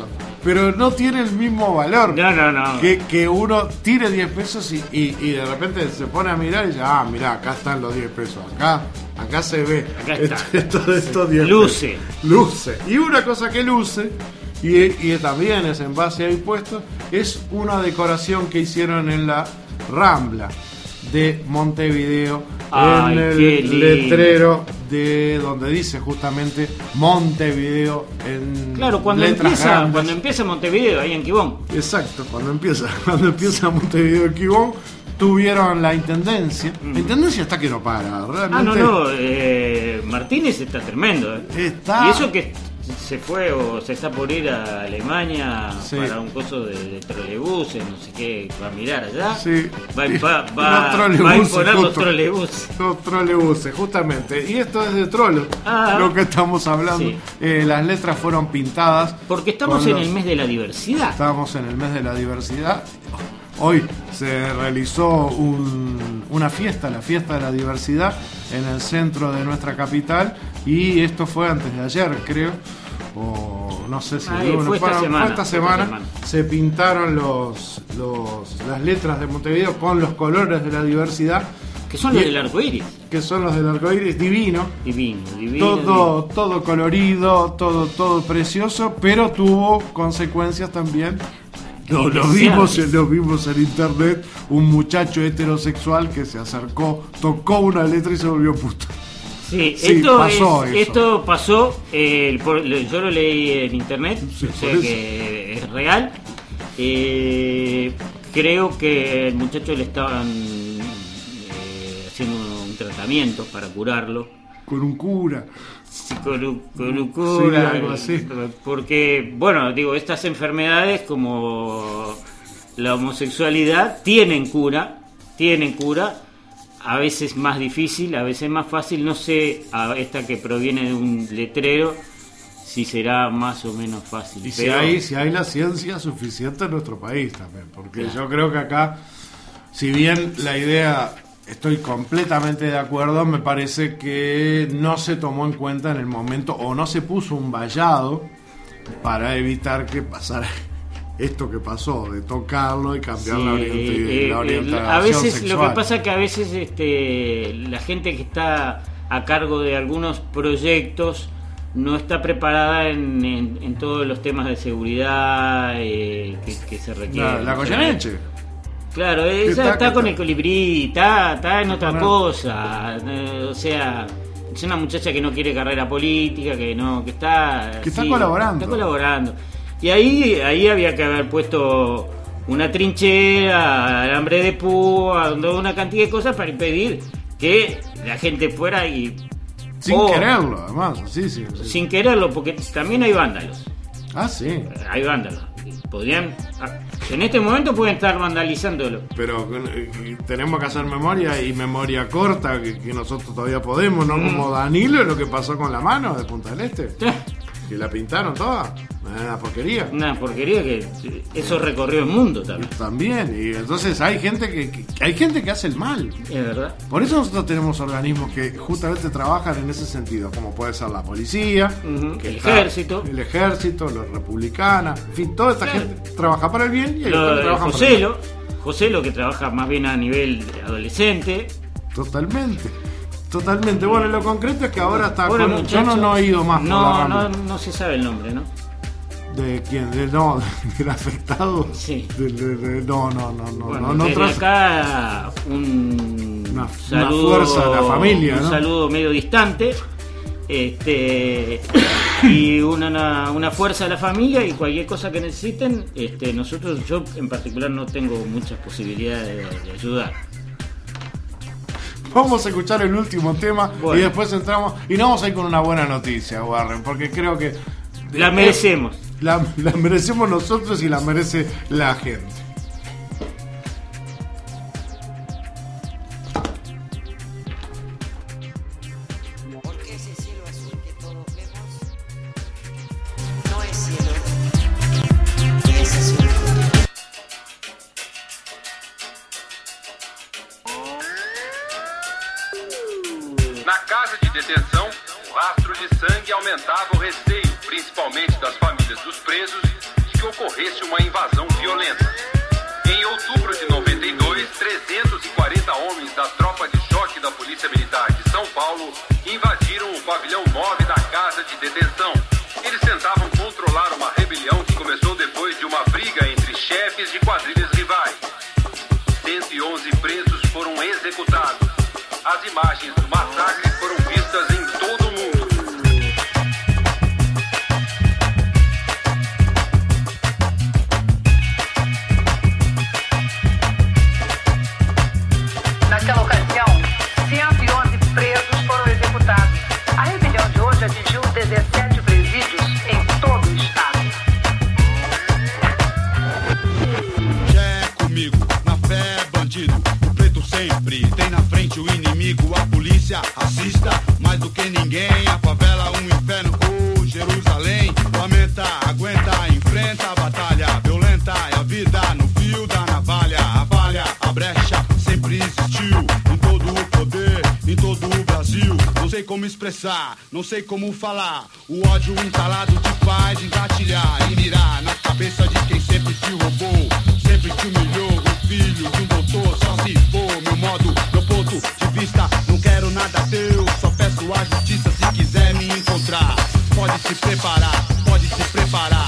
pero no tiene el mismo valor. No, no, no. Que, que uno tire diez pesos y, y, y de repente se pone a mirar y dice, ah, mirá, acá están los diez pesos, acá, acá se ve. Acá está. Esto, esto, estos diez Luce. pesos. Luce. Y una cosa que luce, y, y también es en base a impuestos, es una decoración que hicieron en la Rambla de Montevideo. Ay, en el qué lindo. letrero de donde dice justamente Montevideo en Claro, cuando letras empieza, grandes. cuando empieza Montevideo, ahí en Quibón. Exacto, cuando empieza, cuando empieza Montevideo en Quibón, tuvieron la intendencia. La intendencia está que no para, realmente. Ah, no, no, eh, Martínez está tremendo. ¿eh? Está. Y eso que se fue o se está por ir a Alemania Sí. para un coso de, de trolebuses, no sé qué, va a mirar allá. Sí. Va, a impa- Los va, trolebuses, va a imponer los justo. trolebuses. Los trolebuses, justamente. Y esto es de trolo, Ah. lo que estamos hablando. Sí. Eh, las letras fueron pintadas. Porque estamos con en los- el mes de la diversidad. Estamos en el mes de la diversidad. Hoy se realizó un- una fiesta, la fiesta de la diversidad, en el centro de nuestra capital. Y esto fue antes de ayer, creo. O no sé si Ah, luego, fue esta bueno, semana, esta fue esta semana. semana. Se pintaron los, los, las letras de Montevideo con los colores de la diversidad. Que son los Y- del arco iris. Que son los del arco iris, divino. Divino, divino. Todo, todo colorido, todo, todo precioso, pero tuvo consecuencias también. Lo, lo vimos, lo vimos en internet, un muchacho heterosexual que se acercó, tocó una letra y se volvió puto. Sí, Sí, esto, pasó es- eso. esto pasó, eh, por- lo- yo lo leí en internet, Sí, o por sea eso. que es real. Eh, creo que el muchacho le estaban eh, haciendo un tratamiento para curarlo. Con un cura. Sí, con un- con un cura, Sí, algo así. Porque, bueno, digo, estas enfermedades como la homosexualidad tienen cura, tienen cura, a veces más difícil, a veces más fácil, no sé, a esta que proviene de un letrero, si será más o menos fácil. Y si pero- hay, si hay la ciencia suficiente en nuestro país también, porque yo creo que acá, si bien la idea, estoy completamente de acuerdo, me parece que no se tomó en cuenta en el momento o no se puso un vallado para evitar que pasara esto que pasó, de tocarlo y cambiar Sí, la, oriente- eh, la eh, orientación a veces sexual. lo que pasa es que a veces este, la gente que está a cargo de algunos proyectos no está preparada en, en, en todos los temas de seguridad eh, que, que se requieren. La, la O sea, Goyeneche. Claro, ella está- está, que con está- el colibrí, está, está en otra Bueno. cosa, eh, o sea, es una muchacha que no quiere carrera política, que no, que está, Que está sí, colaborando. está colaborando. Y ahí, ahí había que haber puesto una trinchera, alambre de púa, una cantidad de cosas para impedir que la gente fuera y Sin o- quererlo, además. Sí, sí, sí. sin quererlo, porque también hay vándalos. Ah, sí. Hay vándalos. Podrían, en este momento pueden estar vandalizándolo. Pero eh, tenemos que hacer memoria y memoria corta, que, que nosotros todavía podemos, ¿no? Mm. Como Danilo, lo que pasó con la mano de Punta del Este. Que la pintaron toda. Una porquería. Una porquería que eso recorrió el mundo también. También. Y entonces hay gente que, que- hay gente que hace el mal. Es verdad. Por eso nosotros tenemos organismos que justamente trabajan en ese sentido, como puede ser la policía, Ujú, que el está- ejército. el ejército, los republicanos, en fin, toda esta Claro. gente trabaja para el bien y hay Lo otros que de trabajan para el mal. Joselo, Joselo que trabaja más bien a nivel adolescente. Totalmente. Totalmente. Bueno, lo concreto es que ahora está Pobre con... Yo muchacho. no, no he ido más por la No, Rambla. no, no se sabe el nombre, ¿no? ¿De quién? De, no, del afectado. Sí. De- de- de- no, no, no, no. Bueno, no, no desde tras- acá un Una- una saludo, fuerza a la familia, un ¿no? saludo medio distante, este y una, una, una fuerza a la familia y cualquier cosa que necesiten, este nosotros, yo en particular no tengo muchas posibilidades de, de ayudar. Vamos a escuchar el último tema Bueno. y después entramos. Y no vamos a ir con una buena noticia, Warren, porque creo que. La merecemos. La, la merecemos nosotros y la merece la gente. Porque ese cielo azul que todos vemos no es cielo, es azul. Na casa de detenção, o rastro de sangue aumentava o receio, principalmente das famílias dos presos, de que que ocorresse uma invasão violenta. Em outubro de noventa e dois, trezentos e quarenta homens da tropa de choque da Polícia Militar de São Paulo invadiram o pavilhão nove da casa de detenção. Eles tentavam controlar uma rebelião que começou depois de uma briga entre chefes de quadrilhas rivais. cento e onze presos foram executados. As imagens do massacre foram vistas em todo o mundo. Naquela ocasião, cento e onze presos foram executados. A rebelião de hoje atingiu dezessete presídios em todo o estado. Quer comigo, na fé, bandido. O preto sempre tem na frente o inimigo. A polícia assista mais do que ninguém. A favela um inferno, oh Jerusalém. Lamenta, aguenta, enfrenta a batalha violenta. É a vida no fio da navalha. A falha, a brecha sempre existiu. Em todo o poder, em todo o Brasil. Não sei como expressar, não sei como falar. O ódio entalado te faz engatilhar e mirar na cabeça de quem sempre te roubou, sempre te humilhou. O filho de um doutor, só se for meu modo, meu ponto de vista. Não quero nada teu, só peço a justiça se quiser me encontrar. Pode se preparar, pode se preparar.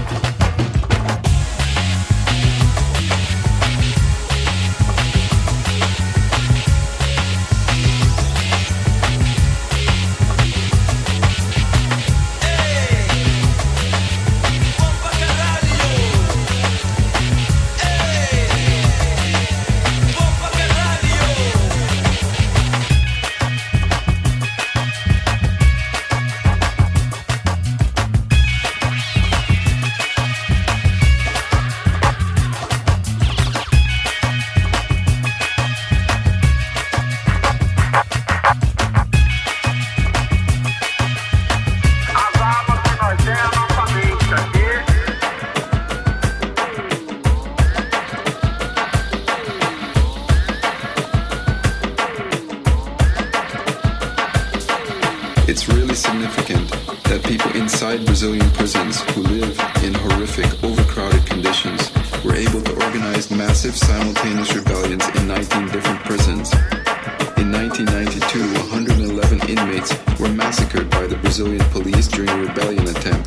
It's really significant that people inside Brazilian prisons who live in horrific, overcrowded conditions were able to organize massive simultaneous rebellions in nineteen different prisons. In nineteen ninety-two, one hundred eleven inmates were massacred by the Brazilian police during a rebellion attempt.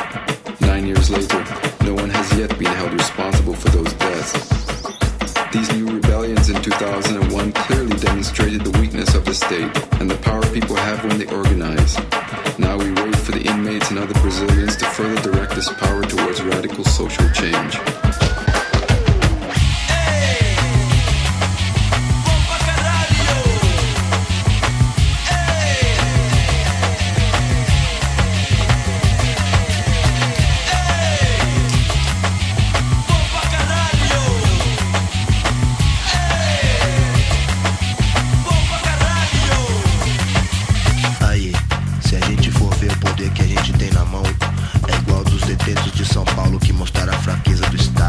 Nine years later, no one has yet been held responsible for those deaths. These new rebellions in two thousand one clearly demonstrated the weakness of the state and the power people have when they organize. Now we wait for the inmates and other Brazilians to further direct this power towards radical social change. Que a gente tem na mão é igual dos detentos de São Paulo que mostraram a fraqueza do Estado.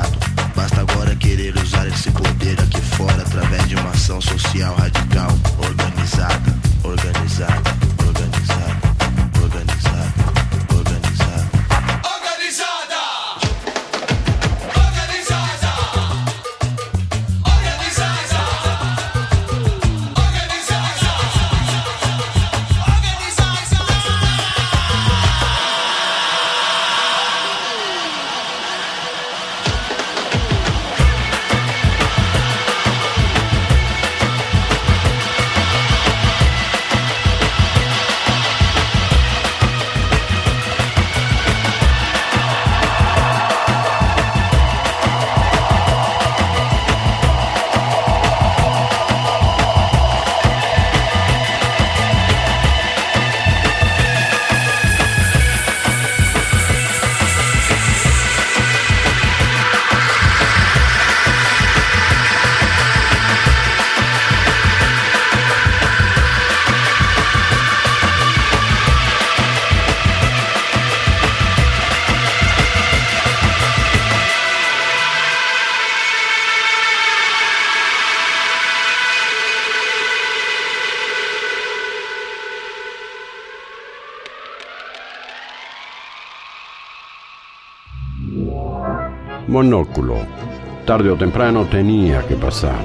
Monóculo. Tarde o temprano tenía que pasar.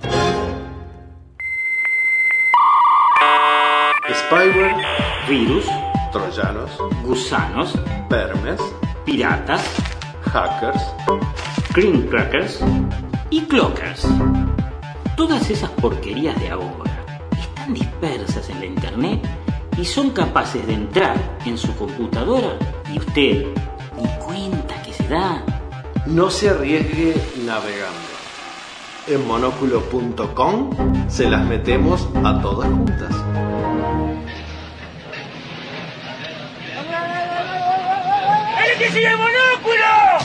Spyware, Virus, troyanos, gusanos, vermes, piratas, hackers, cream crackers y clockers. Todas esas porquerías de ahora están dispersas en la internet y son capaces de entrar en su computadora y usted ni cuenta que se da. No se arriesgue navegando. En monóculo punto com se las metemos a todas juntas. ¡El que sigue Monóculo!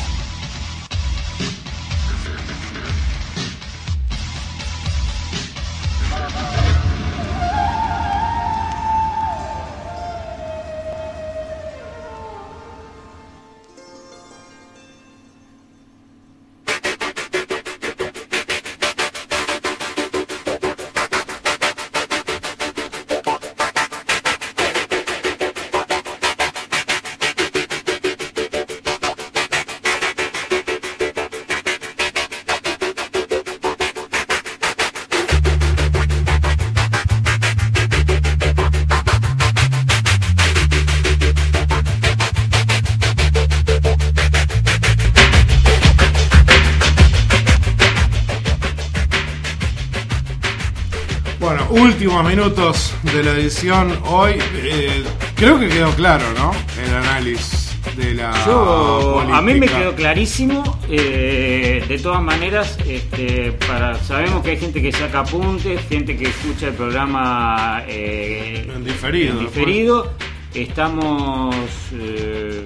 Últimos minutos de la edición hoy. Eh, creo que quedó claro, ¿no? El análisis de la Yo, política. a mí me quedó clarísimo. Eh, de todas maneras, este, para sabemos que hay gente que saca apuntes, gente que escucha el programa eh, en diferido. En diferido. Estamos eh,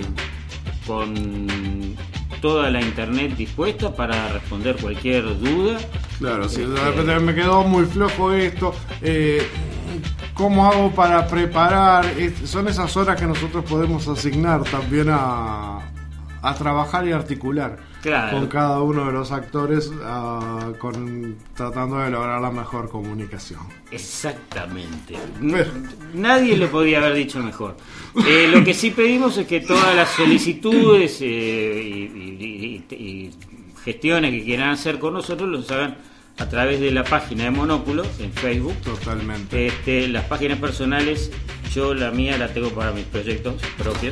con toda la internet dispuesta para responder cualquier duda. Claro, si de repente me quedó muy flojo esto, eh, ¿cómo hago para preparar? Son esas horas que nosotros podemos asignar también a, a trabajar y articular, claro, con cada uno de los actores, uh, con, tratando de lograr la mejor comunicación. Exactamente. Pero nadie lo podía haber dicho mejor. Eh, lo que sí pedimos es que todas las solicitudes eh, y, y, y, y gestiones que quieran hacer con nosotros los hagan a través de la página de Monóculo en Facebook. Totalmente. Este, las páginas personales, yo la mía la tengo para mis proyectos propios,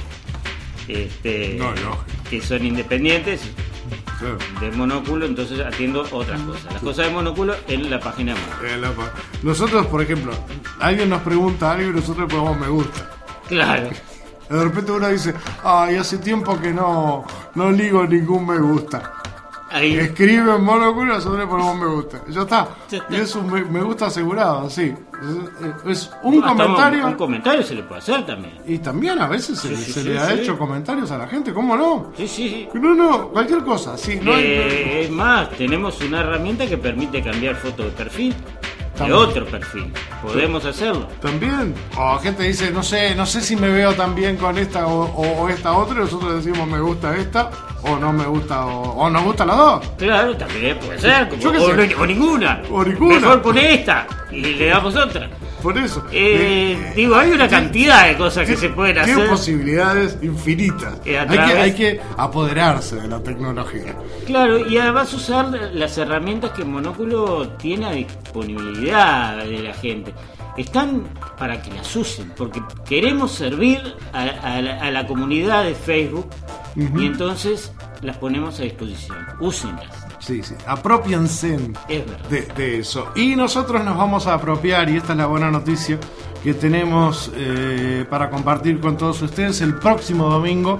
este, no, no. que son independientes, claro, de Monóculo, entonces atiendo otras cosas. Las cosas de Monóculo en la página de Monóculo. Nosotros, por ejemplo, alguien nos pregunta algo y nosotros le ponemos me gusta. Claro. De repente uno dice, ay, hace tiempo que no, no ligo ningún me gusta. Ahí. Escribe en Monóculo y nosotros le ponemos me gusta. Ya está. Ya está. Y es un me, me gusta asegurado, sí. Es, es un no, comentario. Un, un comentario se le puede hacer también. Y también a veces se, sí, se, sí, se sí, le sí. ha hecho comentarios a la gente, ¿cómo no? Sí, sí, sí. No, no, cualquier cosa, sí. No eh, hay... Es más, tenemos una herramienta que permite cambiar foto de perfil. De otro perfil, podemos sí. hacerlo. También. O gente dice, no sé, no sé si me veo tan bien con esta o, o, o esta otra, y nosotros decimos me gusta esta, o no me gusta, o, o nos gusta las dos. Claro, también puede ser, como, o, o, o ninguna. O ninguna. Mejor pone esta y le damos otra. Por eso. Eh, eh, digo, hay una cantidad de cosas que se pueden hacer. Tiene posibilidades infinitas. Eh, hay, que, hay que apoderarse de la tecnología. Claro, y además usar las herramientas que Monóculo tiene a disponibilidad de la gente. Están para que las usen, porque queremos servir a, a, la, a la comunidad de Facebook, uh-huh, y entonces las ponemos a disposición. Úsenlas. Sí, sí, apropiense de, de eso. Y nosotros nos vamos a apropiar, y esta es la buena noticia que tenemos eh, para compartir con todos ustedes el próximo domingo,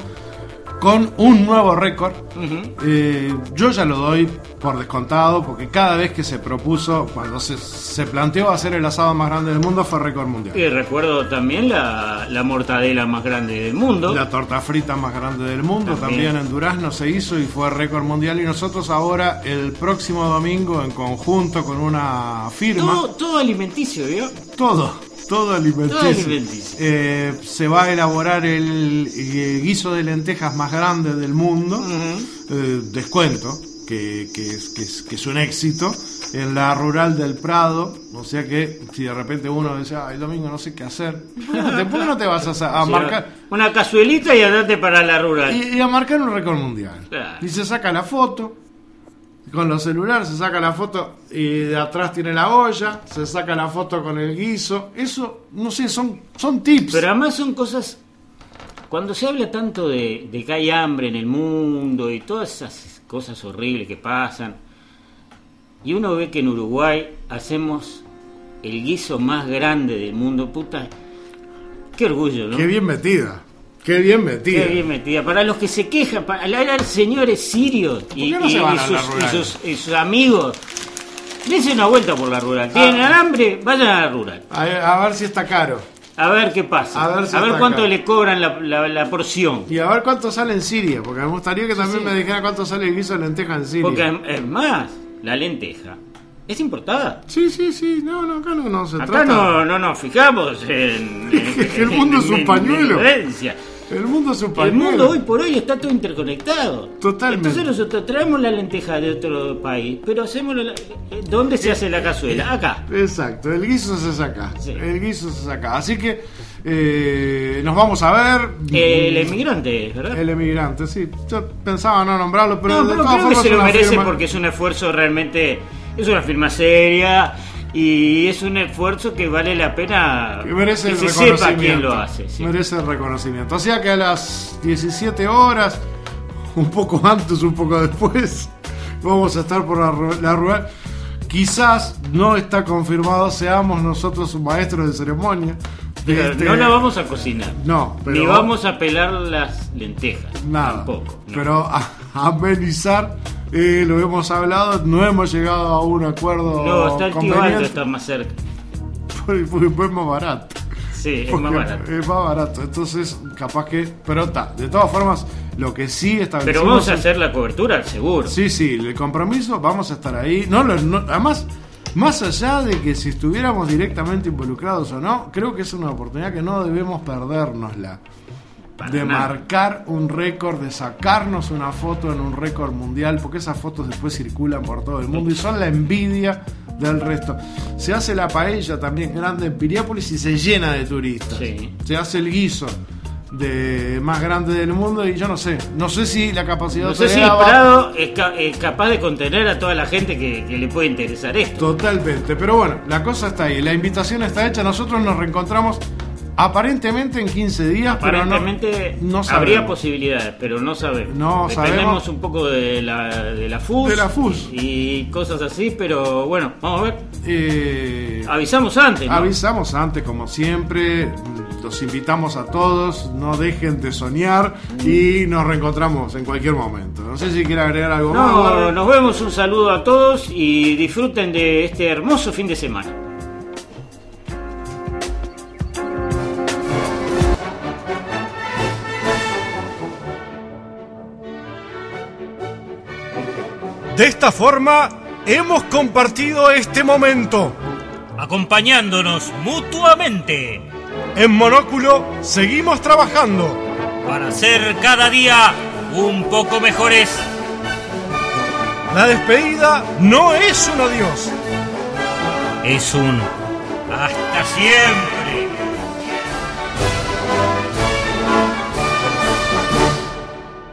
con un nuevo récord. Uh-huh. eh, yo ya lo doy por descontado, porque cada vez que se propuso, cuando se, se planteó hacer el asado más grande del mundo, fue récord mundial. Y recuerdo también la, la mortadela más grande del mundo. La torta frita más grande del mundo, también, también en Durazno se hizo y fue récord mundial. Y nosotros ahora, el próximo domingo, en conjunto con una firma... Todo, todo alimenticio, ¿vio? Todo. Todo alimenticio. Todo alimenticio. Eh, se va a elaborar el, el guiso de lentejas más grande del mundo. Uh-huh. eh, descuento. que, que, es, que, es, que es un éxito, en la rural del Prado. O sea que si de repente uno dice, ay, domingo no sé qué hacer, ¿por qué no te vas a, a Sí, marcar? Una cazuelita y andate para la rural. Y, y a marcar un récord mundial. Claro. Y se saca la foto. Con los celulares se saca la foto y de atrás tiene la olla, se saca la foto con el guiso. Eso, no sé, son, son tips. Pero además son cosas... Cuando se habla tanto de, de que hay hambre en el mundo y todas esas cosas horribles que pasan, y uno ve que en Uruguay hacemos el guiso más grande del mundo, puta, qué orgullo, ¿no? Qué bien metida, qué bien metida. Qué bien metida. Para los que se quejan, para los señores sirios y, ¿Por qué no y- se van y a la sus, rural? y sus- y sus amigos, dense una vuelta por la rural. Tienen Ah. hambre, vayan a la rural. A, a ver si está caro. A ver qué pasa. A ver si está cuánto acá. le cobran la, la- la porción. Y a ver cuánto sale en Siria, porque me gustaría que también me dijera cuánto sale el guiso de lenteja en Siria. Porque es más, la lenteja es importada. Sí, sí, sí, no, no, acá no, no se Acá trata. no, no nos fijamos en, en- El mundo es un en- en- pañuelo. en herencia. El mundo es un El pañuelo. mundo hoy por hoy está todo interconectado. Totalmente. Entonces nosotros traemos la lenteja de otro país, pero hacemos la, ¿dónde se hace la cazuela? Acá. Exacto, el guiso se saca. El guiso se saca. Así que eh, nos vamos a ver. El emigrante, ¿verdad? El emigrante, sí. Yo pensaba no nombrarlo, pero No, de pero todas creo que formas se es lo una merece firma. porque es un esfuerzo realmente, es una firma seria y es un esfuerzo que vale la pena Que merece que el se sepa quién reconocimiento. lo hace. sí. Merece el reconocimiento. O sea que a las diecisiete horas, un poco antes, un poco después, vamos a estar por la, ru- la rural. Quizás no está confirmado, seamos nosotros maestros de ceremonia. de Pero este- no la vamos a cocinar. No, pero Ni vamos a pelar las lentejas. nada. Tampoco. no. Pero a, a amenizar, eh, lo hemos hablado, no hemos llegado a un acuerdo No, está el tío Aldo, conveniente. está más cerca. Porque es más barato. Sí, es Porque más barato. Es más barato. Entonces, capaz que. Pero está. De todas formas, lo que sí establecimos. Pero vamos a es- hacer la cobertura, seguro. Sí, sí, el compromiso, vamos a estar ahí. No, lo- no- además, más allá de que si estuviéramos directamente involucrados o no, creo que es una oportunidad que no debemos perdérnosla. Para De nada. marcar un récord, de sacarnos una foto en un récord mundial, porque esas fotos después circulan por todo el mundo y son la envidia del resto. Se hace la paella también grande en Piriápolis y se llena de turistas. Sí. Se hace el guiso de más grande del mundo y yo no sé, no sé si la capacidad No sé si hotelera va- Prado es, ca- es capaz de contener a toda la gente que, que le puede interesar esto. Totalmente, pero bueno, la cosa está ahí, la invitación está hecha, nosotros nos reencontramos aparentemente en quince días, Aparentemente pero no, no habría sabemos. posibilidades, pero no sabemos. No Dependemos sabemos. un poco de la, de la F U S. De la F U S. Y cosas así, pero bueno, vamos a ver. Eh, Avisamos antes, ¿no? Avisamos antes, como siempre. Los invitamos a todos. No dejen de soñar. Y nos reencontramos en cualquier momento. No sé si quiere agregar algo más. No, Barry. nos vemos, un saludo a todos y disfruten de este hermoso fin de semana. De esta forma, hemos compartido este momento. Acompañándonos mutuamente. En Monóculo seguimos trabajando. Para ser cada día un poco mejores. La despedida no es un adiós. Es un hasta siempre.